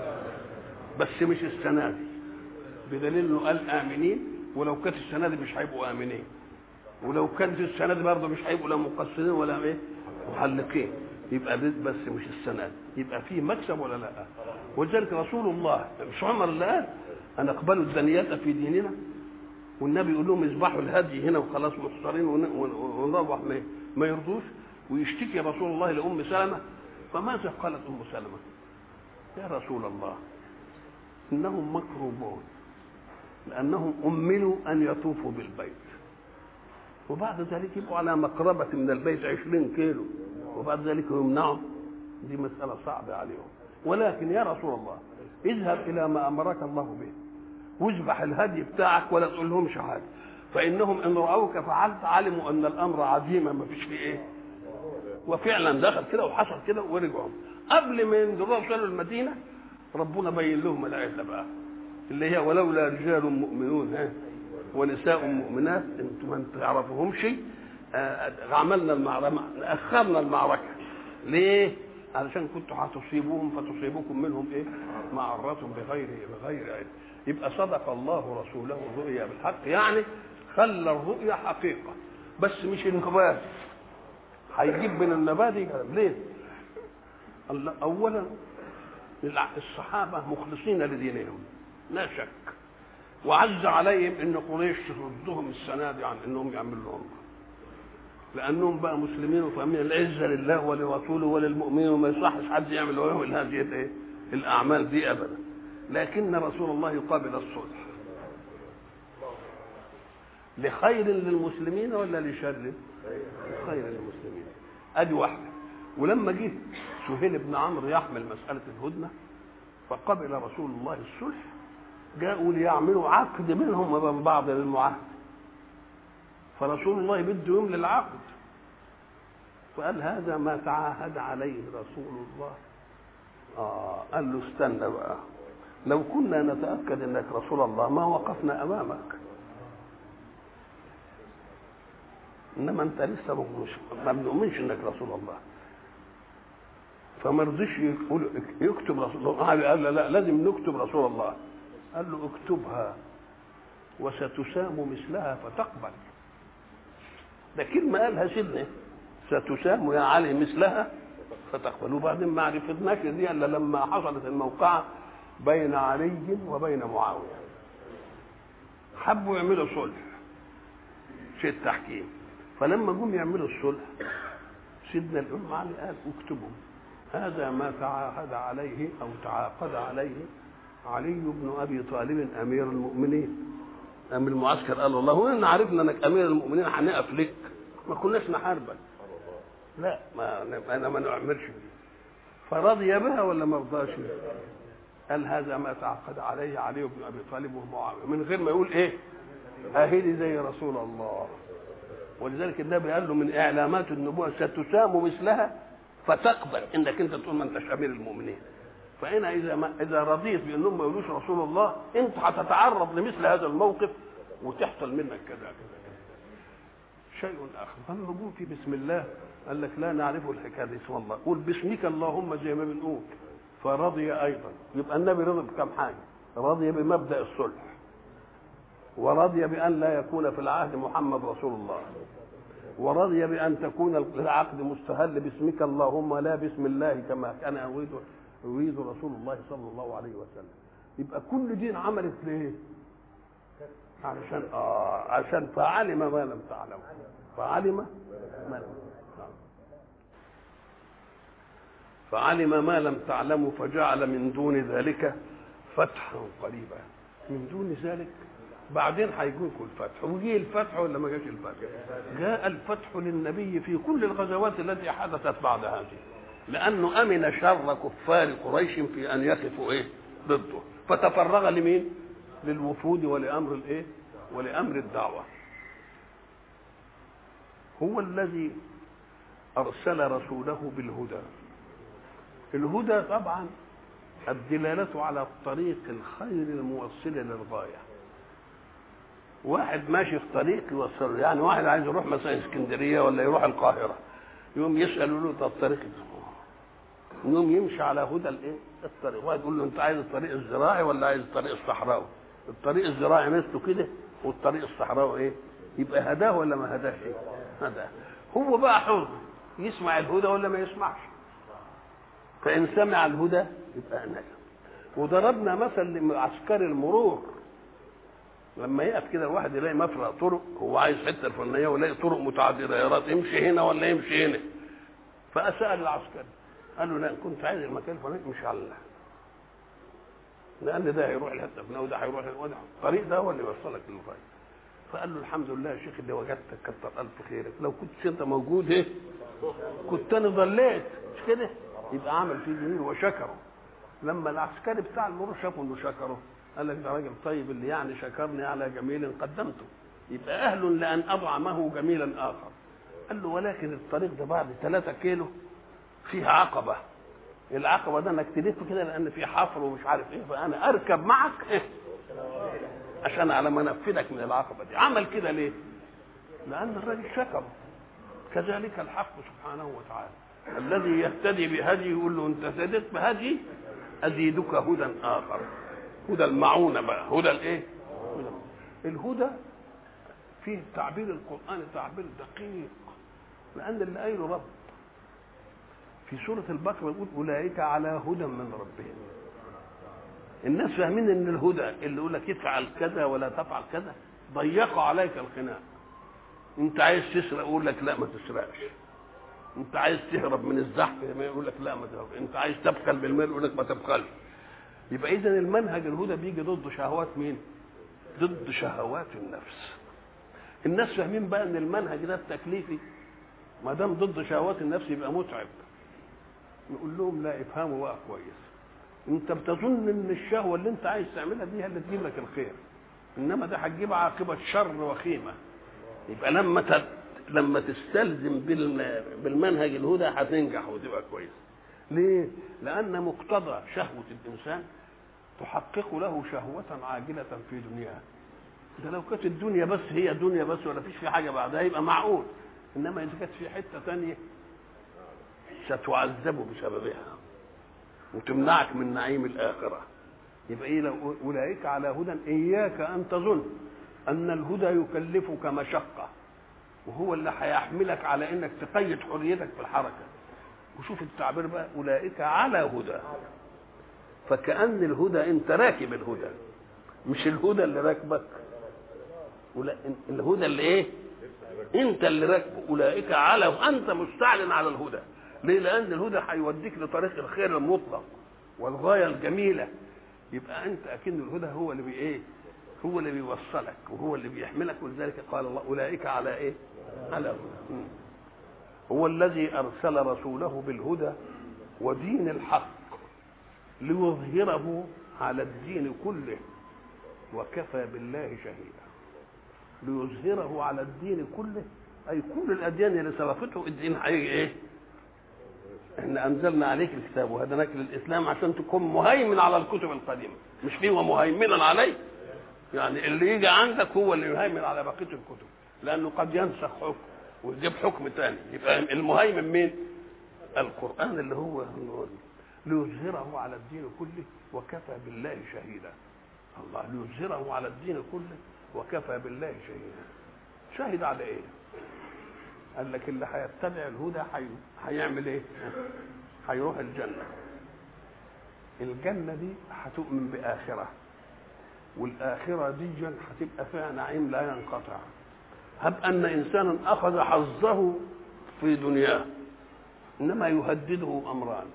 بس مش السنه دي، بدليل انه قال امنين، ولو كانت السنه دي مش هيبقوا امنين، ولو كانت السنه دي برضه مش هيبقوا لا مقصرين ولا ايه؟ محلقين. يبقى بس مش السنه دي، يبقى فيه مكسب ولا لا؟ ولذلك رسول الله مش عمر اللي قال ان اقبلوا الدنيات في ديننا، والنبي يقول لهم اذبحوا الهدي هنا وخلاص محصرين ونروح ما يرضوش، ويشتكي رسول الله لام سلمه. فماذا قالت ام سلمه؟ يا رسول الله انهم مكروبون لانهم املوا ان يطوفوا بالبيت، وبعد ذلك يبقوا على مقربه من البيت 20 كيلو، وبعد ذلك يمنعوا دي مسألة صعبة عليهم. ولكن يا رسول الله اذهب إلى ما أمرك الله به واذبح الهدي بتاعك ولا تقول لهمش حاجة، فإنهم إن رأوك فعلت علموا أن الأمر عزيمة ما فيش فيه إيه. وفعلا دخل كده وحصل كده ورجعوا. قبل ما ينزلوا وصلوا المدينة ربنا بين لهم الآية بقى اللي هي ولولا رجال مؤمنون ونساء مؤمنات انتم ما تعرفوهمش عملنا المعركة، أخرنا المعركة. ليه؟ علشان كنتوا هتصيبوهم فتصيبكم منهم ايه؟ معرة بغير علم. يبقى صدق الله رسوله الرؤيا بالحق، يعني خلى الرؤيا حقيقة بس مش انقباض. هيجيب من النبات ليه؟ أولا الصحابة مخلصين لدينهم لا شك، وعز عليهم ان قريش تردهم السنة دي عن انهم يعملوا لهم، لانهم بقى مسلمين وفاهمين العزه لله ولرسوله وللمؤمنين وما يصحش حد يعمل لهم هذه الايه الاعمال دي ابدا. لكن رسول الله يقابل الصلح لخير للمسلمين ولا لشر؟ لخير للمسلمين. ادي واحده. ولما جه سهيل بن عمرو يحمل مساله الهدنه فقبل رسول الله الصلح، جاءوا ليعملوا عقد منهم وبين بعض للمعاهده، فرسول الله بده يملي العقد فقال هذا ما تعاهد عليه رسول الله. قال له استنى بقى، لو كنا نتأكد انك رسول الله ما وقفنا امامك، انما انت لسه ما بنؤمنش انك رسول الله. فما رضيش يقول يكتب رسول الله، قال لا لازم نكتب رسول الله. قال له اكتبها وستسام مثلها فتقبل. ده كلمة قالها سيدنا ستسام يا علي مثلها فتقبل. وبعدين ما عرفتناش دي الا لما حصلت الموقعة بين علي وبين معاوية، حبوا يعملوا صلح في التحكيم. فلما جم يعملوا الصلح سيدنا الأم علي قال اكتبوا هذا ما تعاهد عليه او تعاقد عليه علي بن ابي طالب امير المؤمنين. امير المعسكر قال والله هو ان عرفنا انك امير المؤمنين هنقف لك، ما كناش نحاربك، لا انا ما نعملش. فرضي بها ولا ما رضاش؟ قال هذا ما تعقد عليه علي بن ابي طالب ومعاويه، من غير ما يقول ايه اهدي زي رسول الله. ولذلك النبي قال له من اعلامات النبوه ستسام مثلها فتقبل انك انت تقول ما انتش امير المؤمنين. فانا اذا رضيت بانهم ما يقولوش رسول الله انت هتتعرض لمثل هذا الموقف وتحصل منك كذا. شيء اخر. فالنبوة في بسم الله قال لك لا نعرف الحكايه دي اسم الله، قول باسمك اللهم زي ما بنقول. فرضي ايضا. يبقى النبي رضي بكم حاجه؟ رضي بمبدا الصلح، ورضي بان لا يكون في العهد محمد رسول الله، ورضي بان تكون العقد مستهل باسمك اللهم لا باسم الله كما كان يريد رسول الله صلى الله عليه وسلم. يبقى كل دين عملت ليه؟ عشان فعلم ما لم تعلم، فعلم ما لم تعلموا فجعل من دون ذلك فتحا قريبا. من دون ذلك بعدين هيجيكم الفتح. وجي الفتح ولا ما جاش الفتح؟ جاء الفتح للنبي في كل الغزوات التي حدثت بعد هذه، لانه امن شر كفار قريش في ان يقفوا ايه ضده، فتفرغ لمين؟ للوفود ولامر الايه؟ ولامر الدعوه. هو الذي ارسل رسوله بالهدى. الهدى طبعا الدلاله على الطريق الخير الموصل للغايه. واحد ماشي في طريق يوصله، يعني واحد عايز يروح مثلا اسكندريه ولا يروح القاهره، يوم يسالوا له طب الطريق يوم يمشي على هدى الايه الطريق. واحد يقول له انت عايز الطريق الزراعي ولا عايز الطريق الصحراوي؟ الطريق الزراعي مثله كده والطريق الصحراوي ايه؟ يبقى هداه ولا ما هداش؟ هداه. هو بقى حر يسمع الهدى ولا ما يسمعش. فان سمع الهدى يبقى نجا. وضربنا مثل لعسكري المرور لما يقف كده الواحد يلاقي مفرق طرق، هو عايز حته الفلانيه ويلاقي طرق متعدده، يا يمشي هنا ولا يمشي هنا. فاسال العسكري قال له لا كنت عايز المكان الفلاني امشي على الله، لان ده هيروح الحته الفلانيه وده هيروح الطريق ده هو اللي يوصلك للغايه. فقال له الحمد لله يا شيخ اللي وجدتك كتر الف خيرك، لو كنتش انت موجود ايه كنت انا ضليت مش كده. يبقى عمل فيه جميل وشكره. لما العسكري بتاع المرور شافه انه شكره قال لك ده راجل طيب اللي يعني شكرني على جميل قدمته، يبقى اهل لان اطعمه جميلا اخر. قال له ولكن الطريق ده بعد 3 كيلو فيها عقبه، العقبه ده انك تلف كده لان في حفر ومش عارف ايه، فانا اركب معك عشان على ما انفذك من العقبه دي. عمل كده ليه؟ لان الراجل شكره. كذلك الحق سبحانه وتعالى الذي يهتدي بهدي يقول له انت اهتديت بهدي ازيدك هدى اخر، هدى المعونه بقى، هدى الايه؟ الهدى فيه تعبير القران تعبير دقيق، لان اللي قايله رب في سوره البقره يقول اولئك على هدى من ربهم. الناس فاهمين ان الهدى اللي يقول لك افعل كذا ولا تفعل كذا، ضيقوا عليك الخناق. انت عايز تسرق يقول لك لا ما تسرقش، انت عايز تهرب من الزحف يقول لك لا ما تهرب، انت عايز تبخل بالمال يقول لك ما تبخلش. يبقى اذا المنهج الهدى بيجي ضد شهوات مين؟ ضد شهوات النفس. الناس فاهمين بقى ان المنهج ده التكليفي ما دام ضد شهوات النفس يبقى متعب. نقول لهم لا، افهموا بقى كويس، انت بتظن ان الشهوه اللي انت عايز تعملها دي هي اللي تجيب لك الخير، انما ده هتجيب عاقبه شر وخيمه. يبقى لما تستلزم بالمنهج الهدى هتنجح وتبقى كويس. ليه؟ لان مقتضى شهوه الانسان تحقق له شهوه عاجله في دنياه. ده لو كانت الدنيا بس هي دنيا بس ولا فيش في حاجه بعدها يبقى معقول، انما اذا كانت في حته ثانيه ستعذب بسببها وتمنعك من نعيم الاخره. يبقى ايه؟ لو اولئك على هدى، اياك ان تظن ان الهدى يكلفك مشقه وهو اللي هيحملك على انك تقيد حريتك في الحركه. وشوف التعبير بقى، اولئك على هدى، فكأن الهدى انت راكب الهدى، مش الهدى اللي راكبك. الهدى اللي ايه؟ انت اللي راكبه. اولئك على، انت مستعلن على الهدى. ليه؟ لان الهدى هيوديك لطريق الخير المطلق والغايه الجميله. يبقى انت اكن الهدى هو اللي بايه؟ هو اللي بيوصلك وهو اللي بيحملك. ولذلك قال الله اولئك على ايه؟ على هدى. هو الذي ارسل رسوله بالهدى ودين الحق ليظهره على الدين كله وكفى بالله شهيدا. ليظهره على الدين كله، اي كل الاديان اللي سبقته الدين هيجي ايه؟ احنا انزلنا عليك الكتاب وهدناك للاسلام عشان تكون مهيمن على الكتب القديمه، مش فيه ومهيمنا عليه. يعني اللي يجي عندك هو اللي يهيمن على بقيه الكتب، لانه قد ينسخ حكم ويجيب حكم ثاني. يبقى المهيمن مين؟ القران اللي هو ليظهره على الدين كله وكفى بالله شهيدا. الله ليظهره على الدين كله وكفى بالله شهيدا. شهد على ايه؟ قال لك اللي هيتبع الهدى هيعمل ايه؟ هيروح الجنه. الجنه دي هتؤمن باخره، والاخره دي هتبقى فيها نعيم لا ينقطع. هب ان انسانا اخذ حظه في دنياه انما يهدده امران،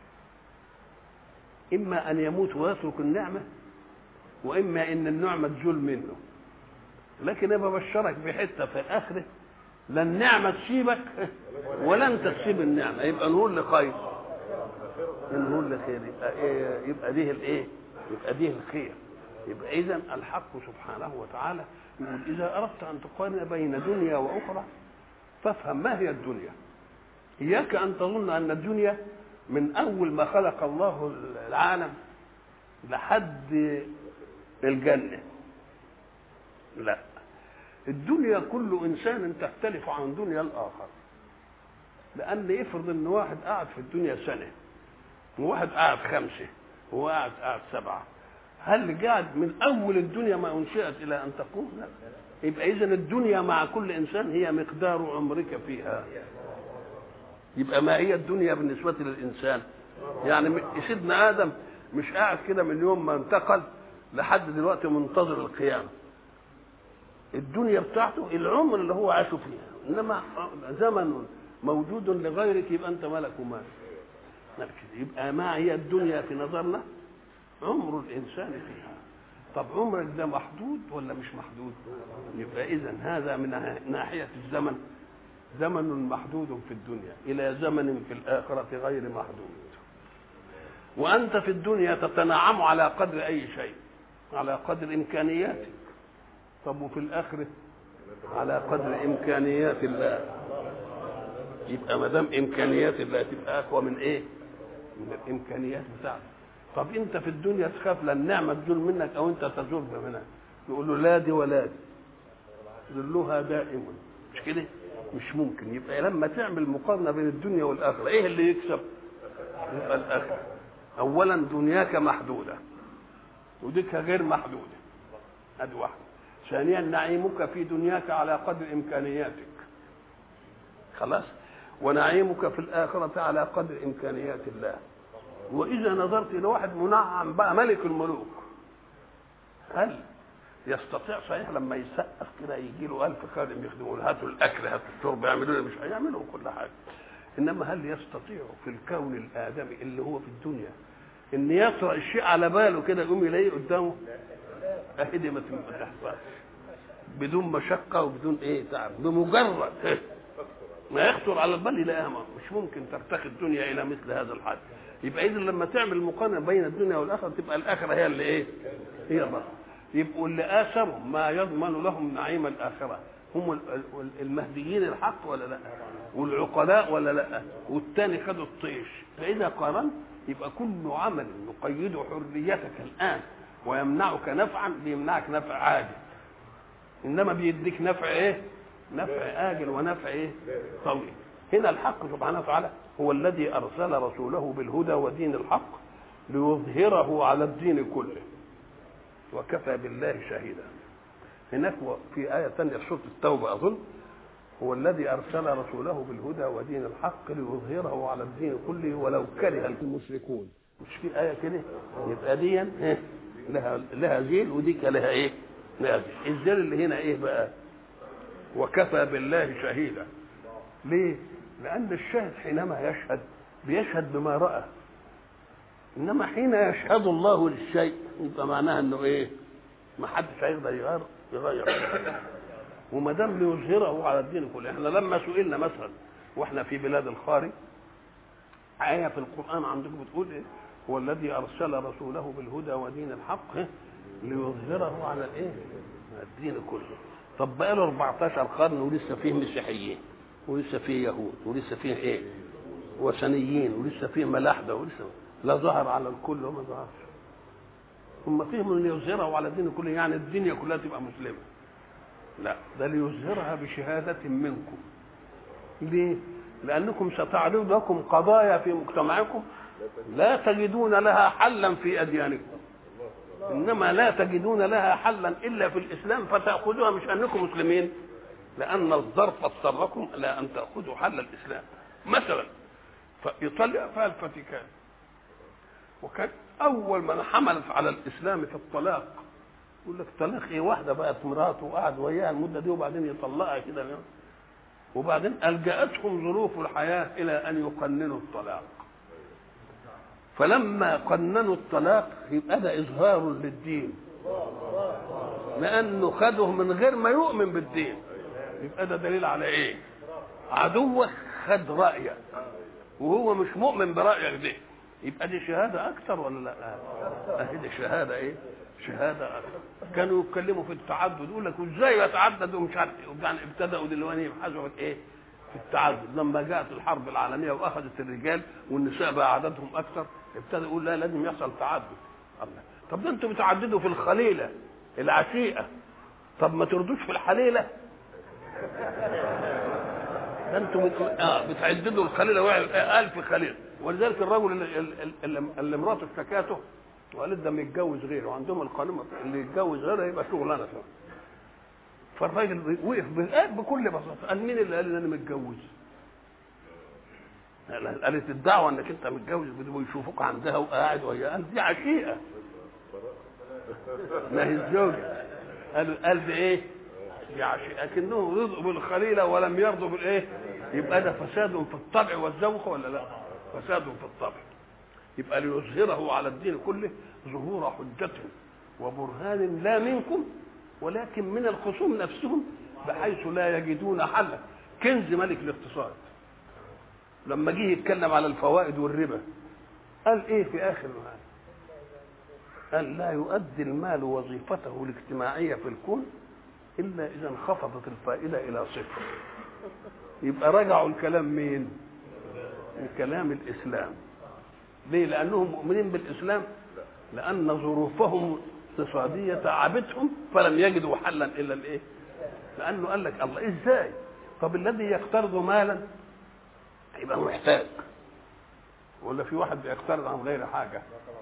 اما ان يموت ويترك النعمه، واما ان النعمه تزول منه. لكن انا ببشرك بحته في الاخره لا النعمه تسيبك ولا انت تسيب النعمه. يبقى نقول لخير، نقول لخير، يبقى ديه الايه؟ يبقى ديه الخير. يبقى اذا الحق سبحانه وتعالى يقول اذا اردت ان تقارن بين دنيا واخرى فافهم ما هي الدنيا. اياك ان تظن ان الدنيا من اول ما خلق الله العالم لحد الجنه. لا، الدنيا كل انسان تختلف عن دنيا الاخر. لان افرض ان واحد قاعد في الدنيا سنه وواحد قاعد 5 وواحد قاعد 7، هل قاعد من اول الدنيا ما انشئت الى ان تقوم؟ لا. يبقى اذا الدنيا مع كل انسان هي مقدار عمرك فيها. يبقى ما هي الدنيا بالنسبه للانسان؟ يعني سيدنا ادم مش قاعد كده من يوم ما انتقل لحد دلوقتي منتظر القيامه. الدنيا بتاعته العمر اللي هو عاشه فيها، انما زمن موجود لغيرك يبقى انت ملك ومال. يبقى ما هي الدنيا في نظرنا؟ عمر الانسان فيها. طب عمرك ده محدود ولا مش محدود؟ يبقى اذا هذا من ناحيه الزمن زمن محدود في الدنيا إلى زمن في الآخرة غير محدود. وأنت في الدنيا تتنعم على قدر أي شيء، على قدر إمكانياتك. طب وفي الآخرة على قدر إمكانيات الله. يبقى ما دام إمكانيات الله تبقى أقوى من إيه؟ من الإمكانيات بتاعتك. طب أنت في الدنيا تخاف لا النعمة تزول منك أو أنت تزول منها، يقول له لا دي ولا دي، ذلها دائم، مش كده؟ مش ممكن. يبقى لما تعمل مقارنة بين الدنيا والآخرة إيه اللي يكسب؟ يبقى الآخرة. أولا دنياك محدودة وديك غير محدودة، هذه واحدة. ثانيا نعيمك في دنياك على قدر إمكانياتك، خلاص. ونعيمك في الآخرة على قدر إمكانيات الله. وإذا نظرت إلى واحد منعم بقى ملك الملوك، هل يستطيع صحيح لما يسقف كده يجي له 1000 خادم يخدموا له، هاتوا الأكل هاتوا الشرب، يعملوا له، مش هيعملوا كل حاجة. إنما هل يستطيع في الكون الآدمي اللي هو في الدنيا إن يطرأ الشيء على باله كده يقوم يلاقيه قدامه؟ أهدي ما تحصلش بدون مشقة وبدون إيه تعب، بمجرد ما يخطر على البال يلاقيها. مش ممكن ترتقي الدنيا إلى مثل هذا الحد. يبقى إذا لما تعمل مقارنة بين الدنيا والآخرة تبقى الآخرة هي اللي إيه؟ هي بس. يبقوا اللي آثروا ما يضمن لهم نعيم الآخرة هم المهديين الحق ولا لا؟ والعقلاء ولا لا؟ والتاني خدوا الطيش. فإذا قارنت يبقى كل عمل يقيد حريتك الآن ويمنعك نفعا بيمنعك نفع عاجل، إنما بيديك نفع إيه؟ نفع آجل ونفع إيه؟ طويل. هنا الحق سبحانه وتعالى هو الذي أرسل رسوله بالهدى ودين الحق ليظهره على الدين كله وكفى بالله شهيدا. هناك في آية ثانية في سورة التوبة أظن، هو الذي أرسل رسوله بالهدى ودين الحق ليظهره على الدين كله ولو كره المشركون. مش في آية كده؟ يبقى دي لها ذيل وديك لها إيه؟ لها ذيل. الذيل اللي هنا إيه بقى؟ وكفى بالله شهيدا. ليه؟ لأن الشاهد حينما يشهد بيشهد بما رأى، إنما حين يشهد الله للشيء يبقى معناها إنه إيه؟ ما حدش هيقدر يغير. وما دام ليظهره على الدين كله. احنا لما سئلنا مثلا واحنا في بلاد الخارج، آية في القرآن عندكم بتقول إيه؟ هو الذي أرسل رسوله بالهدى ودين الحق ليظهره على الإيه؟ الدين كله. طب بقى له 14 قرن ولسه فيه مسيحيين ولسه فيه يهود ولسه فيه إيه؟ وثنيين ولسه فيه ملاحدة ولسه لا ظهر على الكل وما ظهرش. هم فيهم ان يظهره على الدين كله يعني الدنيا كلها تبقى مسلمه. لا، ده ليظهرها بشهاده منكم. ليه؟ لانكم ستعرض لكم قضايا في مجتمعكم لا تجدون لها حلا في اديانكم، انما لا تجدون لها حلا الا في الاسلام فتاخذوها، مش انكم مسلمين، لان الظرف اضطركم الى ان تاخذوا حل الاسلام. مثلا فايطاليا فيها الفاتيكان، وكان اول من حمل على الاسلام في الطلاق. يقول لك طلاق ايه؟ واحده بقت مراته وقعد وياها المده دي وبعدين يطلقها كده، وبعدين الجاتهم ظروف الحياه الى ان يقننوا الطلاق. فلما قننوا الطلاق يبقى ده اظهار للدين، لانه خده من غير ما يؤمن بالدين. يبقى ده دليل على ايه؟ عدوك خد رايك وهو مش مؤمن برايك ده. يبقى دي شهاده اكثر ولا لا؟ دي شهاده ايه؟ شهاده اكثر. كانوا يتكلموا في التعدد، يقول لك ازاي يتعدد ومش عارف ايه، وبعدين ابتدأوا دلوقتي يبحثوا في ايه؟ في التعدد. لما جاءت الحرب العالميه واخذت الرجال والنساء بقى عددهم اكثر، ابتدى يقول لا لازم يحصل تعدد. الله، طب ده انتوا بتعددوا في الخليله العشيقه، طب ما تردوش في الحليله؟ ده انتوا بتعددوا الخليله 1000 خليله. ولذلك الرجل اللي مراته اشتكاته وقالت ده متجوز غيره، وعندهم القانون اللي يتجوز غيره يبقى شغلانه. فالراجل وقف بكل بساطه، قال مين اللي قال ان انا متجوز؟ قالت الدعوه انك انت متجوز بدهم يشوفوك عندها وقاعد وهي، قال دي عشيقه ما هي الزوجه. قال دي ايه؟ دي عشيقه. لكنهم رضوا بالخليله ولم يرضوا بالايه؟ يبقى ده فساد في الطبع والذوق ولا لا؟ فساد في الطبع. يبقى ليظهره على الدين كله ظهور حجة وبرهان لا منكم ولكن من الخصوم نفسهم، بحيث لا يجدون حلا. كنز ملك الاقتصاد. لما جه يتكلم على الفوائد والربا قال ايه في اخر المال؟ قال لا يؤدي المال وظيفته الاجتماعيه في الكون الا اذا انخفضت الفائده الى صفر. يبقى رجعوا الكلام مين؟ الكلام الاسلام. ليه؟ لانهم مؤمنين بالاسلام، لان ظروفهم الاقتصاديه تعبتهم فلم يجدوا حلا الا الايه؟ لانه قال لك الله ازاي؟ طب الذي يقترض مالا يبقى محتاج، ولا في واحد بيقترض عن غير حاجه؟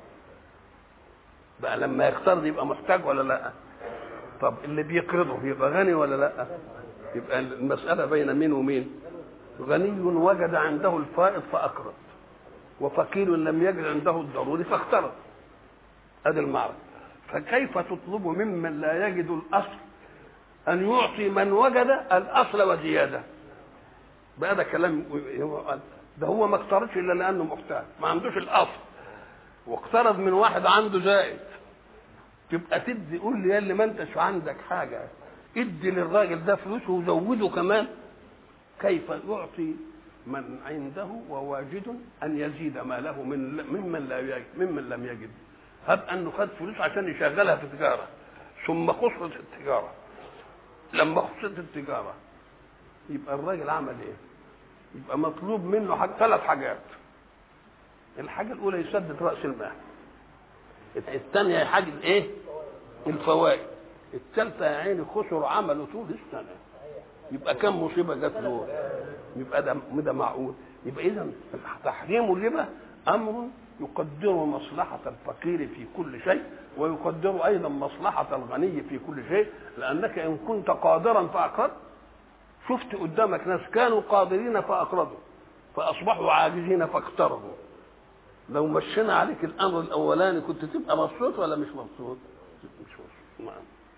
بقى لما يقترض يبقى محتاج ولا لا؟ طب اللي بيقرضه يبقى غني ولا لا؟ يبقى المساله بين مين ومين؟ غني وجد عنده الفائض فاقرض، وفقير لم يجد عنده الضروري فاقترض. هذا المعنى. فكيف تطلب ممن لا يجد الاصل ان يعطي من وجد الاصل وزياده؟ بقى ده كلام. ده هو ما اقترضش الا لانه محتاج، ما عندوش الاصل، واقترض من واحد عنده زائد. تبقى تدي، قول لي يا اللي ما انتش عندك حاجه ادي للراجل ده فلوسه وزوده كمان. كيف يعطي من عنده وواجد ان يزيد ماله ممن لم يجد؟ هب انه خد فلوس عشان يشغلها في تجاره، ثم خسرت التجاره. لما خسرت التجاره يبقى الراجل عمل ايه؟ يبقى مطلوب منه ثلاث حاجات. الحاجه الاولى يسدد راس المال، الثانيه يحجز ايه؟ الفوائد، الثالثه يا عيني خسر عمله طول السنه. يبقى كم مصيبه جت له؟ يبقى ده معقول؟ يبقى اذا تحريم الربا امر يقدر مصلحه الفقير في كل شيء، ويقدر ايضا مصلحه الغني في كل شيء. لانك ان كنت قادرا فاقرضت، شفت قدامك ناس كانوا قادرين فاقرضوا فاصبحوا عاجزين فاقترضوا. لو مشينا عليك الامر الاولاني كنت تبقى مبسوط ولا مش مبسوط؟ مش مبسوط.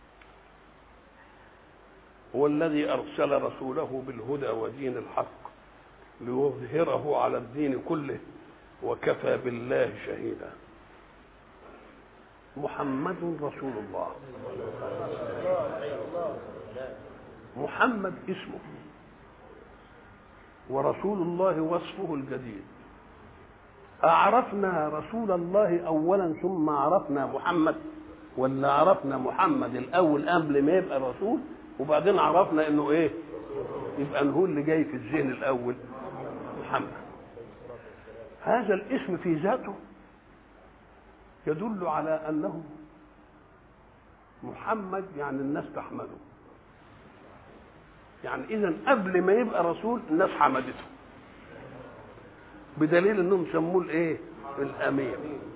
هو الذي ارسل رسوله بالهدى ودين الحق ليظهره على الدين كله وكفى بالله شهيدا. محمد رسول الله. محمد اسمه، ورسول الله وصفه الجديد. أعرفنا رسول الله أولا ثم عرفنا محمد، ولا عرفنا محمد الأول قبل ما يبقى رسول وبعدين عرفنا إنه إيه؟ يبقى هو اللي جاي في الذهن الأول محمد. هذا الاسم في ذاته يدل على أنه محمد، يعني الناس تحمده. يعني إذا قبل ما يبقى رسول الناس حمدته، بدليل انهم سموه الايه؟ الامين.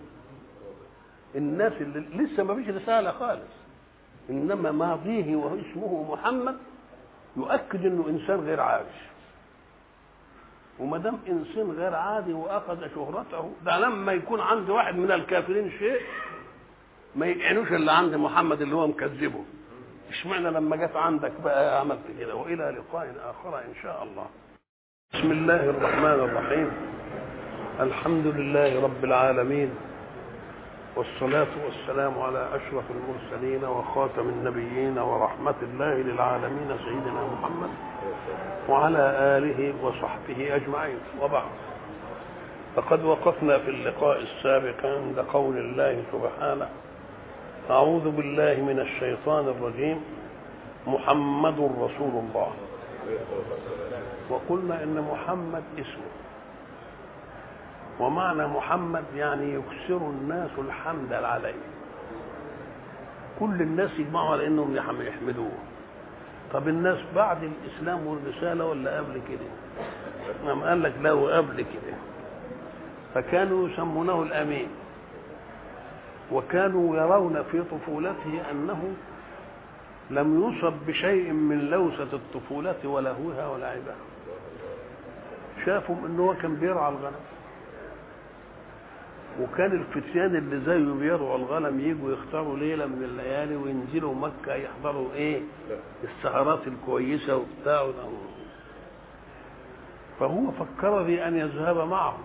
الناس اللي لسه ما فيش رساله خالص، انما ماضيه واسمه محمد يؤكد انه انسان غير عادي. وما دام انسان غير عادي واخذ شهرته، ده لما يكون عند واحد من الكافرين شيء ما يقعنوش اللي عند محمد اللي هو مكذبه. اشمعنى لما جت عندك بقى عملت كده؟ والى لقاء اخر ان شاء الله. بسم الله الرحمن الرحيم. الحمد لله رب العالمين، والصلاة والسلام على أشرف المرسلين وخاتم النبيين ورحمة الله للعالمين سيدنا محمد وعلى آله وصحبه أجمعين. وبعد، فقد وقفنا في اللقاء السابق عند قول الله سبحانه: أعوذ بالله من الشيطان الرجيم، محمد رسول الله. وقلنا إن محمد اسمه، ومعنى محمد يعني يكثر الناس الحمد عليه. كل الناس يجمعوا على انهم يحمدوه. طب الناس بعد الاسلام والرساله ولا قبل كده؟ نعم، قال لك لا، وقبل كده. فكانوا يسمونه الامين، وكانوا يرون في طفولته انه لم يصب بشيء من لوثه الطفوله ولهوها ولعبها. شافوا انه هو كان بيرعى الغنم، وكان الفتيان اللي زيه بيرعوا الغنم يجوا يختاروا ليله من الليالي وينزلوا مكه يحضروا ايه؟ السهرات الكويسه وبتاع. فهو فكر في ان يذهب معهم،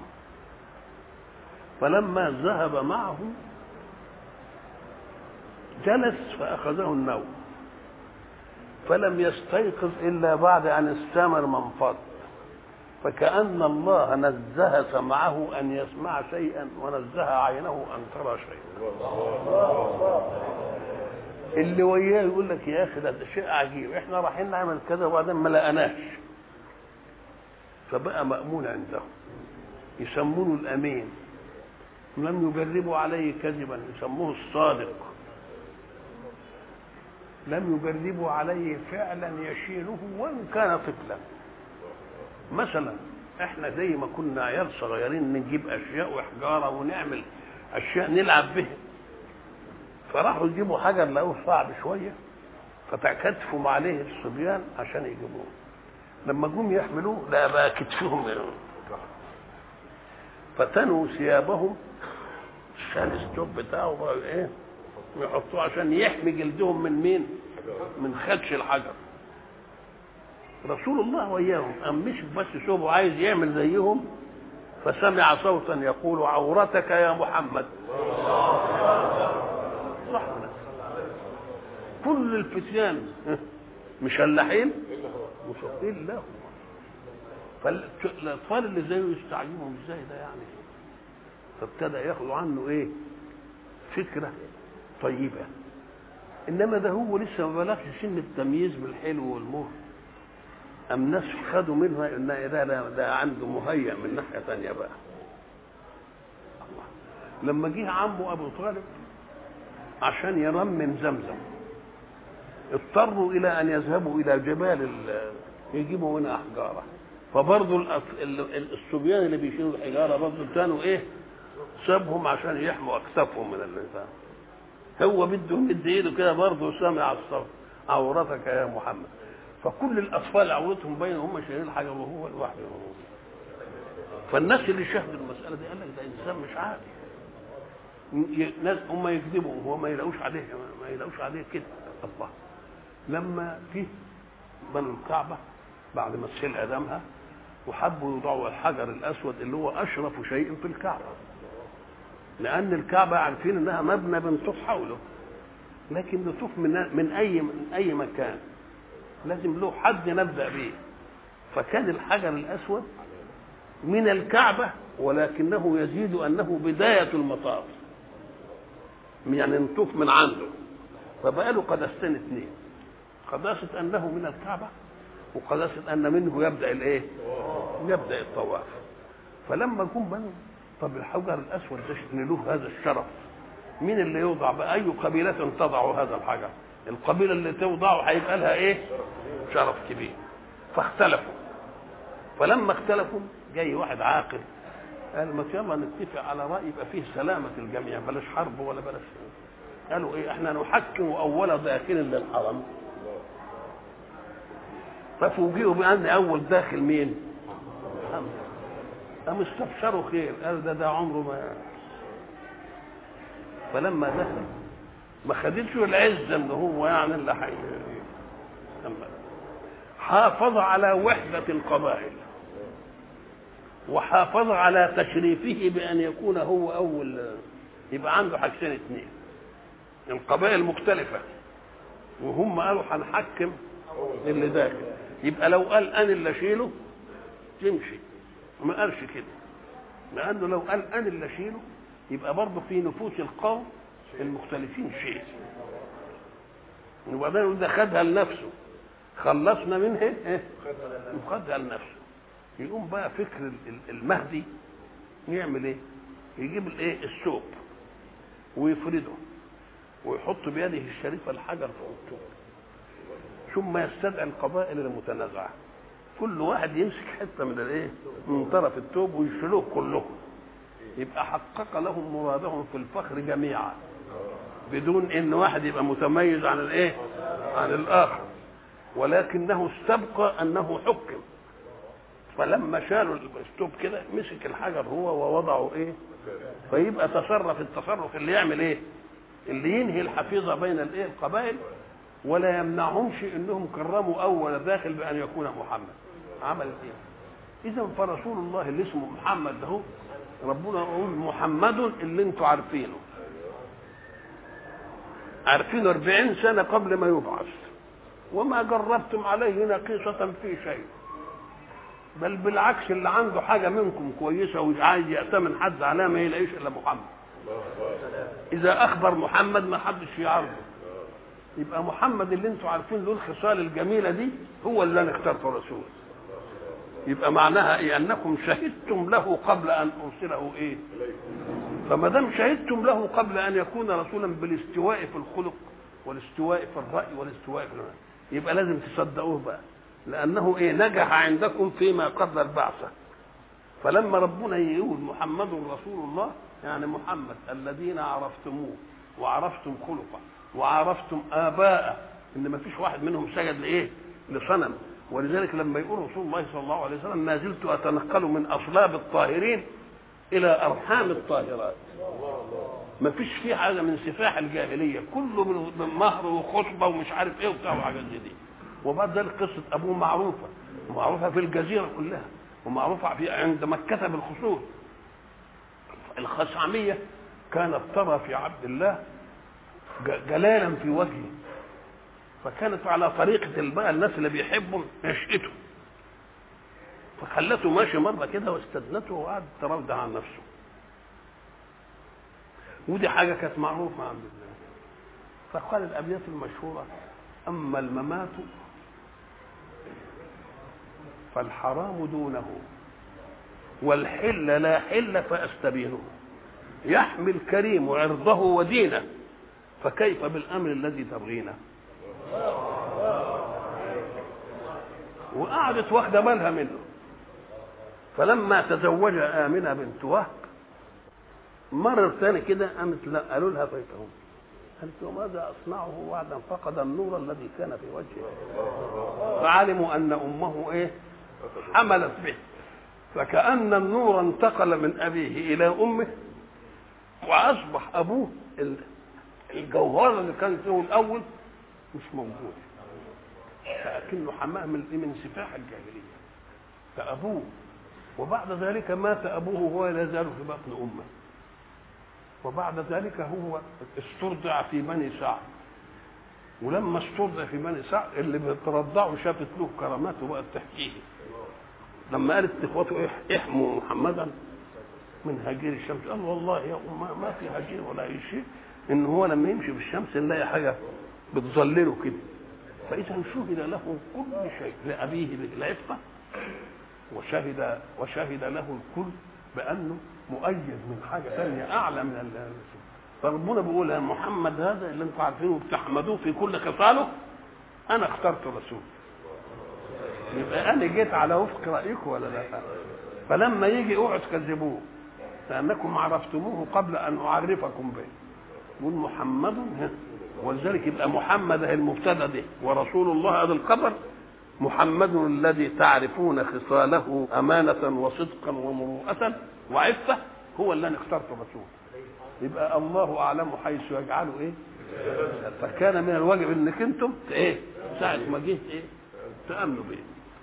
فلما ذهب معهم جلس فاخذه النوم، فلم يستيقظ إلا بعد أن السمر منفض، فكأن الله نزه سمعه أن يسمع شيئا ونزه عينه أن ترى شيئا. اللي وياه يقول لك يا أخي ده شيء عجيب، إحنا رايحين نعمل كذا وبعدين ما لقناش، فبقى مأمون عندهم، يسمونه الأمين، لم يجربوا عليه كذبا يسموه الصادق، لم يجربوا عليه فعلا يشيله وان كان طفلا. مثلا احنا زي ما كنا عيال صغيرين نجيب اشياء وحجاره ونعمل اشياء نلعب بها، فراحوا يجيبوا حجر لقوه صعب شويه فتكتفوا عليه الصبيان عشان يجيبوه، لما جم يحملوه لا بقى كتفهم فتنوا ثيابهم، شال الثوب بتاعه بقى ايه يحطوه عشان يحمي جلدهم من مين؟ من خدش الحجر. رسول الله وياهم قام مش بس ثوبه عايز يعمل زيهم، فسمع صوتا يقول عورتك يا محمد. صح، كل الفتيان مشلحين مشقين له، فالاطفال اللي زيه يستعجبوا ازاي ده يعني، فابتدى ياخدوا عنه ايه فكره طيبه، انما ده هو لسه ما بلغش سن التمييز بالحلو والمر، ام ناس خدوا منها ان ده عنده مهيأ من ناحيه ثانيه بقى. الله. لما جه عمه ابو طالب عشان يرمم زمزم اضطروا الى ان يذهبوا الى جبال يجيبوا منها احجاره، فبرضه الصبيان اللي بيشيلوا الحجاره برضه كانوا ايه سابهم عشان يحموا اكتافهم من اللسان. هو بده يمد ايده كده برضه سامع الصوت عورتك يا محمد، فكل الاطفال عورتهم باينه هم شايلين الحجر وهو لوحده. فالناس اللي شاهدوا المساله دي قال لك ده انسان مش عادي، ناس هم يكذبوا وهو ما يلاقوش عليه كده. الله. لما جه بنوا الكعبه بعد ما تسيل ادمها وحبوا يوضعوا الحجر الاسود اللي هو اشرف شيء في الكعبه، لان الكعبه عارفين انها مبنى بنطوف حوله، لكن بنطوف من اي مكان لازم له حد نبدا به، فكان الحجر الاسود من الكعبه ولكنه يزيد انه بدايه المطاف، يعني نطوف من عنده، فبقى له قداستين اثنين، قداسه انه من الكعبه وقداسه ان منه يبدا الايه؟ يبدا الطواف. فلما جم بنوا طب الحجر الاسود ده له هذا الشرف، مين اللي يوضع بقى؟ اي قبيله تضع هذا الحجر؟ القبيله اللي توضعه هيبقى لها ايه؟ شرف كبير. فاختلفوا، فلما اختلفوا جاي واحد عاقل قال ما يلا نتفق على راي يبقى فيه سلامه الجميع، بلاش حرب ولا بلاش. قالوا ايه؟ احنا نحكم اول داخل للحرم. ففوجئوا بان اول داخل مين؟ قام استبشروا خير، قال ده عمره ما. فلما دخل ما خدتش العزه ان هو يعني اللي حافظ على وحده القبائل وحافظ على تشريفه بان يكون هو اول، يبقى عنده حاجتين اثنين، القبائل مختلفه وهم قالوا هنحكم اللي داخل، يبقى لو قال انا اللي اشيله تمشي، ما قالش كده، لانه لو قال انا اللي اشيله يبقى برضه في نفوس القوم المختلفين شيء، وبعدين ده خدها لنفسه، خلصنا منها خدها لنفسه. يقوم بقى فكر المهدي يعمل ايه؟ يجيب الايه؟ الثوب ويفرده ويحط بيده الشريفه الحجر فوق الثوب، ثم يستدعي القبائل المتنازعه، كل واحد يمسك حته من الايه؟ من طرف الثوب ويشيلوه كلهم، يبقى حقق لهم مرادهم في الفخر جميعا بدون ان واحد يبقى متميز عن الايه؟ عن الاخر، ولكنه استبقى انه حكم. فلما شالوا الثوب كده مسك الحجر هو ووضعه ايه؟ فيبقى تصرف التصرف اللي يعمل ايه؟ اللي ينهي الحفيظه بين الايه؟ القبائل، ولا يمنعهمش انهم كرموا اول داخل بان يكون محمد. عمل ايه؟ اذا فرسول الله اللي اسمه محمد ده ربنا يقول محمد اللي انتوا عارفينه 40 سنه قبل ما يبعث، وما جربتم عليه نقيصة في شيء، بل بالعكس اللي عنده حاجة منكم كويسة وعايز يأتمن حد عليها ما يلاقيش إلا محمد. إذا أخبر محمد ما حدش يعرضه. يبقى محمد اللي انتم عارفين له الخصال الجميلة دي هو اللي أنا اخترته رسول. يبقى معناها إيه؟ أنكم شهدتم له قبل أن أرسله إيه؟ فما دام شهدتم له قبل أن يكون رسولا بالاستواء في الخلق والاستواء في الرأي والاستواء في المعنى، يبقى لازم تصدقوه بقى، لأنه إيه؟ نجح عندكم فيما قبل البعثة. فلما ربنا يقول محمد رسول الله، يعني محمد الذين عرفتموه وعرفتم خلقه وعرفتم آباءه، إن ما فيش واحد منهم سجد لإيه؟ لصنم. ولذلك لما يقول رسول الله صلى الله عليه وسلم ما زلت أتنقل من أصلاب الطاهرين إلى أرحام الطاهرات، ما فيش فيه حاجة من سفاح الجاهلية، كله من مهر وخصبة ومش عارف إيه وبتاع وحاجات دي. وبعد ذلك قصة أبوه معروفة في الجزيرة كلها، ومعروفة في عندما كتب الخصوص. الخثعمية كانت ترى في عبد الله جلالا في وجهه، فكانت على طريقة بقى الناس اللي بيحبوا نشأته، فخلته ماشي مرة كده واستدنته وقعد تراودع عن نفسه. ودي حاجة كانت معروفة عند الله. فقال الأبيات المشهورة: أما الممات فالحرام دونه والحل لا حل فأستبينه، يحمي الكريم عرضه ودينه فكيف بالأمر الذي تبغينه. وقعدت واخدة بالها منه. فلما تزوج آمنة بنت وهب مرة ثانية كده قامت قالوا لها فيتهم، قالت وماذا أصنعه بعد أن فقد النور الذي كان في وجهه؟ فعلموا أن أمه إيه؟ حملت به، فكأن النور انتقل من أبيه إلى أمه، وأصبح أبوه الجوهر اللي كان فيه الأول مش موجود، لكنه حماه من سفاح الجاهلية فأبوه. وبعد ذلك مات أبوه وهو لا يزال في بطن أمه، وبعد ذلك هو استرضع في بني سعد، ولما استرضع في بني سعد اللي بترضعه شافت له كرامات وبقت تحكيه. لما قالت اخوته احموا محمدا من هجير الشمس، قال والله يا أم ما في هجير ولا أي شيء، إن هو لما يمشي بالشمس نلاقي حاجة بتظلله كده. فإذا شهد له كل شيء، لأبيه بالعفة، وشهد له الكل بأنه مؤيد من حاجة ثانية أعلى من الرسول. فربنا بيقول يا محمد هذا اللي انتم عارفينه وبتحمدوه في كل خصاله أنا اخترت رسول. يبقى أنا جيت على وفق رأيكم ولا لا؟ فلما يجي اوعوا تكذبوه لأنكم عرفتموه قبل أن أعرفكم به. يقول محمد، ولذلك يبقى محمد هي المبتدا ده، ورسول الله هذا الخبر. محمد الذي تعرفون خصاله أمانة وصدقا ومروءة وعفة هو اللي أنا اخترته رسول. يبقى الله أعلم حيث يجعله إيه. فكان من الواجب إنك أنتم إيه ساعة ما جه إيه تأمنوا به.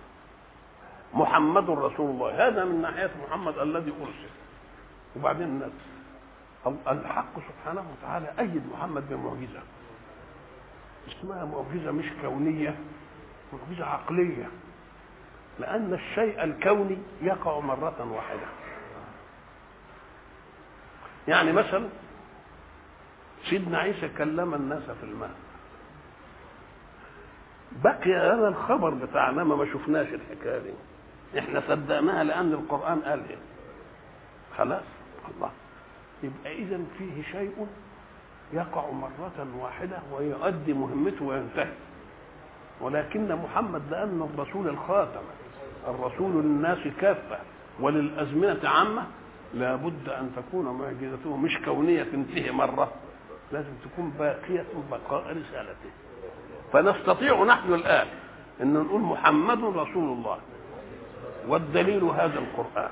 محمد رسول الله، هذا من ناحية محمد الذي أرسل. وبعدين الناس الحق سبحانه وتعالى أيد محمد بمعجزة اسمها معجزة مش كونية، معجزة عقلية، لأن الشيء الكوني يقع مرة واحدة. يعني مثلا سيدنا عيسى كلم الناس في الماء، بقي هذا الخبر بتاعنا ما شفناش الحكاية دي، احنا صدقناها لأن القرآن قالها خلاص. الله، يبقى إذا فيه شيء يقع مرة واحدة ويؤدي مهمته وينتهي. ولكن محمد لأنه الرسول الخاتم، الرسول للناس كافة وللأزمنة عامة، لابد أن تكون معجزته مش كونية تنتهي مرة، لازم تكون باقية بقاء رسالته. فنستطيع نحن الآن أن نقول محمد رسول الله، والدليل هذا القرآن.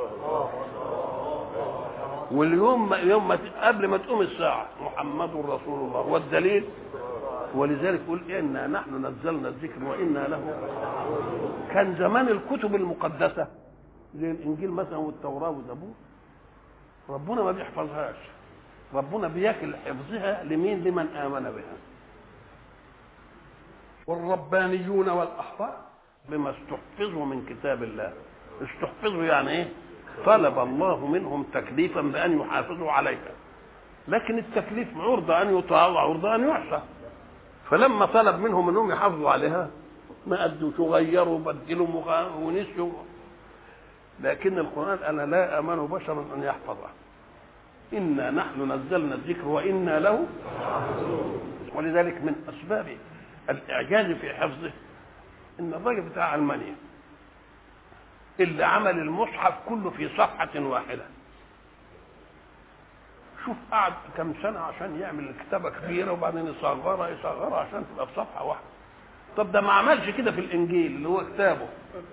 واليوم قبل ما تقوم الساعة محمد رسول الله والدليل. ولذلك يقول إنا نحن نزلنا الذكر وإنا له. كان زمان الكتب المقدسة زي الإنجيل مثلا والتوراة والزبور ربنا ما بيحفظهاش، ربنا بيكل حفظها لمين؟ لمن آمن بها. والربانيون والأحرار بما استحفظوا من كتاب الله. استحفظوا يعني ايه؟ طلب الله منهم تكليفا بأن يحافظوا عليها، لكن التكليف عرضة أن يطاع وعرضة أن يعصى. فلما طلب منهم أنهم يحافظوا عليها ما أدوش، غيروا بدلوا ونسيوا. لكن القرآن أنا لا أمن بشرا أن يحفظه، إنا نحن نزلنا الذكر وإنا له. ولذلك من أسباب الإعجاز في حفظه إن الراجل بتاع ألمانيا اللي عمل المصحف كله في صفحة واحدة، شوف قعد كم سنة عشان يعمل الكتابة كبيرة وبعدين يصغرها عشان تبقى في صفحة واحدة. طب ده ما عملش كده في الإنجيل اللي هو كتابه،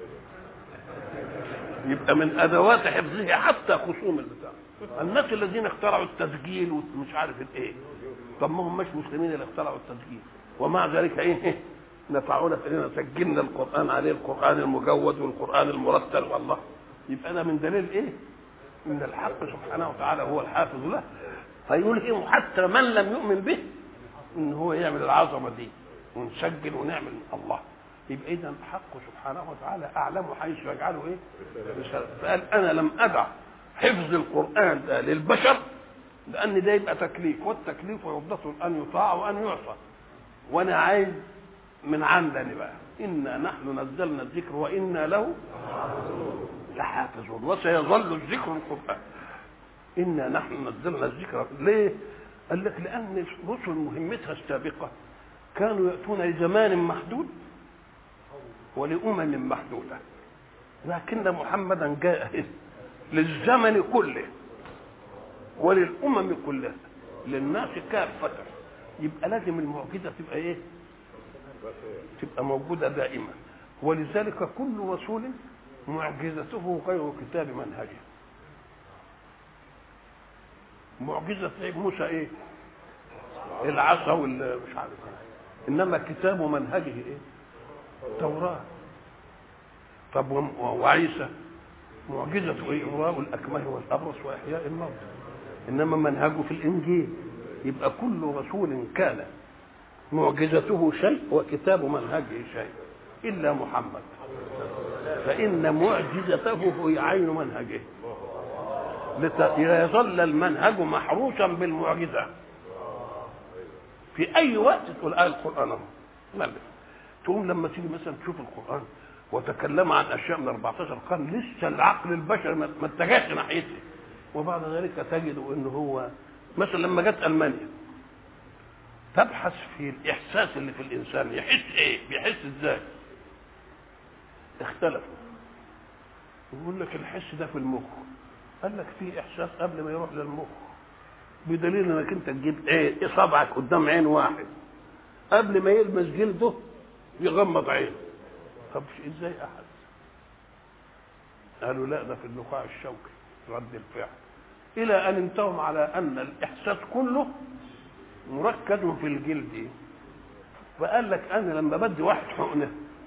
يبقى من أدوات حفظه حتى خصوم البتاع. الناس الذين اخترعوا التسجيل ومش عارف الايه، طب ما هم مش مسلمين اللي اخترعوا التسجيل، ومع ذلك ايه نفعونا في اننا سجلنا القرآن عليه، القرآن المجود والقرآن المرتل. والله يبقى ده من دليل ايه؟ ان الحق سبحانه وتعالى هو الحافظ له، فيلهم حتى من لم يؤمن به ان هو يعمل العظمه دي ونسجل ونعمل الله. يبقى اذا الحق سبحانه وتعالى اعلم حيث يجعله ايه. فقال انا لم ادع حفظ القرآن ده للبشر لان ده يبقى تكليف، والتكليف يرضى ان يطاع وان يعصى، وانا عايز من عندنا بقى انا نحن نزلنا الذكر وانا له لحافظون وسيظل الذكر القرآن. انا نحن نزلنا الذكر. ليه؟ قال لك لان الرسل مهمتها السابقه كانوا ياتون لزمان محدود ولأمم محدوده، لكن محمدا جاء للزمن كله وللأمم كلها للناس كافة. يبقى لازم المعجزة تبقى ايه؟ تبقى موجودة دائما. ولذلك كل رسول معجزته غير كتاب منهجه. معجزة موسى ايه؟ العصا والمش عارف، انما كتاب منهجه ايه؟ التوراة. طب وعيسى معجزته ايه؟ إبراء الأكمه والأبرص وإحياء الموتى، انما منهجه في الإنجيل. يبقى كل رسول كان معجزته شيء وكتاب منهجه شيء إلا محمد، فإن معجزته هي عين منهجه، ليظل المنهج محروسا بالمعجزة. في أي وقت تقول القرآن تقوم لما تيجي مثلا تشوف القرآن وتكلم عن أشياء من 14 قرن لسه العقل البشري ما اتجهش ناحيته، وبعد ذلك تجد إنه هو مثلا لما جت ألمانيا تبحث في الإحساس اللي في الإنسان، يحس إيه؟ بيحس إزاي؟ اختلفوا. يقول لك الحس ده في المخ، قال لك في إحساس قبل ما يروح للمخ، بدليل إنك أنت تجيب إيه؟ إصابعك قدام عين واحد قبل ما يلمس جلده يغمض عينه. طب إزاي أحد؟ قالوا لا ده في النخاع الشوكي رد الفعل، إلى أن انتهوا على أن الإحساس كله مركز في الجلد. فقال لك انا لما بدي واحد حقنه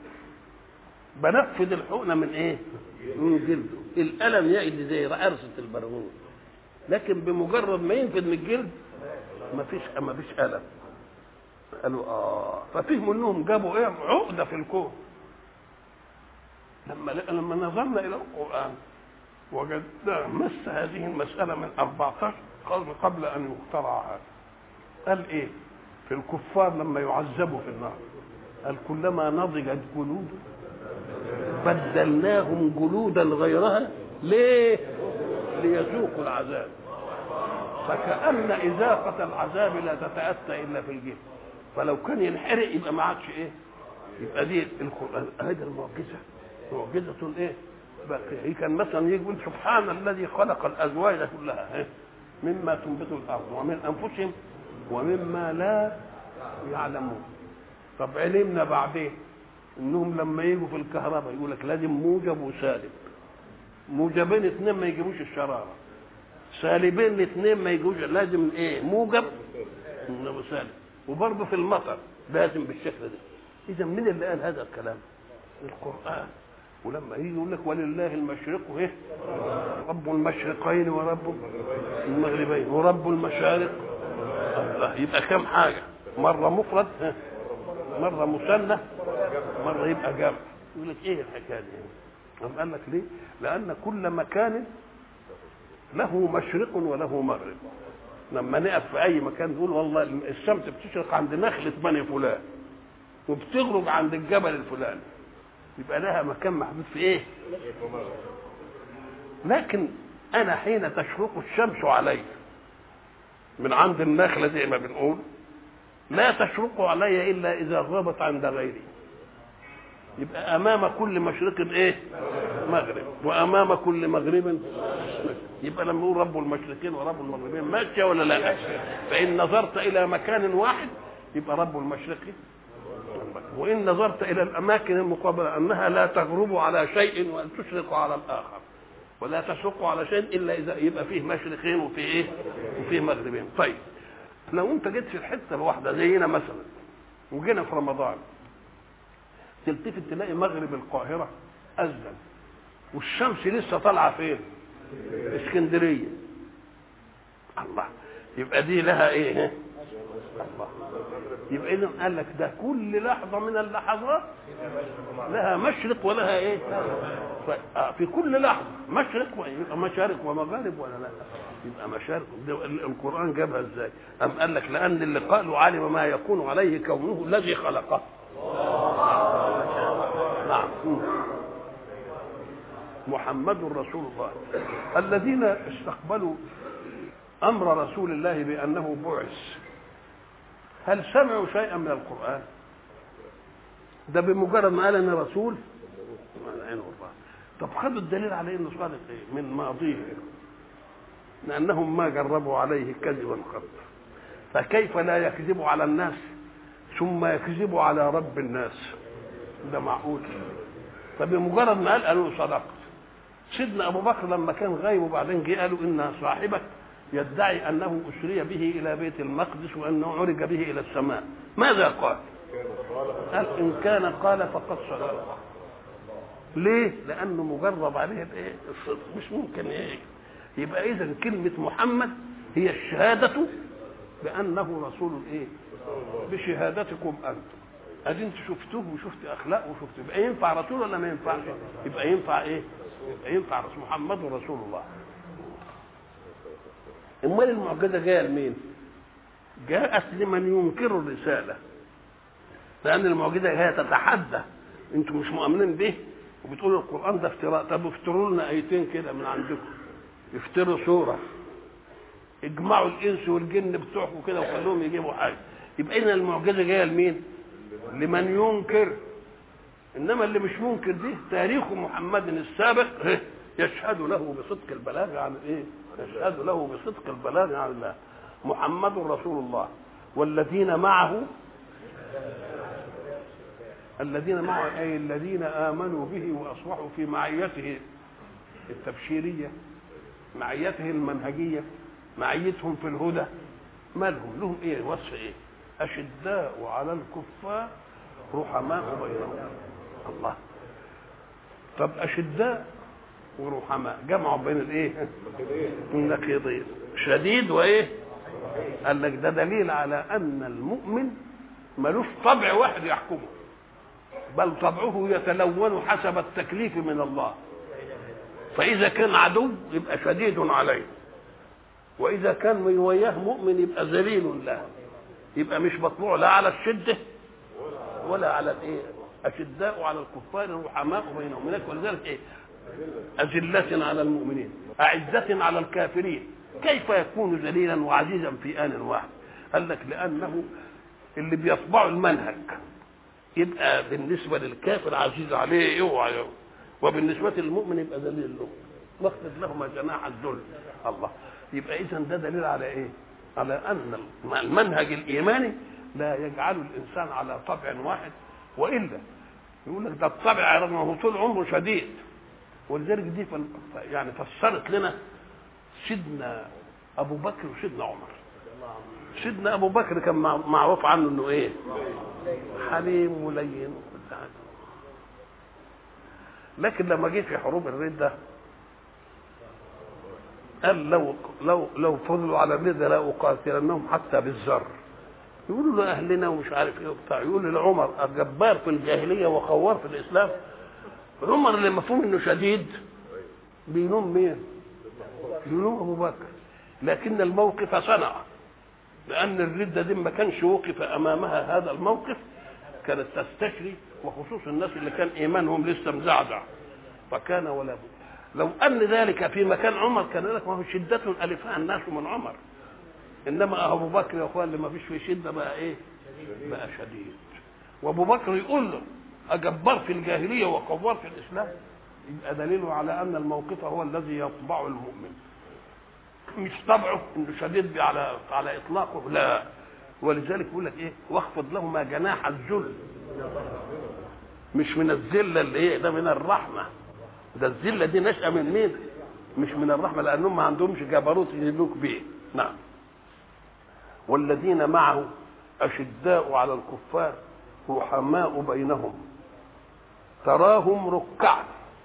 بنفذ الحقنه من ايه؟ من جلده. الالم يجي زي قرصه البرغوث، لكن بمجرد ما ينفذ من الجلد ما فيش الم. قالوا ففهموا انهم جابوا ايه؟ عقده في الكون. لما نظرنا الى القران وجدنا مس هذه المساله من 14 قبل ان يخترع هذا. قال ايه في الكفار لما يعذبوا في النار؟ قال كلما نضجت جلود بدلناهم جلودا غيرها. ليه؟ ليذوقوا العذاب. فكأن إذاقة العذاب لا تتأتى إلا في الجلد، فلو كان ينحرق يبقى ما عادش ايه؟ يبقى دي القرآن. هذه المعجزة معجزة ايه؟ باقية. كان مثلا يقول سبحان الذي خلق الأزواج كلها مما تنبت الأرض ومن أنفسهم ومما لا يعلمون. طب علمنا بعدين انهم لما يجوا في الكهرباء يقول لك لازم موجب وسالب، موجبين اثنين ما يجيبوش الشراره، سالبين اثنين ما يجيبوش، لازم ايه؟ موجب وسالب. وبرضه في المطر لازم بالشكل ده. اذا مين اللي قال هذا الكلام؟ القرآن. ولما يجي يقول لك ولله المشرق ايه؟ رب المشرقين ورب المغربين ورب المشارق. الله، يبقى كم حاجه؟ مره مفرد مره مثنى مره يبقى جمع. يقول لك ايه الحكايه دي؟ قال لك ليه؟ لان كل مكان له مشرق وله مغرب. لما نقف في اي مكان نقول والله الشمس بتشرق عند نخله بني فلان وبتغرب عند الجبل الفلاني، يبقى لها مكان محدود في ايه؟ لكن انا حين تشرق الشمس علي من عند النخله زي ما بنقول، لا تشرق علي الا اذا غابت عند غيري. يبقى امام كل مشرق ايه؟ مغرب، وامام كل مغرب. يبقى لما نقول رب المشرقين ورب المغربين ماشيه ولا لا؟ فان نظرت الى مكان واحد يبقى رب المشرق، وان نظرت الى الاماكن المقابله انها لا تغرب على شيء وان تشرق على الاخر، ولا تشرق على شيء الا اذا يبقى فيه مشرقين وفيه ايه؟ وفيه مغربين. طيب لو انت جيت في الحته الواحده زينا مثلا وجينا في رمضان تلتفت تلاقي مغرب القاهره اذن والشمس لسه طالعه فين؟ اسكندريه. الله، يبقى دي لها ايه؟ الله، يبقى اذا قال لك ده كل لحظه من اللحظات لها مشرق ولها ايه؟ في كل لحظه مشرق، يبقى مشارق ومغارب ولا لا؟ يبقى مشارق. القران جابها ازاي؟ ام قال لك لان اللي قالوا علم ما يكون عليه كونه الذي خلقه. نعم، محمد رسول الله. الذين استقبلوا امر رسول الله بانه بعث هل سمعوا شيئا من القران؟ ده بمجرد ما قال انا رسول عين الله. طب خدوا الدليل على انه صادق ايه؟ من ماضيه، لانهم ما جربوا عليه كذبا قط، فكيف لا يكذب على الناس ثم يكذب على رب الناس؟ ده معقول؟ فبمجرد ما قالوا صدقت. سيدنا ابو بكر لما كان غايب وبعدين جه قالوا ان صاحبك يدعي انه اسري به الى بيت المقدس وانه عرج به الى السماء، ماذا قال؟ قال ان كان قال فقد صدق. ليه؟ لانه مجرب عليه الايه؟ الصدق، مش ممكن ايه. يبقى اذا كلمه محمد هي الشهاده بانه رسول الايه؟ بشهادتكم انتم. ادي انت شفتوه وشفت اخلاقه وشفت، يبقى ينفع رسول ولا ما ينفعش؟ يبقى ينفع ايه؟ يبقى ينفع رسول. محمد رسول الله. امال المعجزه جايه لمين؟ جاءت لمن ينكر الرساله، لان المعجزه هي تتحدى. انتم مش مؤمنين به وبتقولوا القران ده افتراء، طب افتروا لنا ايتين كده من عندكم، افتروا سوره، اجمعوا الانس والجن بتوعكم كده وخلوهم يجيبوا حاجه. يبقى اذا المعجزه جايه لمين؟ لمن ينكر. انما اللي مش منكر دي تاريخ محمد السابق يشهد له بصدق البلاغ عن ايه؟ يشهد له بصدق البلاغ عن الله. محمد رسول الله والذين معه، الذين معه اي الذين امنوا به واصبحوا في معيته التبشيريه، معيته المنهجيه، معيتهم في الهدى. مالهم؟ لهم ايه؟ وصف ايه؟ اشداء على الكفار رحماء بينهم. الله، طب اشداء ورحماء جمعوا بين الايه؟ النقيضين، شديد وايه؟ قال لك ده دليل على ان المؤمن ملوش طبع واحد يحكمه، بل طبعه يتلون حسب التكليف من الله. فاذا كان عدو يبقى شديد عليه، واذا كان من وياه مؤمن يبقى ذليل له. يبقى مش مطبوع لا على الشده ولا على الايه؟ اشداء على الكفار رحماء بينهم. ولذلك ايه؟ أذلة على المؤمنين أعزة على الكافرين. كيف يكون ذليلا وعزيزا في آن واحد؟ قال لك لأنه اللي بيطبع المنهج يبقى بالنسبة للكافر عزيز عليه اوعى، وبالنسبة للمؤمن يبقى ذليل له، واخفض لهما جناح الذل. الله، يبقى إذا ده دليل على إيه؟ على أن المنهج الإيماني لا يجعل الإنسان على طبع واحد، وإلا يقول لك ده الطبع رغم هو طول عمره شديد. ولذلك دي يعني فسرت لنا سيدنا ابو بكر وسيدنا عمر. سيدنا ابو بكر كان معروف عنه انه ايه؟ حليم ولين وكل حاجه. لكن لما جه في حروب الردة قال لو فضلوا على الردة لا اقاتلنهم حتى بالذر. يقولوا له اهلنا ومش عارف ايه وبتاع، يقول لعمر الجبار في الجاهليه وخوار في الاسلام. عمر اللي مفهوم انه شديد بينوم مين؟ بينوم ابو بكر. لكن الموقف صنع، لان الرده دي ما كانش وقف امامها هذا الموقف كانت تستشري، وخصوصا الناس اللي كان ايمانهم لسه مزعزع، فكان ولا بد. لو ان ذلك في مكان عمر كان لك ما هو شده الفها الناس من عمر، انما ابو بكر يا اخوان اللي ما فيش فيه شده بقى ايه؟ بقى شديد. وابو بكر يقول له اجبر في الجاهليه وقوار في الاسلام، يبقى دليله على ان الموقف هو الذي يطبعه المؤمن، مش طبعه انه شديد على اطلاقه، لا. ولذلك يقول لك ايه؟ واخفض لهما جناح الذل، مش من الذله اللي ايه ده، من الرحمه. ده الذله دي نشأة من مين؟ مش من الرحمه، لانهم ما عندهمش جبروت يذلوك به. نعم. والذين معه اشداء على الكفار رحماء بينهم تراهم ركعا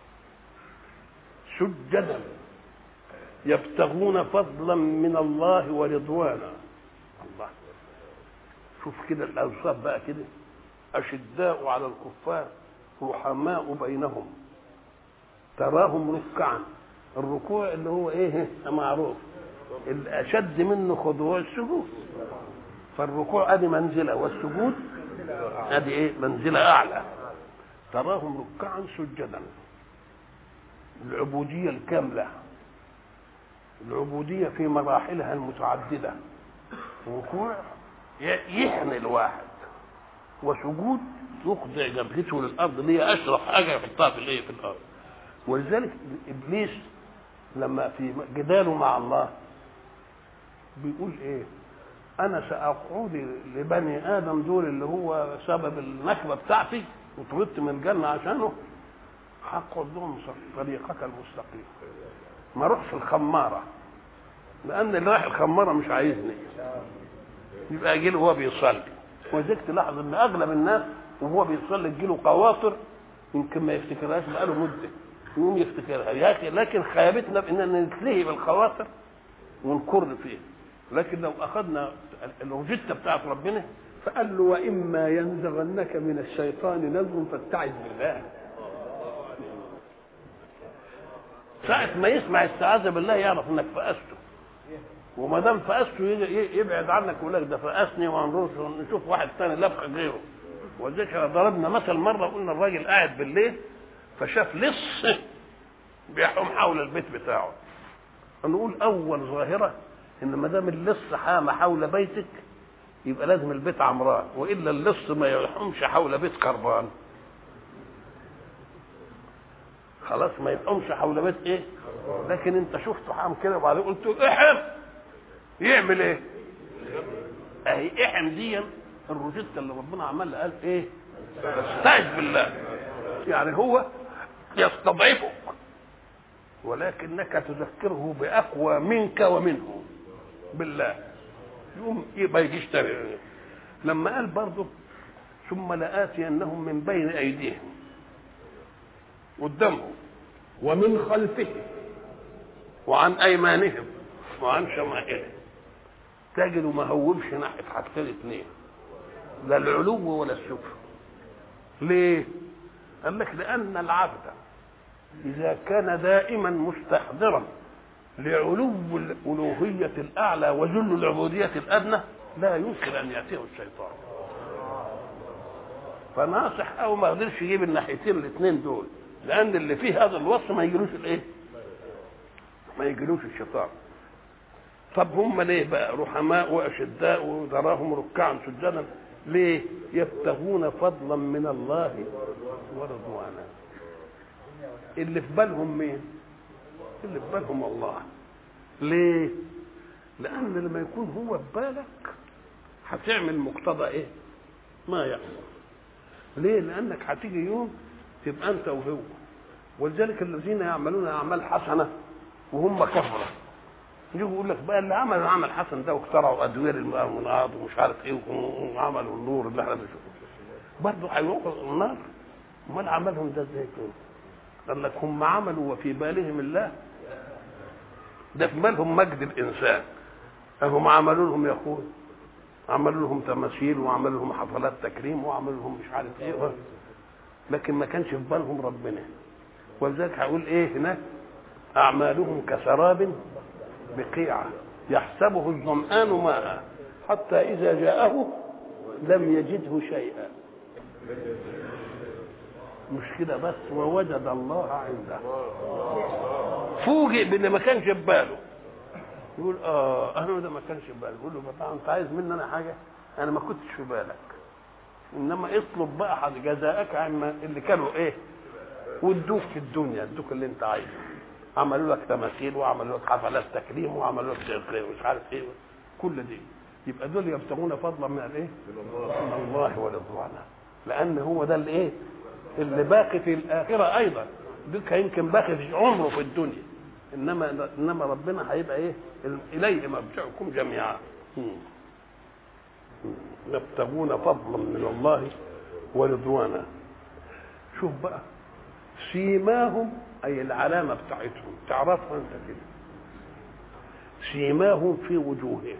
سجدا يبتغون فضلا من الله ورضوانا. الله، شوف كده الاوصاف بقى كده، اشداء على الكفار رحماء بينهم تراهم ركعا. الركوع اللي هو ايه؟ معروف، الاشد منه خضوع السجود، فالركوع ادي منزله والسجود ادي ايه؟ منزله اعلى. تراهم ركعا سجدا، العبوديه الكامله، العبوديه في مراحلها المتعدده. ركوع يحني الواحد، وسجود يخضع جبهته للارض اللي هي اشرف حاجه يحطها في الايه؟ في الارض. ولذلك ابليس لما في جداله مع الله بيقول ايه؟ انا ساقعد لبني ادم دول اللي هو سبب النكبه بتاعتي وطردت من الجنه عشانه، هقعد لهم طريقك المستقيم، ما اروحش الخماره، لان اللي رايح الخماره مش عايزني، يبقى يجي له وهو بيصلي. ولذلك تلاحظ ان اغلب الناس وهو بيصلي تجي له قواطر يمكن ما يفتكرهاش بقاله مده، يقوم يفتكرها يا اخي. لكن خيابتنا باننا نتلهي بالخواطر ونكر فيه. لكن لو اخذنا الوجدة بتاعت ربنا فقال له واما ينزغنك من الشيطان نزغ فاستعذ بالله. ساعة ما يسمع استعاذة بالله يعرف انك فأسته، وما دام فأسته يبعد عنك ويقول لك ده فأسني ونشوف واحد ثاني لبخ غيره. وذلك ضربنا مثل مرة قلنا الراجل قاعد بالليل فشاف لص بيحوم حول البيت بتاعه. نقول اول ظاهره ان ما دام اللص حام حول بيتك يبقى لازم البيت عمران، والا اللص ما يحومش حول بيت كربان. خلاص ما يحومش حول بيت ايه؟ لكن انت شفته حام كده وبعدين قلت له احم، يعمل ايه؟ اهي احم دي الروجيتا اللي ربنا عملها، قال ايه؟ استعذ بالله. يعني هو يستضعفك ولكنك تذكره باقوى منك ومنه بالله، يقوم ما يجيش تاني. لما قال برضه ثم لآتينهم من بين ايديهم قدامهم ومن خلفهم وعن ايمانهم وعن شمائلهم، تجدوا ما هوبش ناحيه حاجتين اثنين، لا العلو ولا السفل. ليه؟ قال لك لان العبد إذا كان دائما مستحضرا لعلو الألوهية الأعلى وذل العبودية الأدنى لا يمكن أن يأتيه الشيطان. فناصح أو ما قدرش يجيب الناحيتين الاثنين دول، لأن اللي فيه هذا الوصف ما يجيلوش الإيه؟ ما يجيلوش الشيطان. طب هم ليه بقى رحماء وأشداء وتراهم ركعا سجدا؟ ليه؟ يبتغون فضلا من الله ورضوانا. اللي في بالهم مين؟ اللي في بالهم الله. ليه؟ لأن لما يكون هو في بالك هتعمل مقتضى ايه؟ ما يحصل. ليه؟ لأنك هتيجي يوم تبقى أنت وهو. ولذلك الذين يعملون أعمال حسنة وهم كفرة يجوا يقول لك بقى اللي عمل العمل حسن ده واخترعوا أدوير المناض ومش عارف ايه وعملوا النور اللي احنا بنشوفه برضه هيوقعوا النار. امال عملهم ده ازاي كده؟ قال لك هم عملوا وفي بالهم الله، ده في بالهم مجد الانسان. هم عملوا لهم يقول عملوا لهم تماثيل وعملوا لهم حفلات تكريم وعملوا لهم مش عارف ايه، لكن ما كانش في بالهم ربنا. ولذلك هقول ايه هناك: اعمالهم كسراب بقيعه يحسبه الظمآن ماء حتى اذا جاءه لم يجده شيئا. مش كده بس، ووجد الله عنده. فوجئ بان ما كانش في باله. يقول انا ده ما كانش في باله. يقول له بابا انت عايز مني انا حاجه؟ انا ما كنتش في بالك، انما اطلب بقى حد جزاءك عما اللي كانوا ايه وادوك في الدنيا، ادوك اللي انت عايزه. عملوا لك تماثيل وعملوا لك حفلات تكريم وعملوا لك مش عارف ايه، كل دي. يبقى دول يبتغون فضلا من الايه؟ من الله ورضوانه، لان هو ده الايه اللي باقي في الاخره ايضا. دول يمكن باقي في عمره في الدنيا، انما ربنا هيبقى ايه؟ اليه مرجعكم جميعا. يبتغون فضلا من الله ورضوانا. شوف بقى سيماهم، اي العلامه بتاعتهم تعرفها انت كده. سيماهم في وجوههم.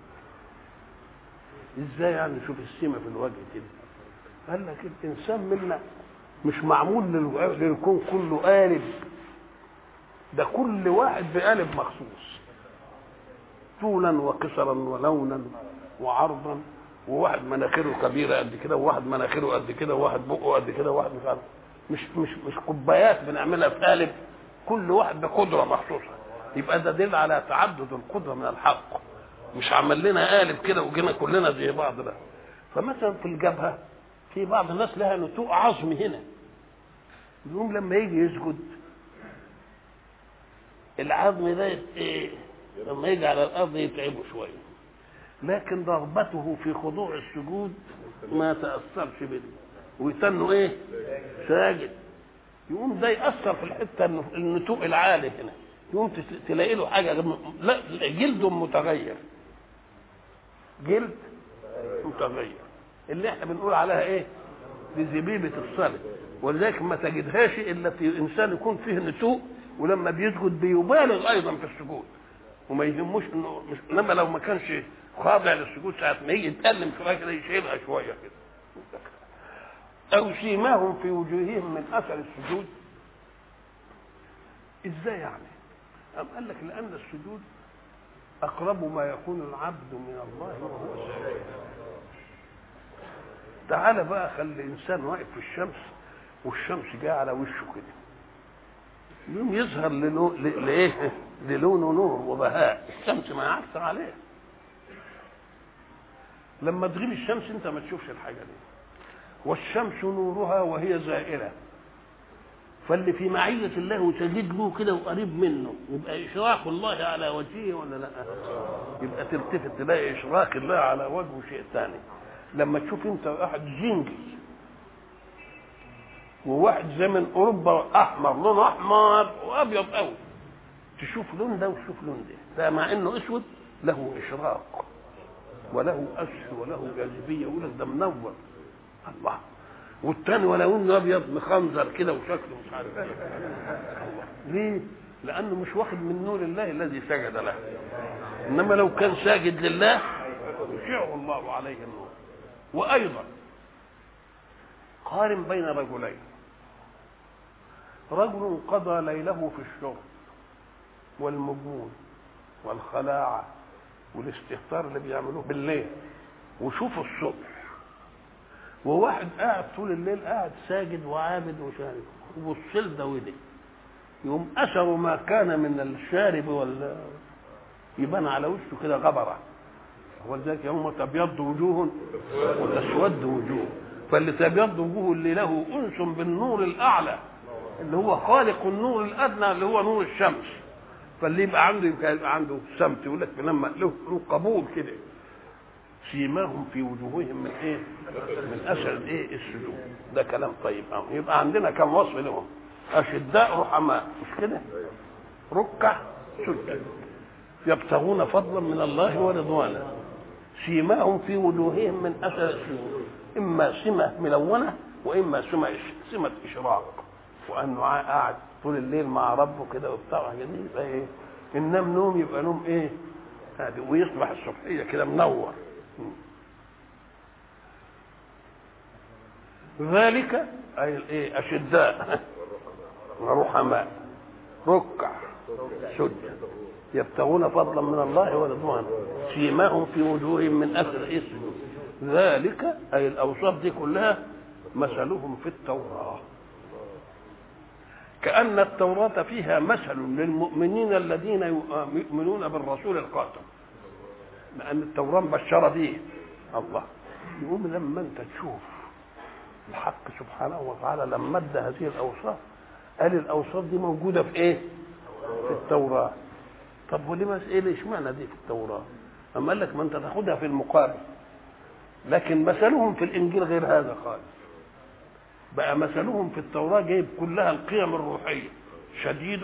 ازاي يعني؟ شوف السيمه في الوجه كده. قال لك الانسان منا مش معمول للكون كله قالب، ده كل واحد بقالب مخصوص، طولا وقصرا ولونا وعرضا، وواحد مناخيره كبيره قد كده وواحد مناخيره قد كده وواحد بقه قد كده وواحد مش عارف. مش كوبايات بنعملها في قالب، كل واحد بقدره مخصوصه. يبقى ده دليل على تعدد القدره من الحق، مش عمل لنا قالب كده وجينا كلنا زي بعض. لا. فمثلا في الجبهه في بعض الناس لها نتوء عظم هنا، يقوم لما يجي يسجد العظم ده ايه لما يجي على الارض يتعبه شويه، لكن رغبته في خضوع السجود ما تاثرش بيه ويتنوا ايه ساجد. يقوم ده ياثر في الحته النتوء العالي هنا، يقوم تلاقي له حاجه لا جلده متغير، جلد متغير اللي احنا بنقول عليها ايه بزبيبه الصلب. ولذلك ما تجدهاش الا في انسان يكون فيه نتوء ولما بيسجد بيبالغ ايضا في السجود وما يهموش انه مش، انما لو ما كانش خاضع للسجود ساعه ما يجي يتكلم شويه كده يشيلها شويه كده. او سيماهم في وجوههم من اثر السجود. ازاي يعني؟ أم قال لك لان السجود اقرب ما يكون العبد من الله وهو ساجد. تعالى بقى خلي انسان واقف في الشمس والشمس جايه على وشه كده، يوم يظهر للونه نور وبهاء، الشمس ما يعكس عليه. لما تغيب الشمس انت ما تشوفش الحاجه دي. والشمس نورها وهي زائله، فاللي في معيه الله وتجد له كده وقريب منه يبقى اشراق الله على وجهه ولا لا؟ يبقى تلتفت تلاقي اشراق الله على وجهه شيء ثاني. لما تشوف انت واحد جنجي وواحد زي من اوروبا احمر، لونه احمر وابيض قوي، تشوف لون ده وتشوف لون ده مع انه اسود له اشراق وله اثر وله جاذبيه، يقول لك ده منور الله. والثاني ولو انه ابيض مخنزر كده وشكله مش عارف ايه. ليه؟ لانه مش واخد من نور الله الذي سجد له. انما لو كان ساجد لله يشع الله عليه النور. وايضا قارن بين رجلين، رجل قضى ليله في الشرب والمجون والخلاعه والاستهتار اللي بيعملوه بالليل وشوفوا الصبح، وواحد قاعد طول الليل قاعد ساجد وعابد وشارب وبص ده وده، يقوم اثر ما كان من الشارب يبان على وشه كده غبره. ولذلك يوم تبيض وجوه وتسود وجوه، فاللي تبيض وجوه اللي له انس بالنور الاعلى اللي هو خالق النور الادنى اللي هو نور الشمس، فاللي يبقى عنده سمت يقول لك لما له قبول كده. سيماهم في وجوههم من ايه؟ من اثر ايه؟ السجود. ده كلام طيب. يبقى عندنا كم وصف لهم: اشداء رحماء، مش كده؟ ركع سجد، يبتغون فضلا من الله ورضوانا. سيماهم في وجوههم من اثر السجود، اما سمه ملونه واما سمه اشراق، وانه قاعد طول الليل مع ربه كده وبتاع جميل. يبقى ايه؟ النوم يبقى نوم ايه؟ هذه، ويصبح الصبحيه كده منور. ذلك اي الايه اشداء ورحماء ركع سجد يبتغون فضلا من الله ورضوانا سيماهم في وجوههم من اثر السجود ذلك اي الاوصاف دي كلها مثلهم في التوراه. كأن التوراة فيها مثل للمؤمنين الذين يؤمنون بالرسول القاتم، لأن التوراة مبشرة به الله. يقوم لما أنت تشوف الحق سبحانه وتعالى لما ادى هذه الأوصاف قال الأوصاف دي موجودة في إيه؟ في التوراة. طب وليه إيه اشمعنى دي في التوراة؟ أما قال لك ما أنت تاخدها في المقابل، لكن مثلهم في الإنجيل غير هذا خالص. بقى مثلهم في التوراة جايب كلها القيم الروحية، شديد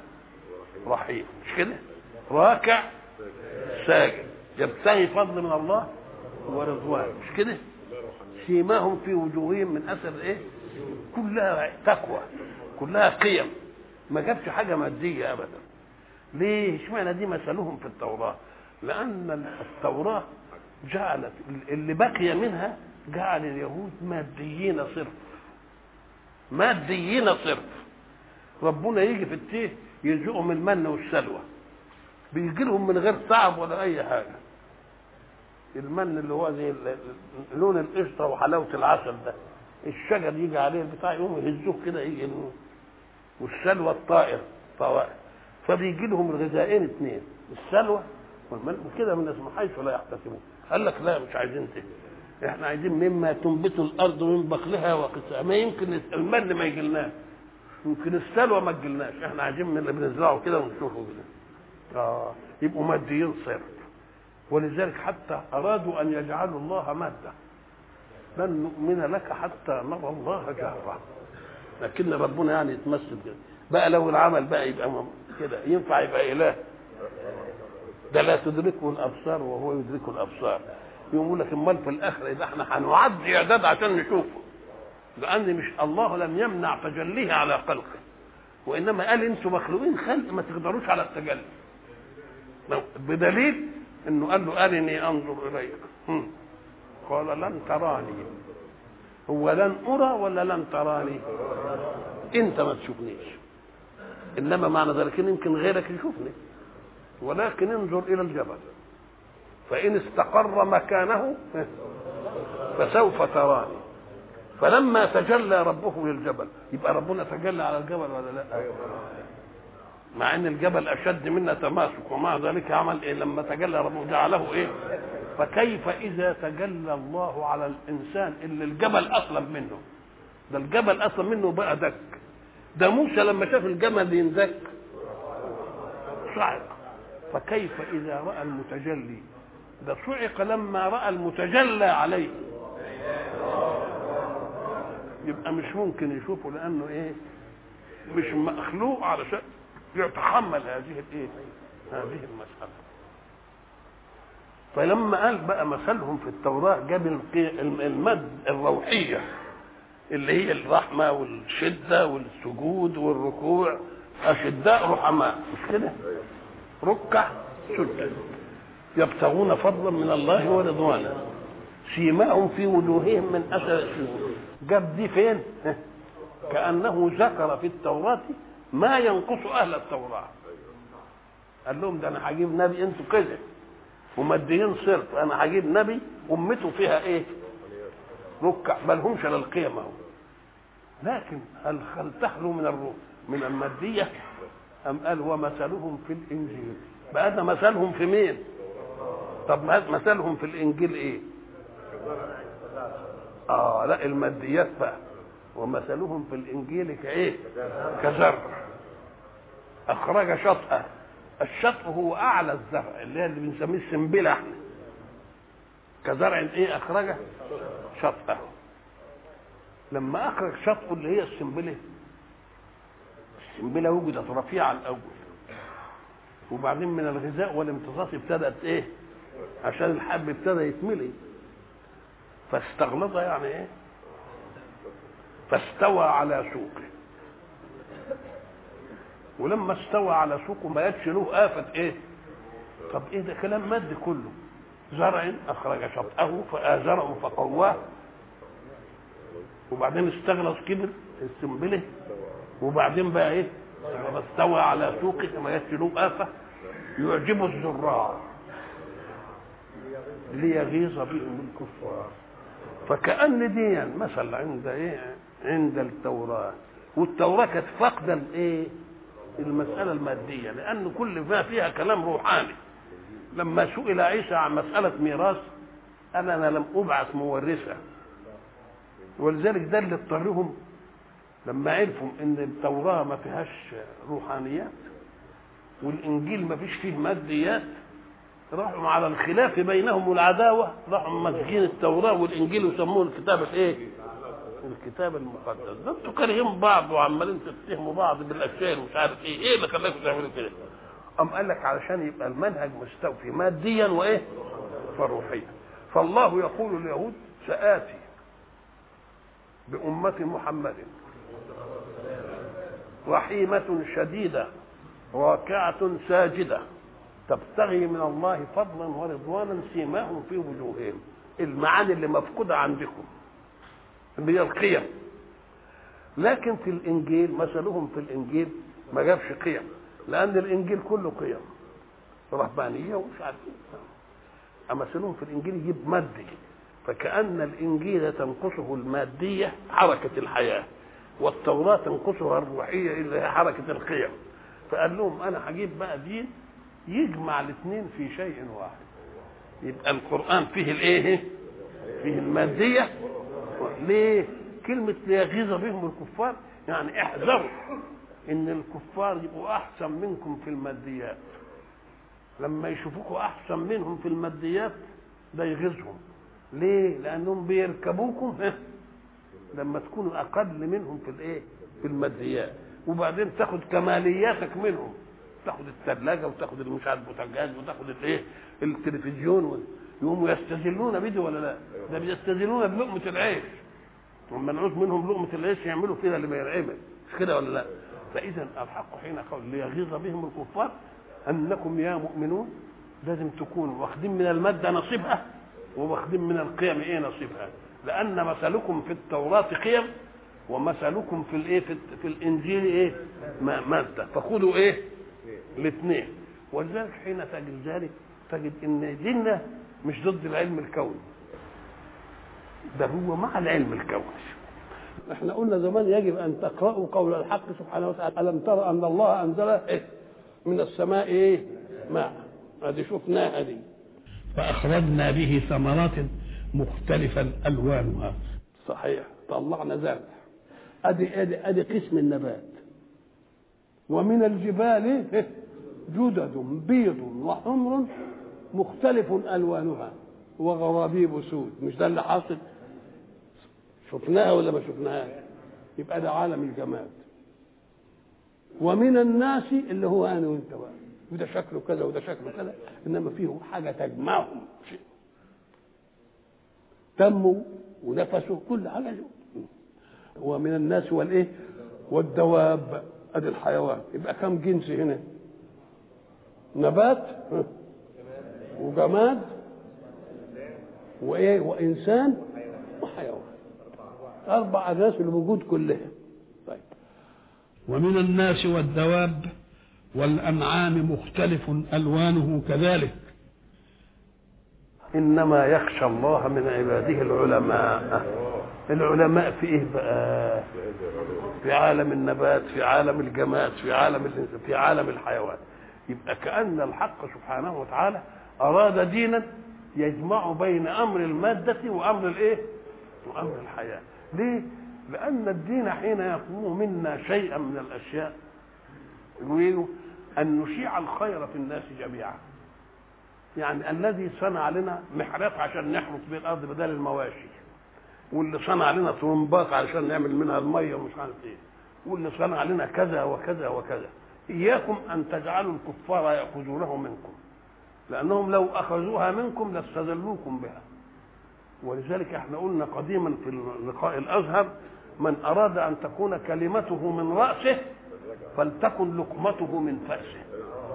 رحيم، مش كده؟ راكع ساجد يبتغي فضل من الله ورضوان، مش كده؟ سيماهم في وجوههم من اثر ايه؟ كلها تقوى، كلها قيم، ما جابش حاجة مادية ابدا. ليه؟ اشمعنى دي مثلهم في التوراة؟ لأن التوراة جعلت اللي بقي منها جعل اليهود ماديين صرف، ماديين صرف. ربنا يجي في التيه يرزقهم المن والسلوى، بيجي لهم من غير تعب ولا اي حاجه. المن اللي هو زي لون القشطه وحلاوه العسل ده، الشجر يجي عليه البتاع يقوم يهزوه كده يجي، والسلوى الطائر طوائر، فبيجي لهم الغذائين اثنين، السلوى والمن كده من اسمه حيث لا يحتسبون. قال لك لا مش عايزين كده، احنا عايزين مما تنبت الارض من بقلها وقثها. ما يمكن المن ما يجيلناش، يمكن السلوى ما تجيلناش، احنا عايزين من اللي بنزرعه كده ونشوفه كده. يبقوا ماديين صرف. ولذلك حتى ارادوا ان يجعلوا الله ماده، لن نؤمن لك حتى نرى الله جهرا. لكن ربنا يعني يتمثل كده. بقى لو العمل بقى يبقى كده ينفع يبقى اله؟ ده لا تدركه الابصار وهو يدركه الابصار. يقول لك امال في الاخره اذا احنا هنعد اعداد عشان نشوفه، لان مش الله لم يمنع تجليه على خلقه، وانما قال انتم مخلوقين خلق ما تقدروش على التجلي، بدليل انه قال له ارني انظر اليك قال لن تراني. هو لن ارى ولا لن تراني؟ انت ما تشوفنيش، انما معنى ذلك ان يمكن غيرك يشوفني، ولكن انظر الى الجبل فإن استقر مكانه فسوف تراني. فلما تجلى ربه للجبل يبقى ربنا تجلى على الجبل ولا لا؟ مع ان الجبل اشد منا تماسك، ومع ذلك عمل ايه لما تجلى ربه؟ جعله ايه؟ فكيف اذا تجلى الله على الانسان اللي الجبل اصلب منه؟ ده الجبل اصلب منه بقى دك. ده موسى لما شاف الجمل يندك صعق، فكيف اذا راى المتجلي؟ ده صعق لما راى المتجلى عليه. يبقى مش ممكن يشوفه، لانه ايه؟ مش مخلوق علشان يتحمل هذه الايه؟ هذه المساله. فلما قال بقى مثلهم في التوراه جاب المد الروحيه اللي هي الرحمه والشده والسجود والركوع، اشداء رحماء، مش كده؟ ركع سجد يبتغون فضلا من الله ورضوانا سيماهم في وجوههم من اثر السجود. جاب دي فين؟ كانه ذكر في التوراه ما ينقص اهل التوراه. قال لهم ده انا هجيب نبي انتوا كده وماديين صرف، انا هجيب نبي امته فيها ايه؟ ركع، بل همش للقيمه. لكن هل تخلو من الماديه؟ ام قال ومثلهم في الانجيل. بقى ده مثلهم في مين؟ طب مثلهم في الانجيل ايه؟ لا الماديات بقى. ومثلهم في الانجيل كايه؟ كزرع اخرج شطأه. الشطء هو اعلى الزرع اللي بنسميه السنبله احنا. كزرع ايه؟ اخرج شطأه. لما اخرج شطأه اللي هي السنبله وجدت رفيعه الاول، وبعدين من الغذاء والامتصاص ابتدت ايه؟ عشان الحب ابتدى يتملي، فاستغلظ يعني ايه؟ فاستوى على سوقه. ولما استوى على سوقه ما يدش له آفة ايه؟ طب ايه ده كلام مادي كله. زرع اخرج شطأه فآزره فقواه وبعدين استغلظ كبر السنبله، وبعدين بقى ايه؟ استوى على سوقه ما يسلوه آفة يعجب الزراع ليغيظ بهم الكفار. فكأن دي مثل عند ايه؟ عند التوراة، والتوراة كانت فاقدة الايه؟ المسألة المادية، لأن كل ما فيها كلام روحاني. لما سئل عيسى عن مسألة ميراث قال أنا لم أبعث مورثا، ولذلك ده اللي اضطرهم لما عرفوا ان التوراة ما فيهاش روحانيات والإنجيل ما فيش فيه ماديات، راحوا على الخلاف بينهم والعداوة، راحوا مسجين التوراة والإنجيل وسموه الكتاب الايه؟ الكتاب المقدس. ده انتوا كارهين بعض وعمالين تتهموا بعض بالاشياء ومش عارف ايه اللي خلاكم تعملوا كده؟ قام قال لك علشان يبقى المنهج مستوفي ماديا وايه؟ وروحيا. فالله يقول لليهود سآتي بأمة محمد رحيمة شديدة واقعة ساجدة تبتغي من الله فضلا ورضوانا سيماهم في وجوههم. المعاني اللي مفقودة عندكم اللي هي القيم. لكن في الإنجيل مثلهم في الإنجيل ما جابش قيم، لأن الإنجيل كله قيم رهبانية ومش عارف ايه. مثلهم في الإنجيل يجيب مادي، فكأن الإنجيل تنقصه المادية حركة الحياة، والتوراة تنقصها الروحية اللي هي حركة القيم. فقال لهم أنا هجيب بقى دين يجمع الاثنين في شيء واحد. يبقى القرآن فيه الايه؟ فيه المادية. ليه؟ كلمة ليغيظ بهم الكفار، يعني احذروا ان الكفار يبقوا احسن منكم في الماديات. لما يشوفوكوا احسن منهم في الماديات ده يغيظهم. ليه؟ لانهم بيركبوكم لما تكونوا اقل منهم في الايه؟ في الماديات، وبعدين تاخد كمالياتك منهم، تاخد الثلاجه وتاخد مش عارف البوتاجاز وتاخد الايه؟ التلفزيون. يقوموا يستذلون بده ولا لا؟ ده بيستذلون بلقمه العيش، لما نعوز منهم لقمه العيش يعملوا كده اللي ما يرعبه، مش كده ولا لا؟ فاذا الحق حين قال ليغيظ بهم الكفار انكم يا مؤمنون لازم تكونوا واخدين من الماده نصيبها وواخدين من القيم ايه نصيبها، لان مثلكم في التوراه قيم ومثلكم في الايه؟ في الانجيل ايه؟ ماده، فخذوا ايه؟ الاثنين. ولذلك حين تجد ذلك تجد ان ديننا مش ضد العلم الكوني، ده هو مع العلم الكوني. احنا قلنا زمان يجب ان تقرأوا قول الحق سبحانه وتعالى ألم ترى ان الله انزل إيه؟ من السماء ايه؟ ماء. ادي شفناها دي فاخرجنا به ثمرات مختلفا الوانها. صحيح، طلعنا زرع. ادي قسم النبات. ومن الجبال جدد بيض وحمر مختلف الوانها وغرابيب سود. مش ده اللي حاصل؟ شفناها ولا ما شفناهاش؟ يبقى ده عالم الجماد. ومن الناس اللي هو انا وانت بقى، وده شكله كذا وده شكله كذا، انما فيه حاجه تجمعهم، شيء دمه ونفسه كل حاجه. ومن الناس والايه؟ والدواب. ادي الحيوان. يبقى كم جنس هنا؟ نبات وجماد وايه؟ وانسان وحيوان. 4 أجناس الوجود كلها. طيب. ومن الناس والدواب والأنعام مختلف ألوانه كذلك. إنما يخشى الله من عباده العلماء. العلماء في إيه بقى؟ في عالم النبات، في عالم الجماد، في عالم الحيوان. يبقى كأن الحق سبحانه وتعالى أراد دينا يجمع بين أمر المادة وأمر الإيه؟ وأمر الحياة. ليه؟ لأن الدين حين يطلب منا شيئا من الأشياء يريد أن نشيع الخير في الناس جميعا. يعني الذي صنع لنا محرات عشان نحرث به الأرض بدل المواشي، واللي صنع لنا طرمبات علشان نعمل منها المية ومش عارف إيه، واللي صنع لنا كذا وكذا وكذا، إياكم أن تجعلوا الكفار يأخذونه منكم، لأنهم لو أخذوها منكم لاستذلوكم بها. ولذلك احنا قلنا قديما في اللقاء الازهر من اراد ان تكون كلمته من راسه فلتكن لقمته من فاسه.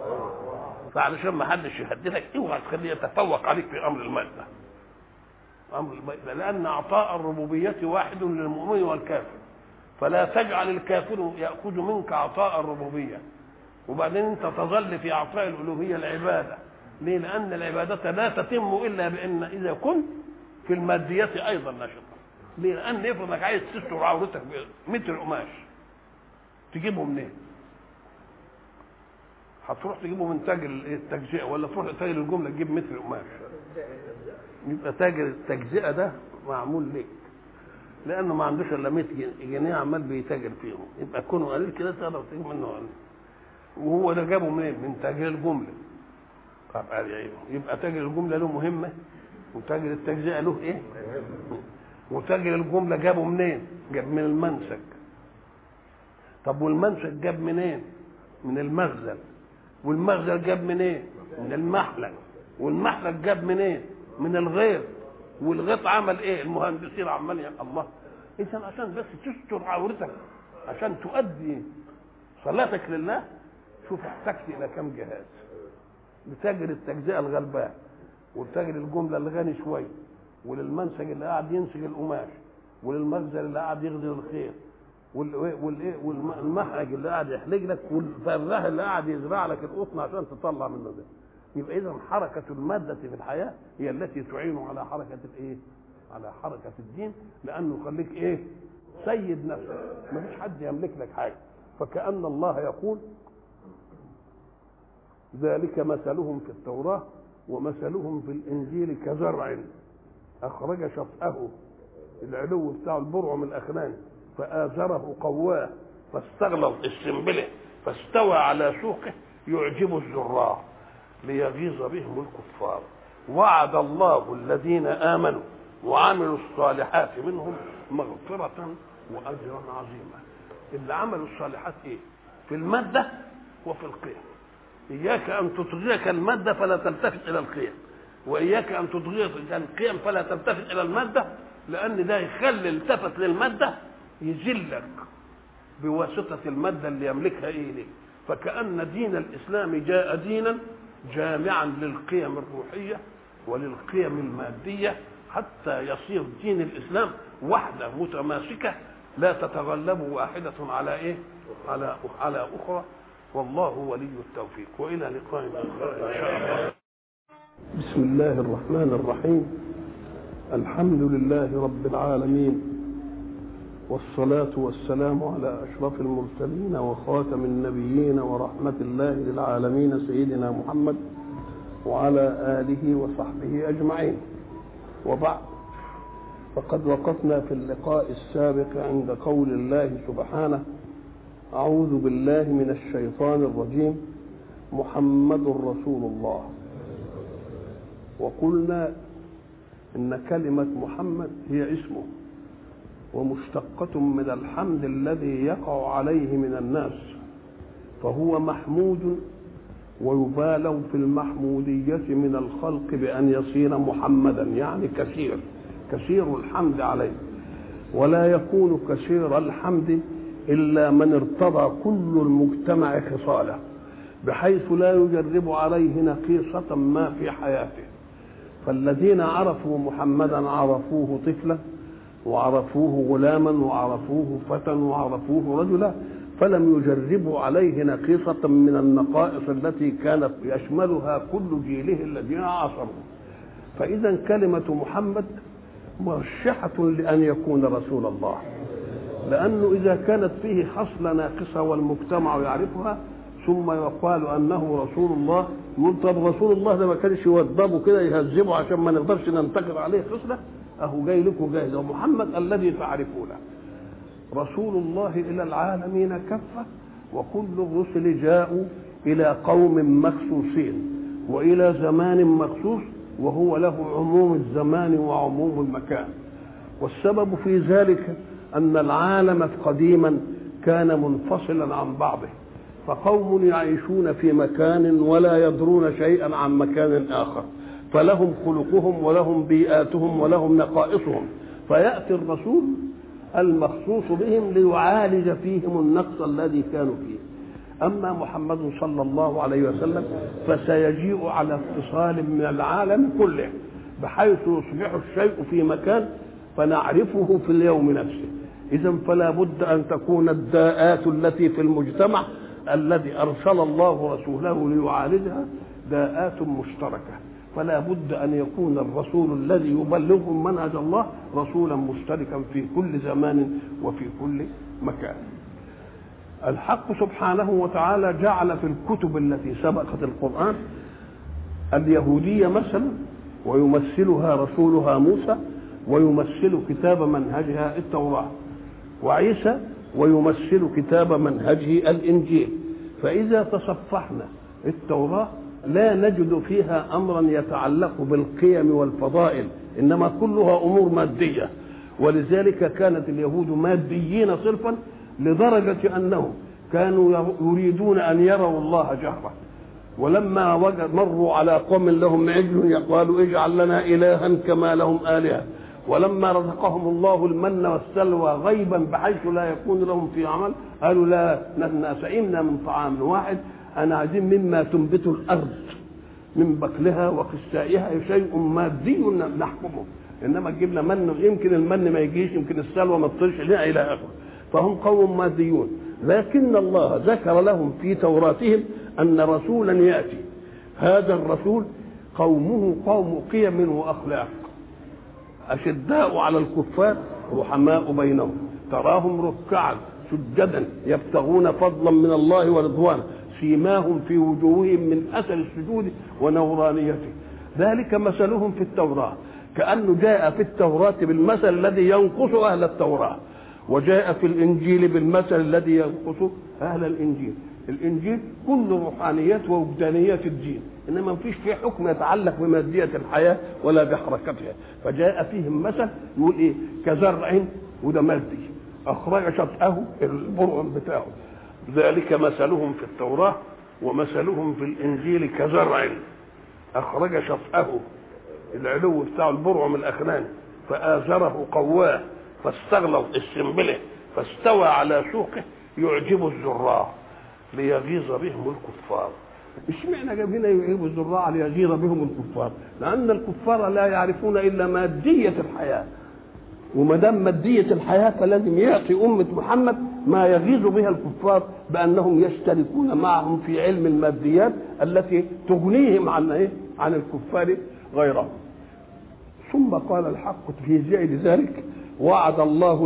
فعلشان ما حدش يهددك اوعى تخليه يتفوق عليك في امر الماده. لأن أعطاء الربوبية واحد للمؤمن والكافر، فلا تجعل الكافر يأخذ منك عطاء الربوبية وبعدين أنت تظل في عطاء الألوهية العبادة. ليه؟ لأن العبادة لا تتم إلا بأن إذا كنت في المادية أيضا نشطا. ليه؟ لأن افرض انك عايز تستر عورتك بمتر قماش، تجيبه منين؟ هتروح تجيبه من تاجر التجزئة ولا تروح تاجر الجملة تجيب متر قماش؟ يبقى تاجر التجزئة ده معمول ليك، لأنه ما عندوش إلا 100 جنيه عمال بيتاجر فيهم، يبقى كونه قليل كده تقدر تجيب منه قليل. وهو ده جابه منين؟ من تاجر الجملة. طب يبقى تاجر الجملة له مهمة وتاجر التجزئة له إيه؟ وتاجر الجملة جابه منين؟ جاب من المنسك. طب والمنسك جاب منين؟ من المخزن. والمخزن جاب منين؟ من المحلق. والمحلق جاب منين؟ من الغيط. والغيط عمل ايه؟ المهندسين عمال يا الله. اذا عشان بس تستر عورتك عشان تؤدي صلاتك لله، شوف احتجت الى كم جهاز. لتاجر التجزئة الغلبان، وتاجر الجملة الغني شويه، وللمنسج اللي قاعد ينسج القماش، وللمخزن اللي قاعد يخزن الخيط، والمحرج اللي قاعد يحلق لك، والفراح اللي قاعد يزرع لك القطن عشان تطلع منه ده. يبقى اذا حركه الماده في الحياه هي التي تعين على حركه الايه؟ على حركه الدين، لانه يخليك ايه؟ سيد نفسك، ما فيش حد يملك لك حاجه. فكأن الله يقول ذلك مثلهم في التوراه ومثلهم في الانجيل كزرع اخرج شطأه، العلو بتاع البرع الاخراني، فآزره قواه فاستغلظ السنبله فاستوى على سوقه يعجب الزراع ليغيظ بهم الكفار. وعد الله الذين آمنوا وعملوا الصالحات منهم مغفرة وأجرا عظيما. اللي عملوا الصالحات ايه؟ في المادة وفي القيم. إياك أن تطغيك المادة فلا تلتفت إلى القيم، وإياك أن تطغيك القيم فلا تلتفت إلى المادة، لأن ده يخلي التفت للمادة يذلك بواسطة المادة اللي يملكها إيه ليه. فكأن دين الإسلام جاء دينا جامعا للقيم الروحية وللقيم المادية، حتى يصير دين الإسلام وحدة متماسكة لا تتغلب واحدة على إيه؟ على أخرى. والله ولي التوفيق، وإلى لقاء آخر إن شاء الله. بسم الله الرحمن الرحيم. الحمد لله رب العالمين، والصلاة والسلام على أشرف المرسلين وخاتم النبيين ورحمة الله للعالمين سيدنا محمد وعلى آله وصحبه أجمعين. وبعد، فقد وقفنا في اللقاء السابق عند قول الله سبحانه: أعوذ بالله من الشيطان الرجيم، محمد رسول الله. وقلنا إن كلمة محمد هي اسمه، ومشتقة من الحمد الذي يقع عليه من الناس، فهو محمود، ويبالغ في المحمودية من الخلق بأن يصير محمدا، يعني كثير الحمد عليه. ولا يكون كثير الحمد إلا من ارتضى كل المجتمع خصاله، بحيث لا يجرب عليه نقيصة ما في حياته. فالذين عرفوا محمدا عرفوه طفلا، وعرفوه غلاما، وعرفوه فتى، وعرفوه رجلا، فلم يجربوا عليه نقيصة من النقائص التي كانت يشملها كل جيله الذين عاصروا. فإذا كلمة محمد مرشحة لأن يكون رسول الله، لأنه إذا كانت فيه خصلة ناقصة والمجتمع يعرفها ثم يقال أنه رسول الله، يقول طب رسول الله ده ما كانش يوضبه كده يهذبه عشان ما نقدرش ننتقد عليه خصلة؟ أهو جاي لكم جاهز، ومحمد الذي تعرفونه رسول الله إلى العالمين كافة، وكل الرسل جاءوا إلى قوم مخصوصين وإلى زمان مخصوص، وهو له عموم الزمان وعموم المكان. والسبب في ذلك أن العالم قديما كان منفصلا عن بعضه، فقوم يعيشون في مكان ولا يدرون شيئا عن مكان آخر، فلهم خلقهم ولهم بيئاتهم ولهم نقائصهم، فيأتي الرسول المخصوص بهم ليعالج فيهم النقص الذي كانوا فيه. أما محمد صلى الله عليه وسلم فسيجيء على اتصال من العالم كله، بحيث يصبح الشيء في مكان فنعرفه في اليوم نفسه. إذن فلا بد أن تكون الداءات التي في المجتمع الذي أرسل الله رسوله ليعالجها داءات مشتركة، فلا بد أن يكون الرسول الذي يبلغهم منهج الله رسولا مشتركا في كل زمان وفي كل مكان. الحق سبحانه وتعالى جعل في الكتب التي سبقت القرآن اليهودية مثلا ويمثلها رسولها موسى، ويمثل كتاب منهجها التوراة، وعيسى ويمثل كتاب منهجه الإنجيل. فإذا تصفحنا التوراة لا نجد فيها أمرا يتعلق بالقيم والفضائل، إنما كلها أمور مادية. ولذلك كانت اليهود ماديين صرفا لدرجة أنهم كانوا يريدون أن يروا الله جهرة، ولما مروا على قوم لهم عجل قالوا اجعل لنا إلها كما لهم آلهة، ولما رزقهم الله المن والسلوى غيبا بحيث لا يكون لهم في عمل قالوا لا سئمنا من طعام واحد، أنا عايزين مما تنبت الأرض من بقلها وقسائها شيء مادي نحكمه، إنما تجيب لنا من، يمكن المن ما يجيش، يمكن السلوى ما تطلش لنا إلى آخره. فهم قوم ماديون، لكن الله ذكر لهم في توراتهم أن رسولا يأتي، هذا الرسول قومه قوم قيم وأخلاق، أشداء على الكفار رحماء بينهم، تراهم ركعا سجدا يبتغون فضلا من الله ورضوانه، سيماهم في وجوههم من أثر السجود ونورانيته، ذلك مثلهم في التوراة. كأنه جاء في التوراة بالمثل الذي ينقص أهل التوراة، وجاء في الإنجيل بالمثل الذي ينقص أهل الإنجيل. الإنجيل كل روحانيات ووجدانيات الدين، إنما مفيش فيه حكم يتعلق بمادية الحياة ولا بحركتها. فجاء فيهم مثل يقول إيه؟ كزرع، وده مادي، أخرج شطأه البرع بتاعه، ذلك مثلهم في التوراة ومثلهم في الإنجيل كزرع أخرج شطأه، العلو بتاعه البرع من الأخنان، فآزره قواه فاستغلظ السنبله فاستوى على سوقه يعجب الزراع ليغيظ بهم الكفار. اشمعنى جاب هنا يعجب الزراع ليغيظ بهم الكفار؟ لأن الكفار لا يعرفون إلا مادية الحياة، وما دام مادية الحياة فلازم يعطي أمة محمد ما يغيظ بها الكفار بأنهم يشتركون معهم في علم الماديات التي تغنيهم عن الكفار غيرهم. ثم قال الحق في زائد ذلك وعد الله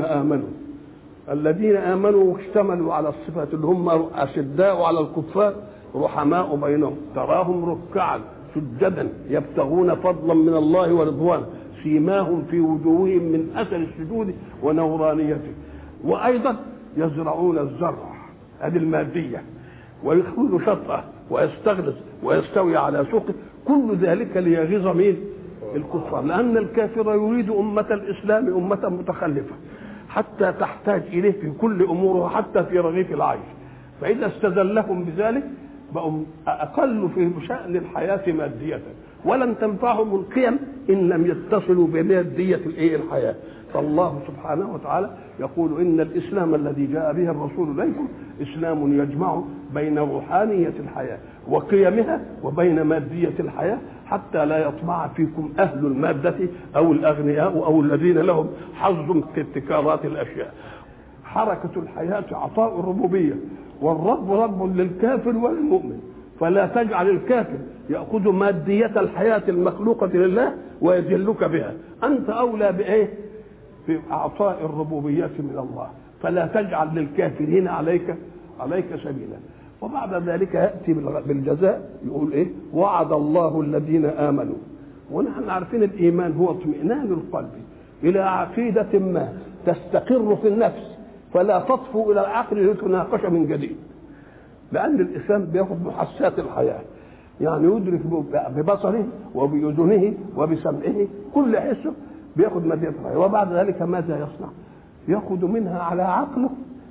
الذين آمنوا واشتملوا على الصفات اللي هم أشداء على الكفار رحماء بينهم، تراهم ركعا سجدا يبتغون فضلا من الله ورضوانه، سيماهم في وجوههم من أثر السجود ونورانيته. وأيضا يزرعون الزرع، هذه المادية، ويخرج شطأه ويستغلظ ويستوي على سوقه، كل ذلك ليغيظ مين؟ الكفار. لأن الكافر يريد أمة الإسلام أمة متخلفة حتى تحتاج إليه في كل أموره حتى في رغيف العيش، فإذا استذلهم بذلك بقوا أقل في شأن الحياة مادية، ولن تنفعهم القيم إن لم يتصلوا بمادية الحياة. فالله سبحانه وتعالى يقول إن الإسلام الذي جاء به الرسول إليكم إسلام يجمع بين روحانية الحياة وقيمها وبين مادية الحياة، حتى لا يطمع فيكم أهل المادة أو الأغنياء أو الذين لهم حظ في ابتكارات الأشياء. حركة الحياة عطاء الربوبية، والرب رب للكافر والمؤمن، فلا تجعل الكافر يأخذ مادية الحياة المخلوقة لله ويذلك بها، أنت أولى بإيه؟ في أعطاء الربوبية من الله، فلا تجعل للكافرين عليك سبيلا. وبعد ذلك يأتي بالجزاء يقول إيه؟ وعد الله الذين آمنوا. ونحن عارفين الإيمان هو اطمئنان القلب إلى عقيدة ما تستقر في النفس فلا تطفو إلى العقل لتناقش من جديد، لأن الإسلام بيأخذ محسات الحياة، يعني يدرك ببصره وبأذنه وبسمعه كل حسه بيأخذ مادية الحياة. وبعد ذلك ماذا يصنع؟ يأخذ منها على عقله،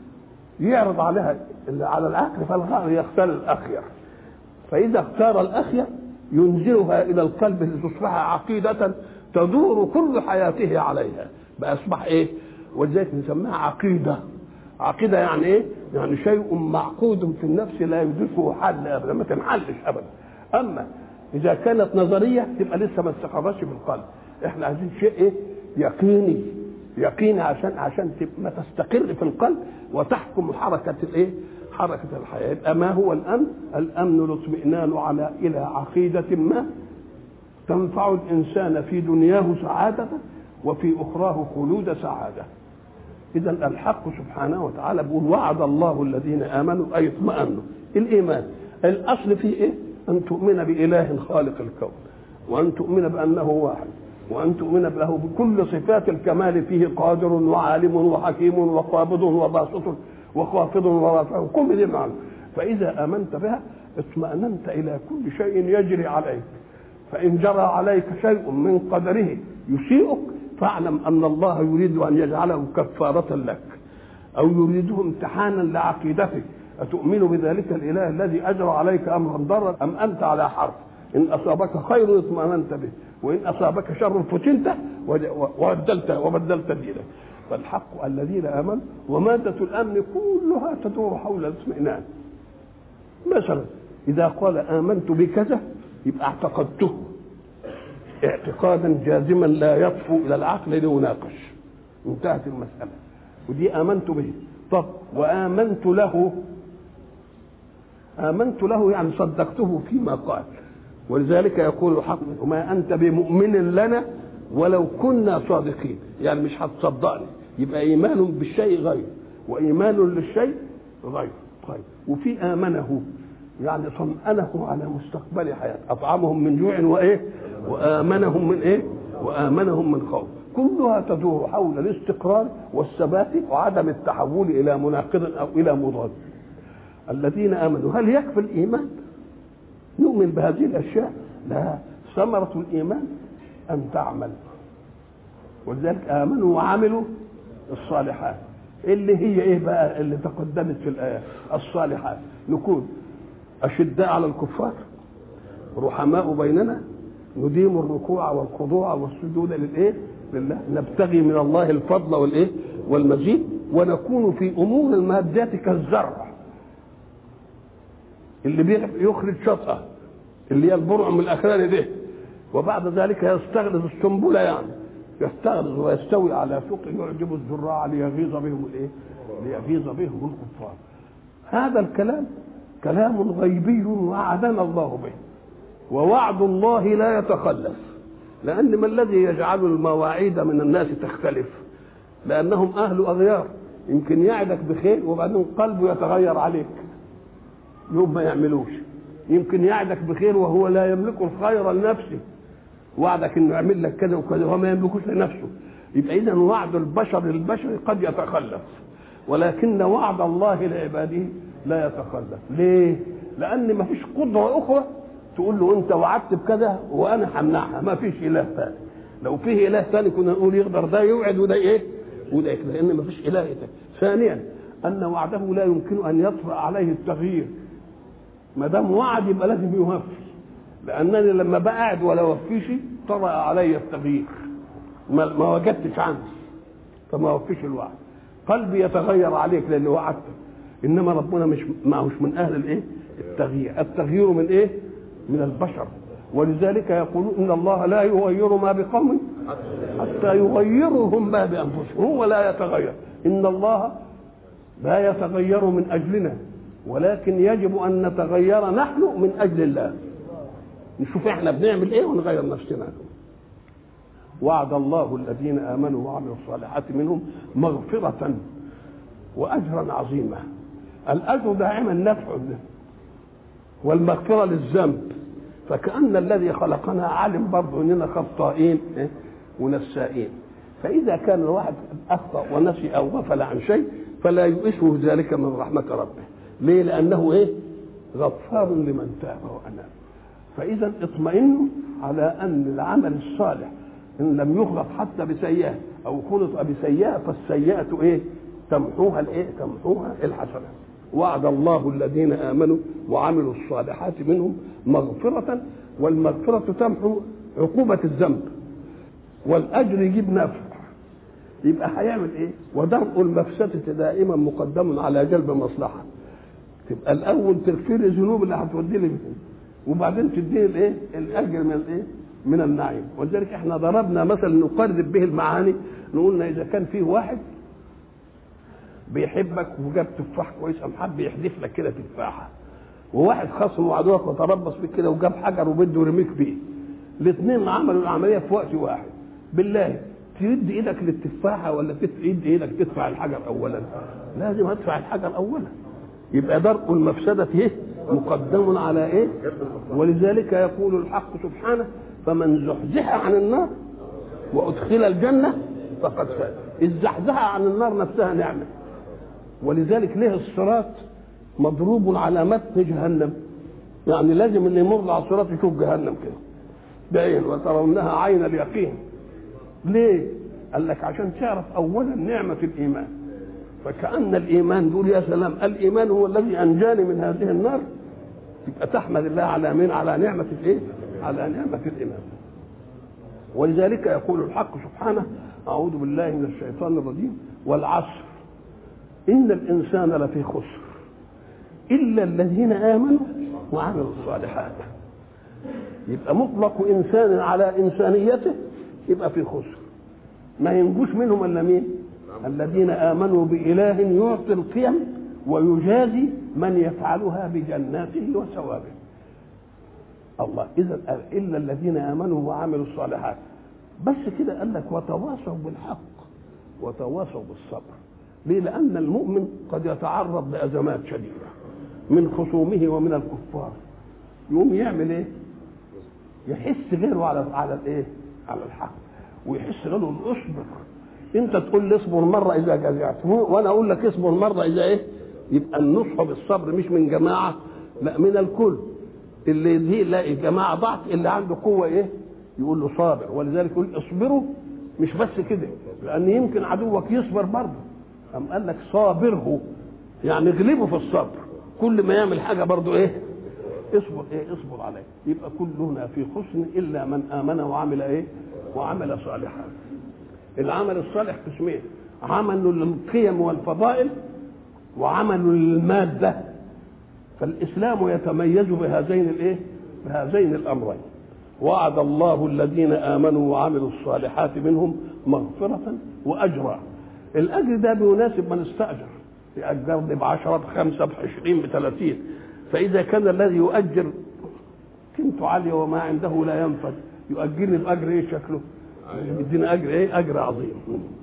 يعرض عليها على العقل فالغار يختار الأخير، فإذا اختار الأخير ينزلها إلى القلب لتصبح عقيدة تدور كل حياته عليها، بأصبح إيه؟ ولذلك نسميها عقيدة. عقيدة يعني إيه؟ يعني شيء معقود في النفس لا يدركه حل أبدا، ما تنحلش أبدا. أما اذا كانت نظريه تبقى لسه ما استقرتش في القلب. احنا عايزين شيء ايه؟ يقيني عشان ما تستقر في القلب وتحكم حركه الايه؟ حركه الحياه. يبقى ما هو الامن؟ الامن الاطمئنان الى عقيده ما تنفع الانسان في دنياه سعاده وفي اخراه خلود سعاده. اذا الحق سبحانه وتعالى بيقول وعد الله الذين امنوا اي اطمأنوا. الايمان الاصل فيه ايه؟ ان تؤمن باله خالق الكون، وان تؤمن بانه واحد، وان تؤمن له بكل صفات الكمال، فيه قادر وعالم وحكيم وقابض وباسط وخافض ورافع، كل دي معنى. فاذا امنت بها اطمأننت الى كل شيء يجري عليك. فان جرى عليك شيء من قدره يسيئك فاعلم ان الله يريد ان يجعله كفارة لك، او يريده امتحانا لعقيدتك. أتؤمن بذلك الإله الذي أجرى عليك أمرا ضرا أم أنت على حرف؟ إن أصابك خير اطمأننت به، وإن أصابك شر فتنت وبدلت دينك. فالحق الذين آمنوا ومادة الأمن كلها تدور حول الاطمئنان. مثلا إذا قال آمنت بكذا يبقى اعتقدته اعتقادا جازما لا يطفو إلى العقل ليناقش، انتهت المسألة. ودي آمنت به. طب وآمنت له، آمنت له يعني صدقته فيما قال. ولذلك يقول الحق وما أنت بمؤمن لنا ولو كنا صادقين، يعني مش هتصدقني. يبقى إيمان بالشيء غير وإيمان للشيء غير. طيب وفي آمنه يعني طمأنه على مستقبل حياته، أطعمهم من جوع وإيه وآمنهم من إيه وآمنهم من خوف. كلها تدور حول الاستقرار والثبات وعدم التحول إلى مناقض أو إلى مضاد. الذين آمنوا، هل يكفي الإيمان نؤمن بهذه الأشياء؟ لا، ثمرة الإيمان أن تعمل. ولذلك آمنوا وعملوا الصالحات اللي هي إيه بقى اللي تقدمت في الآية؟ الصالحات نكون أشداء على الكفار، رحماء بيننا، نديم الركوع والخضوع والسجود للإيه؟ لله، نبتغي من الله الفضل والإيه؟ والمزيد، ونكون في أمور المادات كالزرع اللي يخرج شطأة اللي هي البرع من الأخران ده، وبعد ذلك يستغلظ السنبلة، يعني يستغلظ ويستوي على سوق يعجب الزراع ليغيظ بهم الإيه؟ ليغيظ بهم الكفار. هذا الكلام كلام غيبي وعدنا الله به، ووعد الله لا يتخلف، لأن ما الذي يجعل المواعيد من الناس تختلف؟ لأنهم أهل أغيار، يمكن يعدك بخير وبعدين قلبه يتغير عليك يوم ما يعملوش. يمكن يعدك بخير وهو لا يملك الخير لنفسه، وعدك انه يعمل لك كذا وكذا وما يملكوش لنفسه. يبقى اذا وعد البشر للبشر قد يتخلف، ولكن وعد الله لعباده لا يتخلف. ليه؟ لان ما فيش قدره اخرى تقول له انت وعدت بكذا وانا همنعها. ما فيش اله ثاني. لو فيه اله ثاني كنا نقول يقدر ده يوعد وده ايه وده كده، لان ما فيش اله ثاني. ثانيا ان وعده لا يمكن ان يطرأ عليه التغيير. ما دام وعد يبقى لازم يوفي، لانني لما بقعد ولا وفيش طرأ علي التغيير، ما وجدتش عندي فما وفيش الوعد. قلبي يتغير عليك لان وعدتك، انما ربنا مش من اهل الايه التغيير. التغيير من ايه؟ من البشر. ولذلك يقولون ان الله لا يغير ما بقوم حتى يغيرهم ما بانفسهم. هو لا يتغير، ان الله لا يتغير من اجلنا، ولكن يجب ان نتغير نحن من اجل الله. نشوف احنا بنعمل ايه ونغير نفسنا. وعد الله الذين امنوا وعملوا الصالحات منهم مغفرة واجرا عظيما. الاجر دائما نفع والمغفرة للذنب. فكأن الذي خلقنا عالم برضه اننا خطائين ونسائين. فاذا كان الواحد اخطأ ونسي او غفل عن شيء فلا يؤسه ذلك من رحمة ربه. ليه؟ لأنه إيه؟ غفار لمن تاب وأناب. فإذا اطمئنوا على أن العمل الصالح إن لم يخلط حتى بسيئة أو خلط بسيئة فالسيئة إيه؟ تمحوها الإيه؟ تمحوها الحسنة. وعد الله الذين آمنوا وعملوا الصالحات منهم مغفرة، والمغفرة تمحو عقوبة الذنب، والأجر يجيب نفع. يبقى هيعمل إيه؟ ودرء المفسدة دائما مقدم على جلب مصلحة. تبقى الاول تغفير الذنوب اللي هتودي لي وبعدين تديه الايه الاجر من الايه من النعيم. ولذلك احنا ضربنا مثلا نقرب به المعاني، نقولنا اذا كان فيه واحد بيحبك وجاب تفاح كويس قام حب يحدف لك كده تفاحه، وواحد خصم وعدوك وتربص بيك كده وجاب حجر وبده يرميك بيه، الاثنين عملوا العمليه في وقت واحد، بالله ترد ايدك للتفاحه ولا ترد ايدك تدفع الحجر اولا؟ لازم ادفع الحجر اولا. يبقى درء المفسده ايه مقدم على ايه؟ ولذلك يقول الحق سبحانه فمن زحزح عن النار وادخل الجنه فقد فاز. الزحزحه عن النار نفسها نعمه. ولذلك ليه الصراط مضروب على متن جهنم؟ يعني لازم اللي يمر على الصراط يشوف جهنم كده بعين وترونها عين اليقين. ليه؟ قال لك عشان تعرف اولا نعمه الايمان. فكأن الايمان دول يا سلام، الايمان هو الذي انجاني من هذه النار. يبقى تحمد الله على مين؟ على نعمه الايه؟ على نعمه الايمان. ولذلك يقول الحق سبحانه اعوذ بالله من الشيطان الرجيم والعصر ان الانسان لفي خسر الا الذين امنوا وعملوا الصالحات. يبقى مطلق انسان على انسانيته يبقى في خسر، ما ينجوش منهم الا مين؟ الذين امنوا باله يعطي القيم ويجازي من يفعلها بجناته وثوابه. الله اذا الا الذين امنوا وعملوا الصالحات. بس كده قال لك وتواصوا بالحق وتواصوا بالصبر. ليه؟ لان المؤمن قد يتعرض لازمات شديده من خصومه ومن الكفار، يقوم يعمل ايه؟ يحس غيره على الايه؟ على الحق، ويحس غيره اصبر. انت تقول لي اصبر مره اذا جزعت، وانا اقول لك اصبر مره اذا ايه؟ يبقى النصح بالصبر مش من جماعه، لا من الكل. اللي دي يلاقي جماعه ضعف، اللي عنده قوه ايه؟ يقول له صابر. ولذلك يقول اصبروا، مش بس كده، لان يمكن عدوك يصبر برضه. قام قال لك صابره، يعني اغلبه في الصبر. كل ما يعمل حاجه برضه ايه؟ اصبر ايه؟ اصبر عليه. يبقى كلنا في حسن الا من امن وعمل ايه؟ وعمل صالحا. العمل الصالح قسمين: عمل للقيم والفضائل وعمل للماده. فالاسلام يتميز بهذين الايه؟ بهذين الامرين. وعد الله الذين امنوا وعملوا الصالحات منهم مغفرة واجرا. الاجر ده بيناسب من استاجر، يأجرني ب10 ب5 ب20 ب30. فاذا كان الذي يؤجر قيمته عاليه وما عنده لا ينفد، يؤجرني باجر ايه شكله؟ يدينا اجر ايه؟ اجر عظيم.